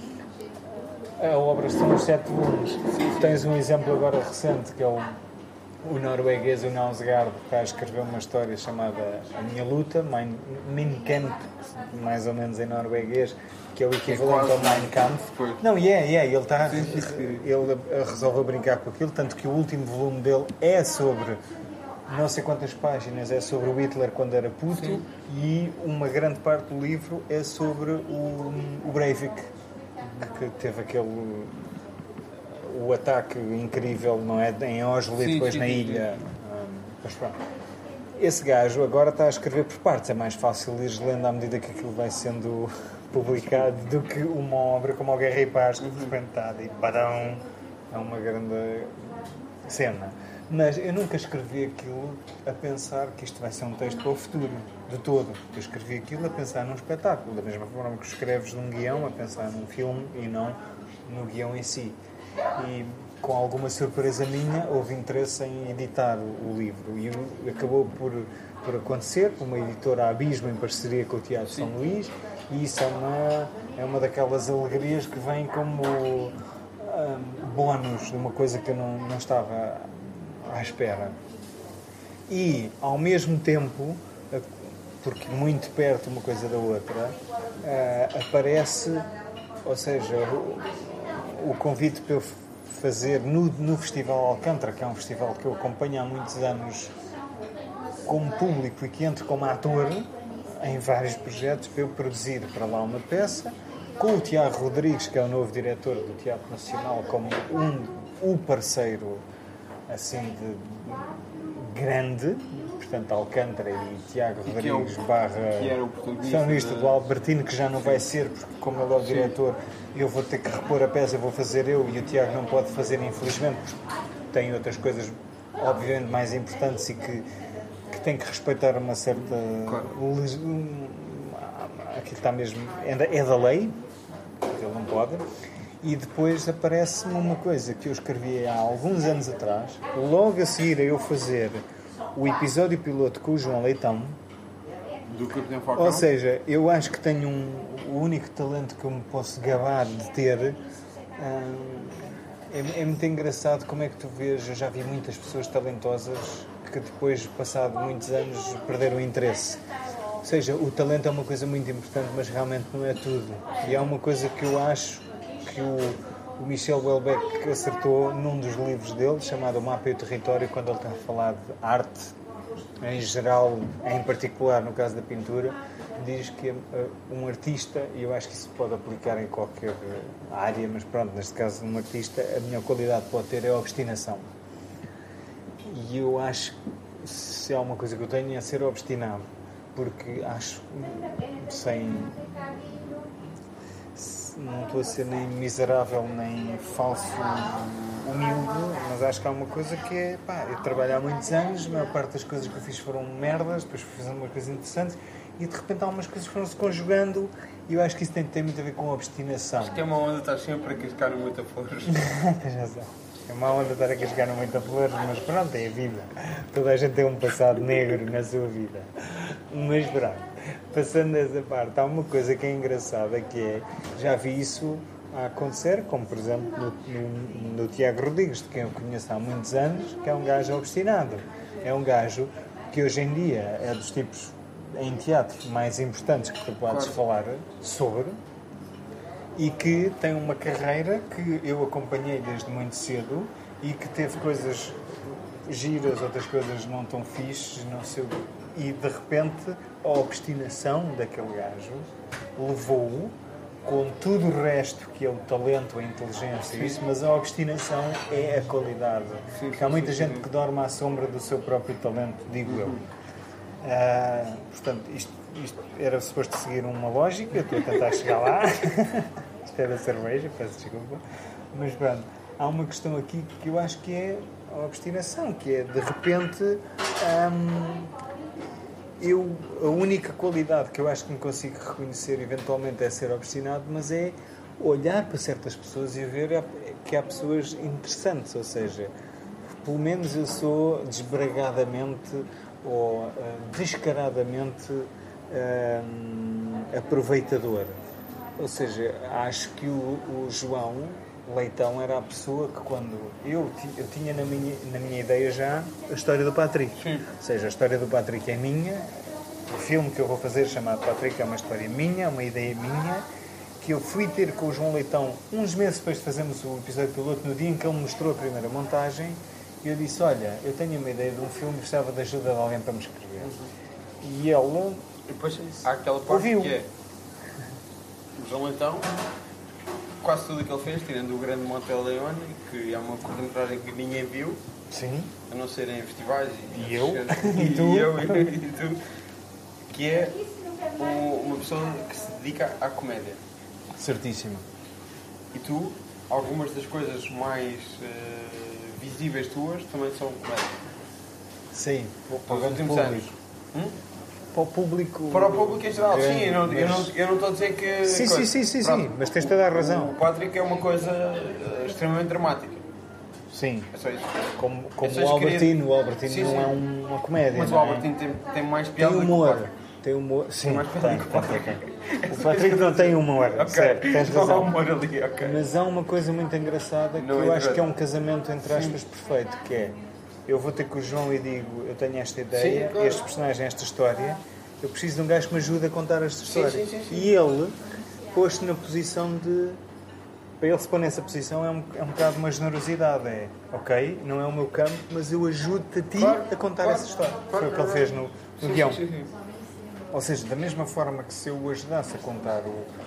a obra são os sete volumes. Tens um exemplo agora recente, que é o, o norueguês, o Nausgaard, que está a escrever uma história chamada A Minha Luta, Mein, Mein Kampf, mais ou menos em norueguês, que é o equivalente ao Mein Kampf. Não, e é, é, ele está, ele resolve brincar com aquilo, tanto que o último volume dele é sobre não sei quantas páginas é sobre o Hitler quando era puto. Sim. E uma grande parte do livro é sobre o, o Breivik, que teve aquele o ataque incrível, não é, em Oslo e depois sim, na sim, ilha. Um, mas pronto. Esse gajo agora está a escrever por partes, é mais fácil ir lendo à medida que aquilo vai sendo publicado do que uma obra como o Guerra e Paz, que de repente está e padão, é uma grande cena. Mas eu nunca escrevi aquilo a pensar que isto vai ser um texto para o futuro, de todo. Eu escrevi aquilo a pensar num espetáculo, da mesma forma que escreves num guião, a pensar num filme e não no guião em si. E com alguma surpresa minha, houve interesse em editar o, o livro. E acabou por, por acontecer, uma editora Abismo, em parceria com o Teatro Sim. São Luís, e isso é uma, é uma daquelas alegrias que vem como um, bónus de uma coisa que eu não, não estava à espera. E, ao mesmo tempo, porque muito perto uma coisa da outra, uh, aparece, ou seja, o, o convite para eu fazer no, no Festival Alcântara, que é um festival que eu acompanho há muitos anos como público e que entro como ator em vários projetos, para eu produzir para lá uma peça, com o Tiago Rodrigues, que é o novo diretor do Teatro Nacional, como um, um parceiro assim de grande, portanto Alcântara e Tiago e Rodrigues é o, barra protagonista do Albertino, que já não vai ser, porque como ele é o diretor, eu vou ter que repor a peça, vou fazer eu, e o Tiago não pode fazer, infelizmente, porque tem outras coisas obviamente mais importantes e que, que tem que respeitar uma certa claro. um, aquilo está mesmo é, é da lei, ele não pode. E depois aparece-me uma coisa que eu escrevi há alguns anos atrás, logo a seguir a eu fazer o episódio piloto com o João Leitão. Do Capitão Falcão? Ou seja, eu acho que tenho um, o único talento que eu me posso gabar de ter. Hum, é, é muito engraçado como é que tu vês, eu já vi muitas pessoas talentosas que depois, passado muitos anos, perderam o interesse. Ou seja, o talento é uma coisa muito importante, mas realmente não é tudo. E há uma coisa que eu acho que o, o Michel Houellebecq acertou num dos livros dele, chamado O Mapa e o Território, quando ele está a falar de arte em geral, em particular no caso da pintura, diz que uh, um artista, e eu acho que isso pode aplicar em qualquer área, mas pronto, neste caso um artista, a melhor qualidade que pode ter é a obstinação. E eu acho que se há uma coisa que eu tenho é ser obstinado, porque acho, sem... não estou a ser nem miserável nem falso humilde, mas acho que há uma coisa que é, pá, eu trabalho há muitos anos, a maior parte das coisas que eu fiz foram merdas, depois fui fazendo umas coisas interessantes e de repente há umas coisas que foram-se conjugando e eu acho que isso tem, tem muito a ver com a obstinação. Acho que é uma onda estar sempre a cascar no muita flores. Tens razão. É uma onda estar a cascar no muita flores, mas pronto, é a vida. Toda a gente tem um passado negro na sua vida. Mas pronto, passando dessa parte, há uma coisa que é engraçada, que é, já vi isso a acontecer, como por exemplo no, no, no Tiago Rodrigues, de quem eu conheço há muitos anos, que é um gajo obstinado. É um gajo que hoje em dia é dos tipos em teatro mais importantes que tu podes claro. falar sobre, e que tem uma carreira que eu acompanhei desde muito cedo e que teve coisas giras, outras coisas não tão fixes, não sei, e de repente a obstinação daquele gajo levou-o, com tudo o resto que é o talento, a inteligência, isso, mas a obstinação é a qualidade. Sim, porque há muita sim, gente sim. que dorme à sombra do seu próprio talento, digo eu. Uh, portanto, isto, isto era suposto seguir uma lógica, eu estou a tentar chegar lá. Isto era cerveja, peço desculpa. Mas pronto, há uma questão aqui que eu acho que é a obstinação, que é de repente um, eu, a única qualidade que eu acho que me consigo reconhecer eventualmente é ser obstinado, mas é olhar para certas pessoas e ver que há pessoas interessantes, ou seja, pelo menos eu sou desbragadamente ou uh, descaradamente uh, aproveitador. Ou seja, acho que o, o João Leitão era a pessoa que quando eu, eu tinha na minha, na minha ideia já a história do Patrick. Sim. Ou seja, a história do Patrick é minha, o filme que eu vou fazer chamado Patrick é uma história minha, uma ideia minha, que eu fui ter com o João Leitão uns meses depois de fazermos o episódio piloto, no dia em que ele mostrou a primeira montagem, E eu disse, olha, eu tenho uma ideia de um filme, gostava da ajuda de alguém para me escrever. E ele... E depois há aquela parte ouviu. que é... O João Leitão, quase tudo o que ele fez, tirando o grande Motel Leone, que é uma curta-metragem que ninguém viu, Sim. a não ser em festivais. E, E eu. E, E tu. e eu. E tu. Que é um- uma pessoa que se dedica à comédia. Certíssimo. E tu, algumas das coisas mais eh, visíveis tuas também são comédia. Sim. Para o Nos últimos anos. público. Hum? Para o público... Para o público em geral, É, sim, eu não, eu, mas- não, eu não estou a dizer que... Sim, sim, sim, sim, sim, mas tens toda a razão. O Patrick é uma coisa eh, extremamente dramática. Sim. É só isso. Como, como Eu só o Albertino. queria- O Albertino Sim, não sim. é um- uma comédia, Mas o não é? Albertino tem, tem mais Tem piada do que o humor. Patrick. Tem humor. Sim, mais tem, piada tem, que o tem, Patrick. tem. O Patrick não tem humor, Ok, certo, tens não há razão. humor ali, ok. Mas há uma coisa muito engraçada que Não eu é acho que é um verdade. casamento entre aspas perfeito, que é eu vou ter com o João e digo, eu tenho esta ideia, Sim, claro. este personagem, esta história, eu preciso de um gajo que me ajude a contar esta história. sim, sim, sim. E ele pôs-se na posição de... Para ele se pôr nessa posição é um, é um bocado uma generosidade. É, ok, não é o meu campo, mas eu ajudo-te a ti Claro, a contar claro, essa história. claro, Foi o que ele fez no, no Sim, guião. sim, sim, sim. Ou seja, da mesma forma que se eu o ajudasse a contar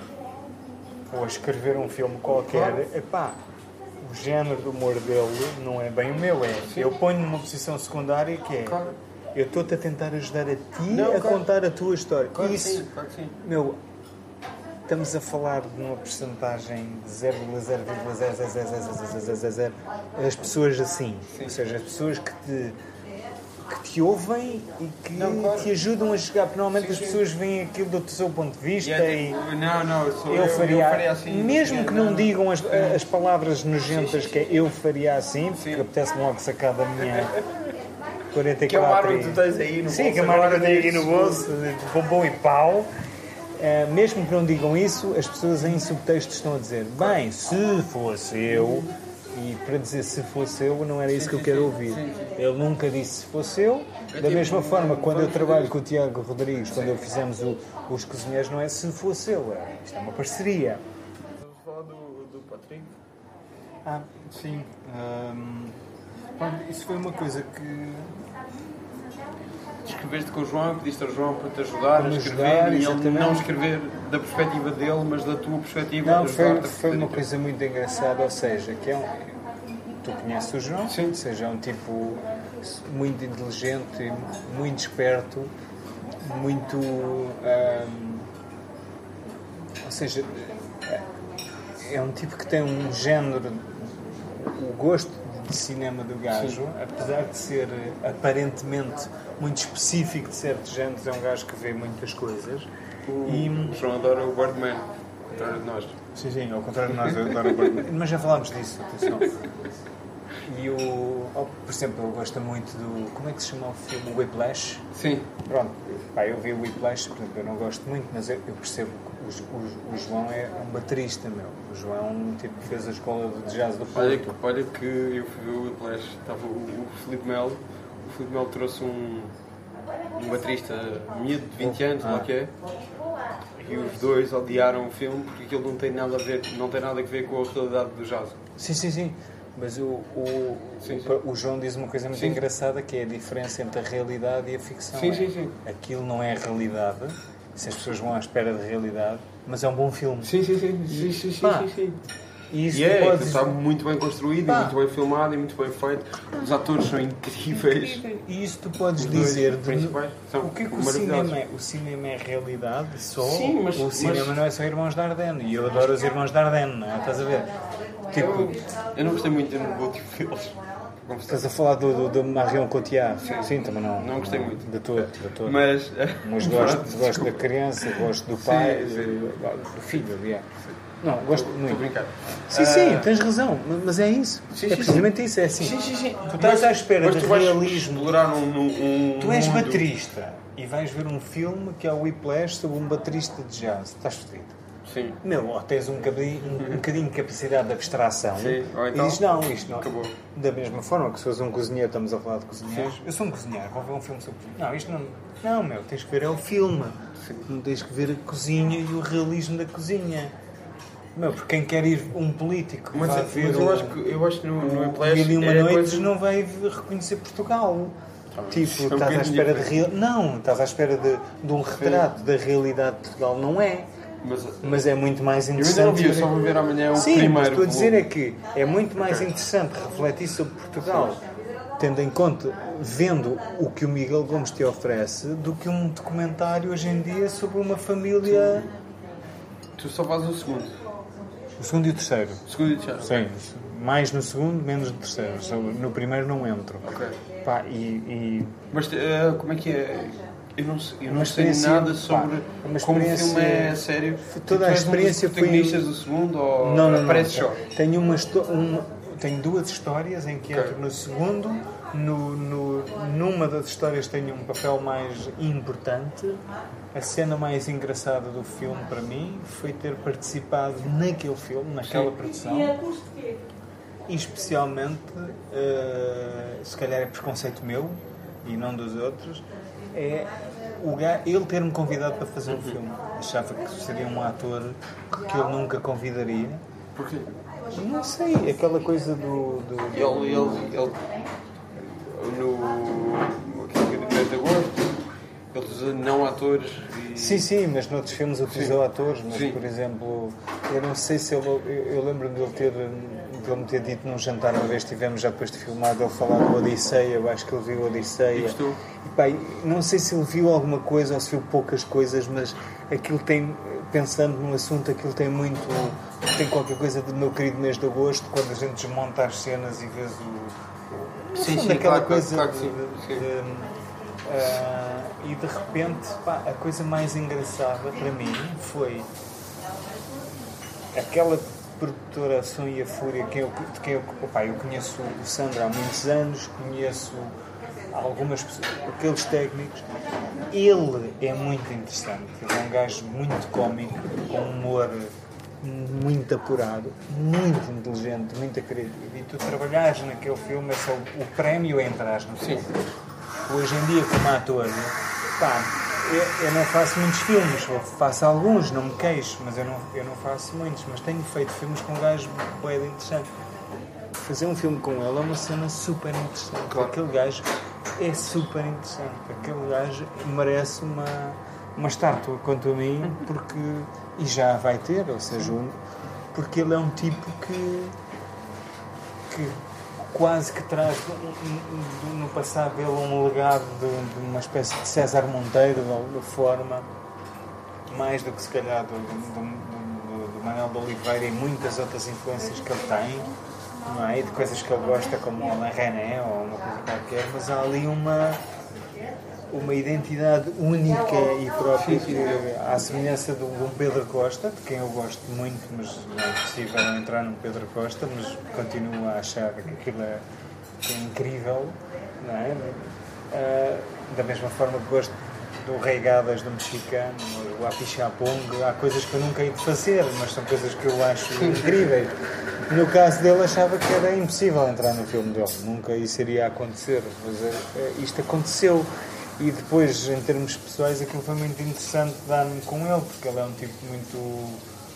o, ou a escrever um filme qualquer, Claro. epá, o género do humor dele não é bem o meu. É, eu ponho numa posição secundária que é, Claro. eu estou-te a tentar ajudar a ti Não, a claro. contar a tua história. Claro que Isso, sim, claro que sim. meu, estamos a falar de uma porcentagem de zero vírgula zero vírgula zero zero zero zero zero zero zero zero as pessoas assim. Sim. Ou seja, as pessoas que te, que te ouvem e que Não, claro. te ajudam a chegar. Porque normalmente Sim, as sim. pessoas veem aquilo do seu ponto de vista E é e... tipo, não, não, eu, sou, Eu eu, faria, eu faria assim. mesmo sim, que não digam as, as palavras nojentas Sim, sim, que é eu faria assim, porque Sim. apetece-me logo sacar da minha quarenta e quatro. Que é uma arma que e- tu tens aí no Sim, bolso que é uma arma que eu agora, tenho aqui no isso. bolso, de bombom e pau. Uh, mesmo que não digam isso, as pessoas em subtexto estão a dizer bem, se fosse eu, e para dizer se fosse eu não era isso que eu quero ouvir. Ele nunca disse se fosse eu. Da mesma forma, quando eu trabalho com o Tiago Rodrigues, quando eu fizemos o, os cozinheiros, não é se fosse eu, é, isto é uma parceria. Vamos falar do, do Patrick. Ah, sim. Hum, pronto, isso foi uma coisa que... Escreveste com o João, pediste ao João para te ajudar Para a me escrever ajudar, e ele exatamente. não escrever da perspectiva dele, mas da tua perspectiva. Não, foi, ajudar-te a foi fazer uma aquilo. coisa muito engraçada, ou seja, que é um... Tu conheces o João? Sim. Ou seja, é um tipo muito inteligente, muito esperto, muito... hum, ou seja, é um tipo que tem um género, o gosto de cinema do gajo, Sim. apesar de ser aparentemente muito específico de certos géneros, é um gajo que vê muitas coisas. O, E- o João adora o Birdman, ao contrário de nós. Sim, sim, ao contrário de nós, eu adoro o Birdman. Mas já falámos disso, atenção. E o... oh, por exemplo, ele gosta muito do... Como é que se chama o filme? O Whiplash? Sim, Pronto, pá, eu vi o Whiplash, por exemplo, eu não gosto muito, mas eu, eu percebo que o, o, o João é um baterista, meu. O João é um tipo que fez a escola de jazz do olha, que- Porto. olha que eu fui ver o Whiplash, estava o, o Filipe Melo, o Filipe Melo trouxe um, um baterista miúdo de vinte anos, Ah. lá que é, e os dois odiaram o filme porque aquilo não tem nada a ver, não tem nada a ver com a realidade do jazz. Sim, sim, sim. Mas o, o, Sim, o, o João diz uma coisa muito Sim. engraçada, que é a diferença entre a realidade e a ficção. Sim, É, sim, sim. Aquilo não é realidade, se as pessoas vão à espera de realidade, mas é um bom filme. Sim, sim, sim, sim, sim, sim, Pá, sim, sim. E isso E é, tu podes... aquilo está muito bem construído, Pá. e muito bem filmado e muito bem feito. Os atores são incríveis. E isso tu podes Os dois dizer de... principais são o que é que o maravilhosos. cinema é? O cinema é realidade só? Sim, mas- o cinema mas- não é só Irmãos Dardenne. E eu adoro os Irmãos Dardenne, não é? Estás a ver? Tipo, Eu, eu não gostei muito de no último deles. estás a falar do, do, do Marion Cotillard? Sim, também não. Não gostei muito. De todo, de todo. Mas, Mas gosto, pronto, gosto da criança, gosto do pai, sim. do, do filho, aliás. Não, gosto Estou a muito. brincar. Sim, sim, Ah, tens razão, mas é isso. Sim, é sim, precisamente isso, é assim. Sim, sim, sim. Tu estás Mas- à espera mas de tu vais realismo. explorar um, um, um Tu és mundo- baterista e vais ver um filme que é o Whiplash sobre um baterista de jazz. Estás fodido. Sim. Meu, ou tens um bocadinho, um, um bocadinho de capacidade de abstração Sim, ou então- e dizes, não, isto não. Acabou. Da mesma forma que se fores um cozinheiro, estamos a falar de cozinheiros. Eu sou um cozinheiro, vou ver um filme sobre cozinha. Não, isto não. Não, meu, tens que ver é o filme. Não tens que ver a cozinha e o realismo da cozinha. Meu, porque quem quer ir um político Mas, vai mas ver eu, o, acho que, eu acho que no, no o Whiplash Mil e Uma é Noites coisa... não vai reconhecer Portugal. Tipo, é um estás à bocadinho espera de diferente. real... Não, estás à espera de, de um retrato da realidade de Portugal. Não é. Mas, Mas é muito mais eu interessante. ainda não vi, eu só vou ver amanhã o Sim, primeiro mas estou a dizer volume. é que é muito mais Ok. interessante refletir sobre Portugal, tendo em conta, vendo o que o Miguel Gomes te oferece, do que um documentário hoje em dia sobre uma família. Tu só fazes o segundo. O segundo e o terceiro. O segundo e o terceiro. Sim, mais no segundo, menos no terceiro. Só no primeiro não entro. Ok. Pá, e, e Mas eh, como é que é? Eu não sei, eu Uma não sei experiência, nada pá, sobre uma como o experiência- filme é sério. Toda Tu a és experiência um dos foi- protagonistas do segundo ou Não, não, não. aparece só? Tenho, uma, histó- uma- tenho duas histórias em que Ok. entro no segundo. No, no, numa das histórias tenho um papel mais importante. A cena mais engraçada do filme para mim foi ter participado naquele filme, naquela Sim. produção. E especialmente, eh, se calhar é preconceito meu e não dos outros, é o ga- ele ter-me convidado para fazer o filme. Achava que seria um ator que ele nunca convidaria. Porquê? Não sei, aquela coisa do. do, do- Ele, ele, ele no três de agosto, ele usa não atores e... Sim, sim, mas noutros filmes utilizou atores, mas Sim. por exemplo, eu não sei se ele. Eu, eu lembro-me dele ter, de ele me ter dito num jantar, uma vez estivemos já depois de filmado, ele falar do Odisseia, eu acho que ele viu Odisseia. E gostou? E, pá, não sei se ele viu alguma coisa ou se viu poucas coisas, mas aquilo tem, pensando no assunto, aquilo tem muito. Tem qualquer coisa do meu querido mês de agosto, quando a gente desmonta as cenas e vês o. Sim, sim, aquela claro, coisa claro que sim, de- sim. de- Ah, e de repente, pá, a coisa mais engraçada para mim foi aquela produtora Som e a Fúria, quem eu, de quem eu, opá, eu conheço o Sandro há muitos anos, conheço algumas pessoas, aqueles técnicos. Ele é muito interessante, ele é um gajo muito cómico, com humor muito apurado, muito inteligente, muito criativo. E tu trabalhares naquele filme, é só o prémio é entrares no filme. Hoje em dia, como ator, pá, eu, eu não faço muitos filmes, eu faço alguns, não me queixo, mas eu não, eu não faço muitos, mas tenho feito filmes com um gajo bem interessante. Fazer um filme com ele é uma cena super interessante. Claro. Aquele gajo é super interessante. Aquele gajo merece uma, uma estátua quanto a mim, porque, e já vai ter, ou seja, um, porque ele é um tipo que, que quase que traz um, um, no passado dele um legado de, de uma espécie de César Monteiro, de alguma forma, mais do que se calhar do, do, do, do Manuel de Oliveira e muitas outras influências que ele tem, não é? E de coisas que ele gosta, como o Alain René ou uma coisa qualquer, mas há ali uma, uma identidade única e própria, que, à semelhança de um Pedro Costa, de quem eu gosto muito, mas não é possível entrar num Pedro Costa, mas continuo a achar que aquilo é, que é incrível, não é? Uh, da mesma forma que gosto do Reigadas do mexicano, o Apichapong, há coisas que eu nunca hei de fazer, mas são coisas que eu acho incríveis. No caso dele, achava que era impossível entrar no filme dele, nunca isso iria acontecer, mas é, é, isto aconteceu. E depois, em termos pessoais, aquilo foi muito interessante dar-me com ele, porque ele é um tipo muito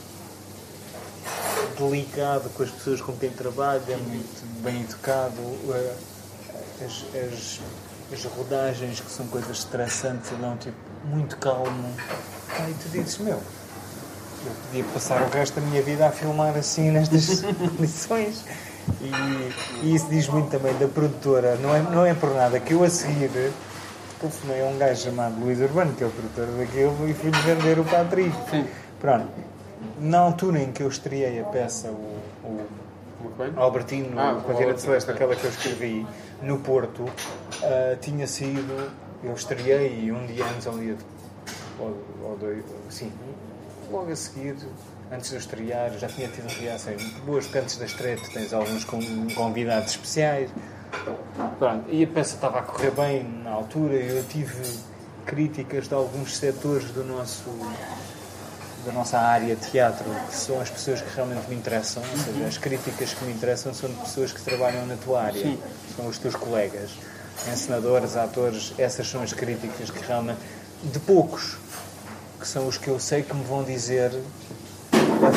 delicado com as pessoas com quem trabalha, é muito bem educado. As, as, as rodagens, que são coisas estressantes, ele é um tipo muito calmo. E tu dizes, meu, eu podia passar o resto da minha vida a filmar assim nestas condições. E, e isso diz muito também da produtora. Não é, não é por nada que eu a seguir telefonei a um gajo chamado Luís Urbano, que é o produtor daquilo, e fui-lhe vender o Patrick. Sim. Pronto. Na altura em que eu estreiei a peça, o, o Albertino, Ah, o Continente o Celeste, Albertino. aquela que eu escrevi no Porto, uh, tinha sido, eu estreiei e um dia antes, ou um dia ou, ou dois, sim, logo a seguir, antes de eu estrear, já tinha tido reações muito boas, porque antes da estreia tu tens alguns convidados especiais. Pronto, e a peça estava a correr bem na altura, eu tive críticas de alguns setores do nosso, da nossa área de teatro, que são as pessoas que realmente me interessam, ou seja, as críticas que me interessam são de pessoas que trabalham na tua área. Sim. São os teus colegas, encenadores, atores, essas são as críticas que realmente, de poucos, que são os que eu sei que me vão dizer a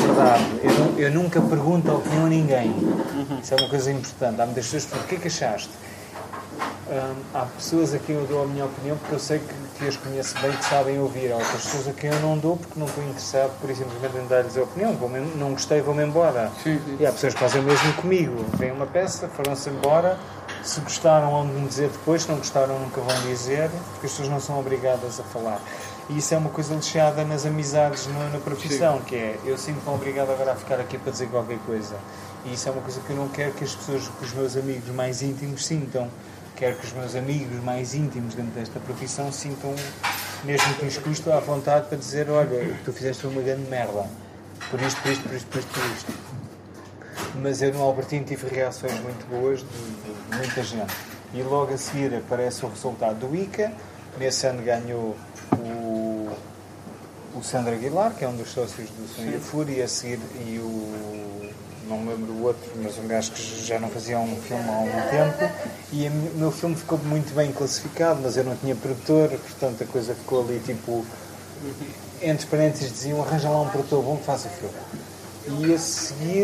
verdade, eu, nu- eu nunca pergunto a opinião a ninguém. Uhum. Isso é uma coisa importante. Há muitas pessoas que falam, o que é que achaste? Hum, há pessoas a quem eu dou a minha opinião porque eu sei que, que as conheço bem, que sabem ouvir. Há outras pessoas a quem eu não dou porque não estou interessado por simplesmente em dar-lhes a opinião. Vou não gostei, vou-me embora. Sim, sim. E há pessoas que fazem o mesmo comigo. Vêm uma peça, foram-se embora. Se gostaram, vão me dizer depois. Se não gostaram, nunca vão dizer. Porque as pessoas não são obrigadas a falar. E isso é uma coisa lixada nas amizades, na, na profissão, sim. Que é, eu sinto-me obrigado agora a ficar aqui para dizer qualquer coisa. E isso é uma coisa que eu não quero que as pessoas, que os meus amigos mais íntimos sintam. Quero que os meus amigos mais íntimos dentro desta profissão sintam, mesmo que lhes custe, à vontade para dizer, olha, o que tu fizeste foi uma grande merda. Por isto, por isto, por isto, por isto, por isto. Mas eu no Albertino tive reações muito boas de, de, de muita gente. E logo a seguir aparece o resultado do I C A. Nesse ano ganhou o, o Sandro Aguilar, que é um dos sócios do Sonho e a Fúria, e a seguir, e o... não me lembro do outro, mas um gajo que já não fazia um filme há algum tempo, e o meu filme ficou muito bem classificado, mas eu não tinha produtor, portanto a coisa ficou ali tipo, entre parênteses diziam, arranja lá um produtor bom que faça o filme. E a seguir,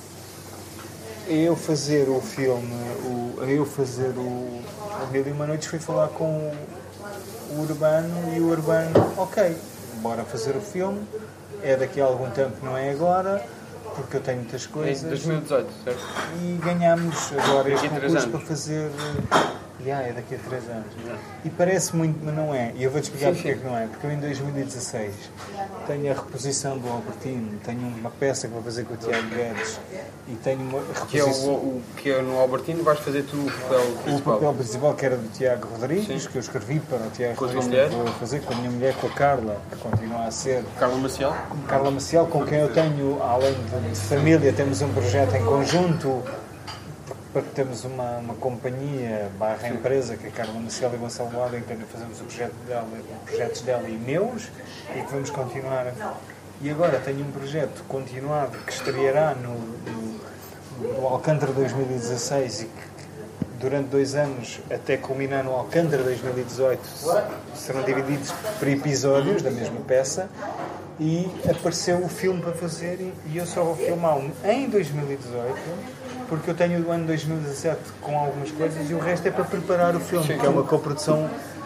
a eu fazer o filme, o, a eu fazer o A Mil e Uma Noites, fui falar com o Urbano, e o Urbano, ok, bora fazer o filme, é daqui a algum tempo, não é agora, porque eu tenho muitas coisas. Em dois mil e dezoito, certo? E ganhámos agora este concurso anos. para fazer. Yeah, é daqui a três anos. Yeah. E parece muito, mas não é. E eu vou-te explicar porque é que não é. Porque eu em dois mil e dezasseis tenho a reposição do Albertino, tenho uma peça que vou fazer com o Tiago Guedes e tenho uma reposição. Que é, o, o, que é no Albertino, vais fazer tu o papel principal. O papel principal que era do Tiago Rodrigues, sim. Que eu escrevi para o Tiago com Rodrigues, que vou fazer com a minha mulher, com a Carla, que continua a ser. Carla Maciel? Carla Maciel, com quem eu tenho, além de, de família, temos um projeto em conjunto. Porque temos uma, uma companhia barra empresa, que é a Carla Maciel e Gonçalo Lado, em que fazemos o projeto dela, projetos dela e meus, e que vamos continuar. E agora tenho um projeto continuado que estreará no, no, no Alcântara dois mil e dezasseis e que durante dois anos, até culminar no Alcântara dois mil e dezoito, serão divididos por episódios da mesma peça. E apareceu o filme para fazer e eu só vou filmá-lo em dois mil e dezoito, porque eu tenho o ano dois mil e dezassete com algumas coisas e o resto é para preparar o filme, que é uma coprodução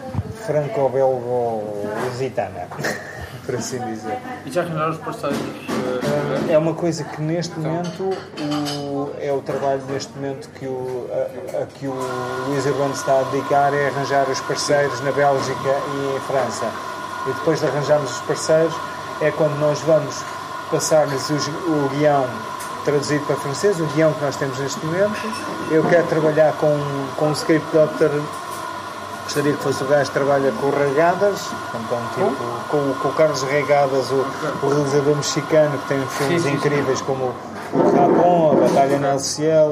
franco-belgo-lusitana, por assim dizer. E já arranjaram os parceiros? Uh, é uma coisa que neste momento o, é o trabalho neste momento que o, a, a que o Luís Urbano está a dedicar, é arranjar os parceiros na Bélgica e em França. E depois de arranjarmos os parceiros é quando nós vamos passar-lhes o, o guião traduzido para francês, o guião que nós temos neste momento. Eu quero trabalhar com, com um script doctor, gostaria que fosse o gajo que trabalha com o Regadas, então, tipo, com, com o Carlos Regadas, o, o realizador mexicano, que tem filmes sim, sim, incríveis sim. como o Rapon, a Batalha no Cielo,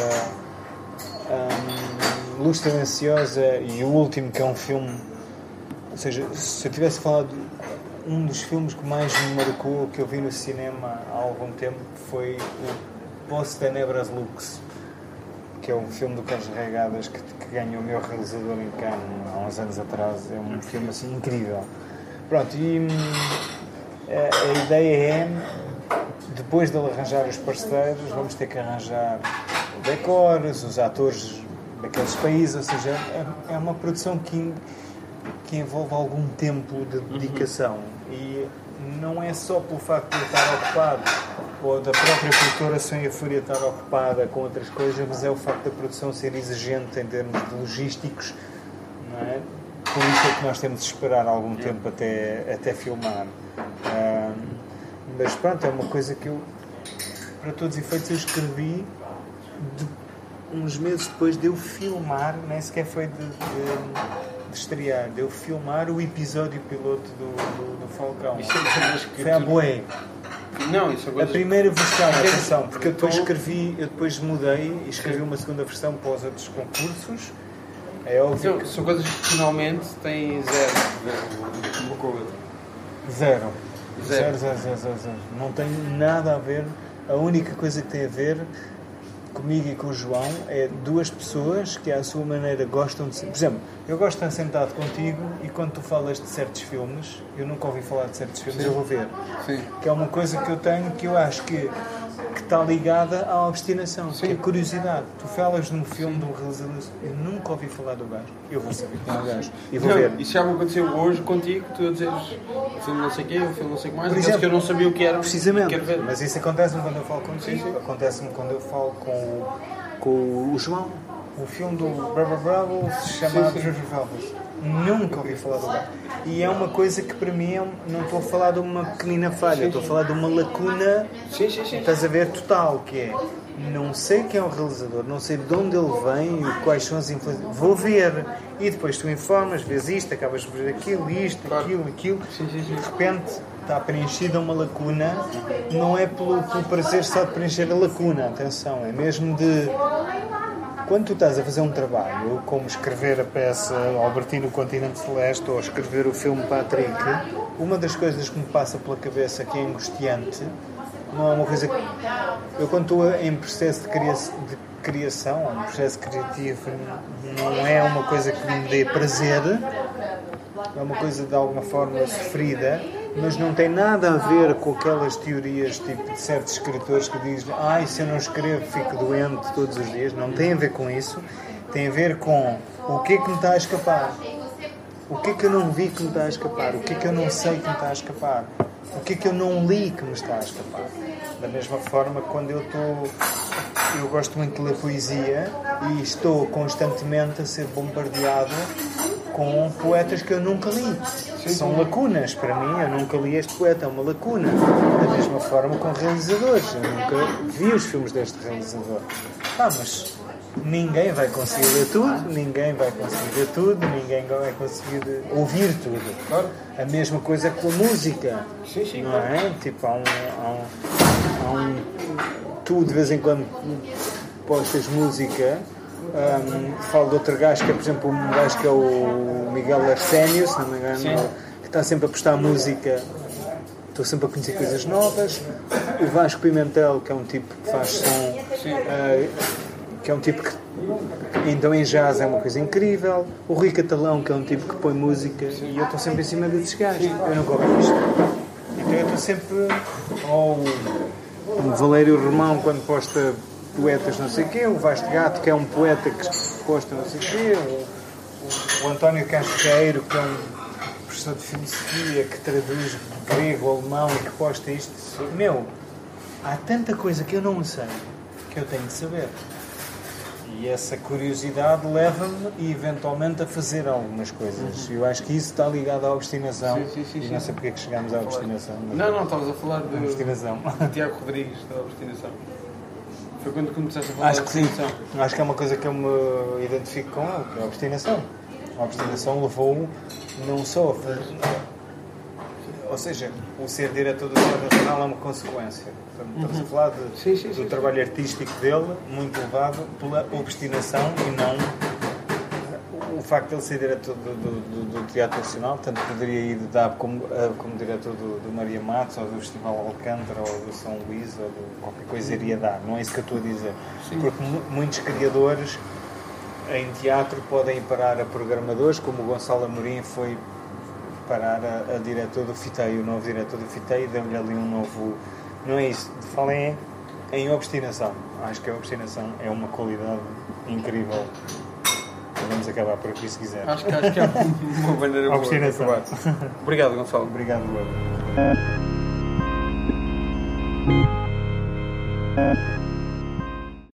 a, a Luz Silenciosa e o último, que é um filme, ou seja, se eu tivesse falado um dos filmes que mais me marcou, que eu vi no cinema há algum tempo, foi o Posse Tenebras Lux, que é um filme do Carlos Regadas que, que ganhou o meu realizador em Cannes há uns anos atrás. É um filme assim incrível. Pronto, e a, a ideia é, depois de arranjar os parceiros, vamos ter que arranjar decors, os atores daqueles países, ou seja, é, é uma produção que que envolve algum tempo de dedicação. Uhum. E não é só pelo facto de eu estar ocupado ou da própria produtora Sonho e a Fúria estar ocupada com outras coisas, mas é o facto da produção ser exigente em termos de logísticos, não é? Por isso é que nós temos de esperar algum tempo até, até filmar. Um, mas pronto, é uma coisa que eu, para todos os efeitos, eu escrevi de, uns meses depois de eu filmar, nem sequer foi de, de de estrear, de eu filmar o episódio piloto do, do, do Falcão. Isso é coisas que foi a boé. Não, isso é coisas... A primeira versão, atenção, porque eu depois escrevi, eu depois mudei e escrevi uma segunda versão para os outros concursos. É óbvio então, que... são coisas que finalmente têm zero. Zero. Zero. Zero. Zero, zero, zero, zero. Não tem nada a ver. A única coisa que tem a ver comigo e com o João é duas pessoas que à sua maneira gostam de ser. Por exemplo, eu gosto de estar sentado contigo e quando tu falas de certos filmes, eu nunca ouvi falar de certos filmes, Sim. eu vou ver. Sim. Que é uma coisa que eu tenho que eu acho que, que está ligada à obstinação, Sim. que é a curiosidade. Tu falas num filme de um realizador, eu nunca ouvi falar do gajo, eu vou saber quem é o gajo e vou não, ver. Isso já me aconteceu hoje contigo, tu a dizeres o filme não sei o quê, o filme não sei o que mais, exemplo, que eu não sabia o que era. Precisamente, mas isso acontece-me quando eu falo contigo, sim, sim. acontece-me quando eu falo com o, com o João. O filme do Brava Bravo se chamado Jojo Velvet. Nunca ouvi falar do gajo. E é uma coisa que para mim, não estou a falar de uma pequenina falha, sim, estou a falar de uma lacuna, sim, sim, sim. estás a ver, total, que é, não sei quem é o realizador, não sei de onde ele vem e quais são as influências, vou ver, e depois tu informas, vês isto, acabas de ver aquilo, isto, claro. aquilo, aquilo, sim, sim, sim. de repente está preenchida uma lacuna, não é pelo, pelo prazer só de preencher a lacuna, atenção, é mesmo de... Quando tu estás a fazer um trabalho, como escrever a peça Albertino Continente Celeste ou escrever o filme Patrick, uma das coisas que me passa pela cabeça que é angustiante, não é uma coisa que... Eu quando estou em processo de criação, de criação, um processo criativo, não é uma coisa que me dê prazer, é uma coisa de alguma forma sofrida, mas não tem nada a ver com aquelas teorias tipo de certos escritores que dizem ai, se eu não escrevo fico doente todos os dias. Não tem a ver com isso, tem a ver com o que é que me está a escapar, o que é que eu não vi que me está a escapar, o que é que eu não sei que me está a escapar, o que é que eu não li que me está a escapar. Da mesma forma, quando eu estou... Eu gosto muito de ler poesia e estou constantemente a ser bombardeado com poetas que eu nunca li. São lacunas para mim, eu nunca li este poeta, é uma lacuna. Da mesma forma com realizadores, eu nunca vi os filmes deste realizador. Ah, mas ninguém vai conseguir ler tudo, ninguém vai conseguir ver tudo, ninguém vai conseguir ouvir tudo. Claro. A mesma coisa com a música, sim, sim, não é? Tipo, há um, há um, há um... Tu de vez em quando postas música. Um, falo de outro gajo que é, por exemplo, um gajo que é o Miguel Arsénio, se não me engano, Sim. que está sempre a postar música, estou sempre a conhecer coisas novas. O Vasco Pimentel, que é um tipo que faz som, uh, que é um tipo que então em jazz é uma coisa incrível. O Rui Catalão, que é um tipo que põe música, e eu estou sempre em cima desses gajos, eu não gosto disto. Então eu estou sempre. Ou o Valério Romão, quando posta poetas não sei o quê, o Vasco Gato, que é um poeta que posta não sei o quê, o, o, o António Casqueiro, que é um professor de filosofia que traduz grego, alemão e que posta isto. Meu, há tanta coisa que eu não sei que eu tenho de saber. E essa curiosidade leva-me e eventualmente a fazer algumas coisas. Uhum. Eu acho que isso está ligado à obstinação. Sim, sim, sim, e não sei porque é que chegámos à obstinação. Não, não, estavas a falar de obstinação. Tiago Rodrigues, da obstinação. Foi quando começaste a falar acho da obstinação. Que sim. Acho que é uma coisa que eu me identifico com ele, que é a obstinação. A obstinação levou-o não só a fazer... Ou seja, o ser diretor do Teatro Nacional é uma consequência. Portanto, estamos uhum. a falar de, sim, sim, do sim, trabalho sim. artístico dele, muito levado pela obstinação e não o facto de ele ser diretor do, do, do, do Teatro Nacional. Tanto poderia ir dar como, como diretor do, do Maria Matos, ou do Festival Alcântara, ou do São Luís, ou de qualquer coisa iria dar. Não é isso que eu estou a dizer. Sim. Porque muitos criadores em teatro podem ir parar a programadores, como o Gonçalo Amorim foi parar a, a diretor do FITEI, o novo diretor do FITEI, deu-lhe ali um novo... Não é isso, falem em, em obstinação. Acho que a obstinação é uma qualidade incrível. Vamos acabar por aqui se quiser. Acho que, acho que é uma maneira boa de acabar. Obrigado, Gonçalo. Obrigado, Bruno.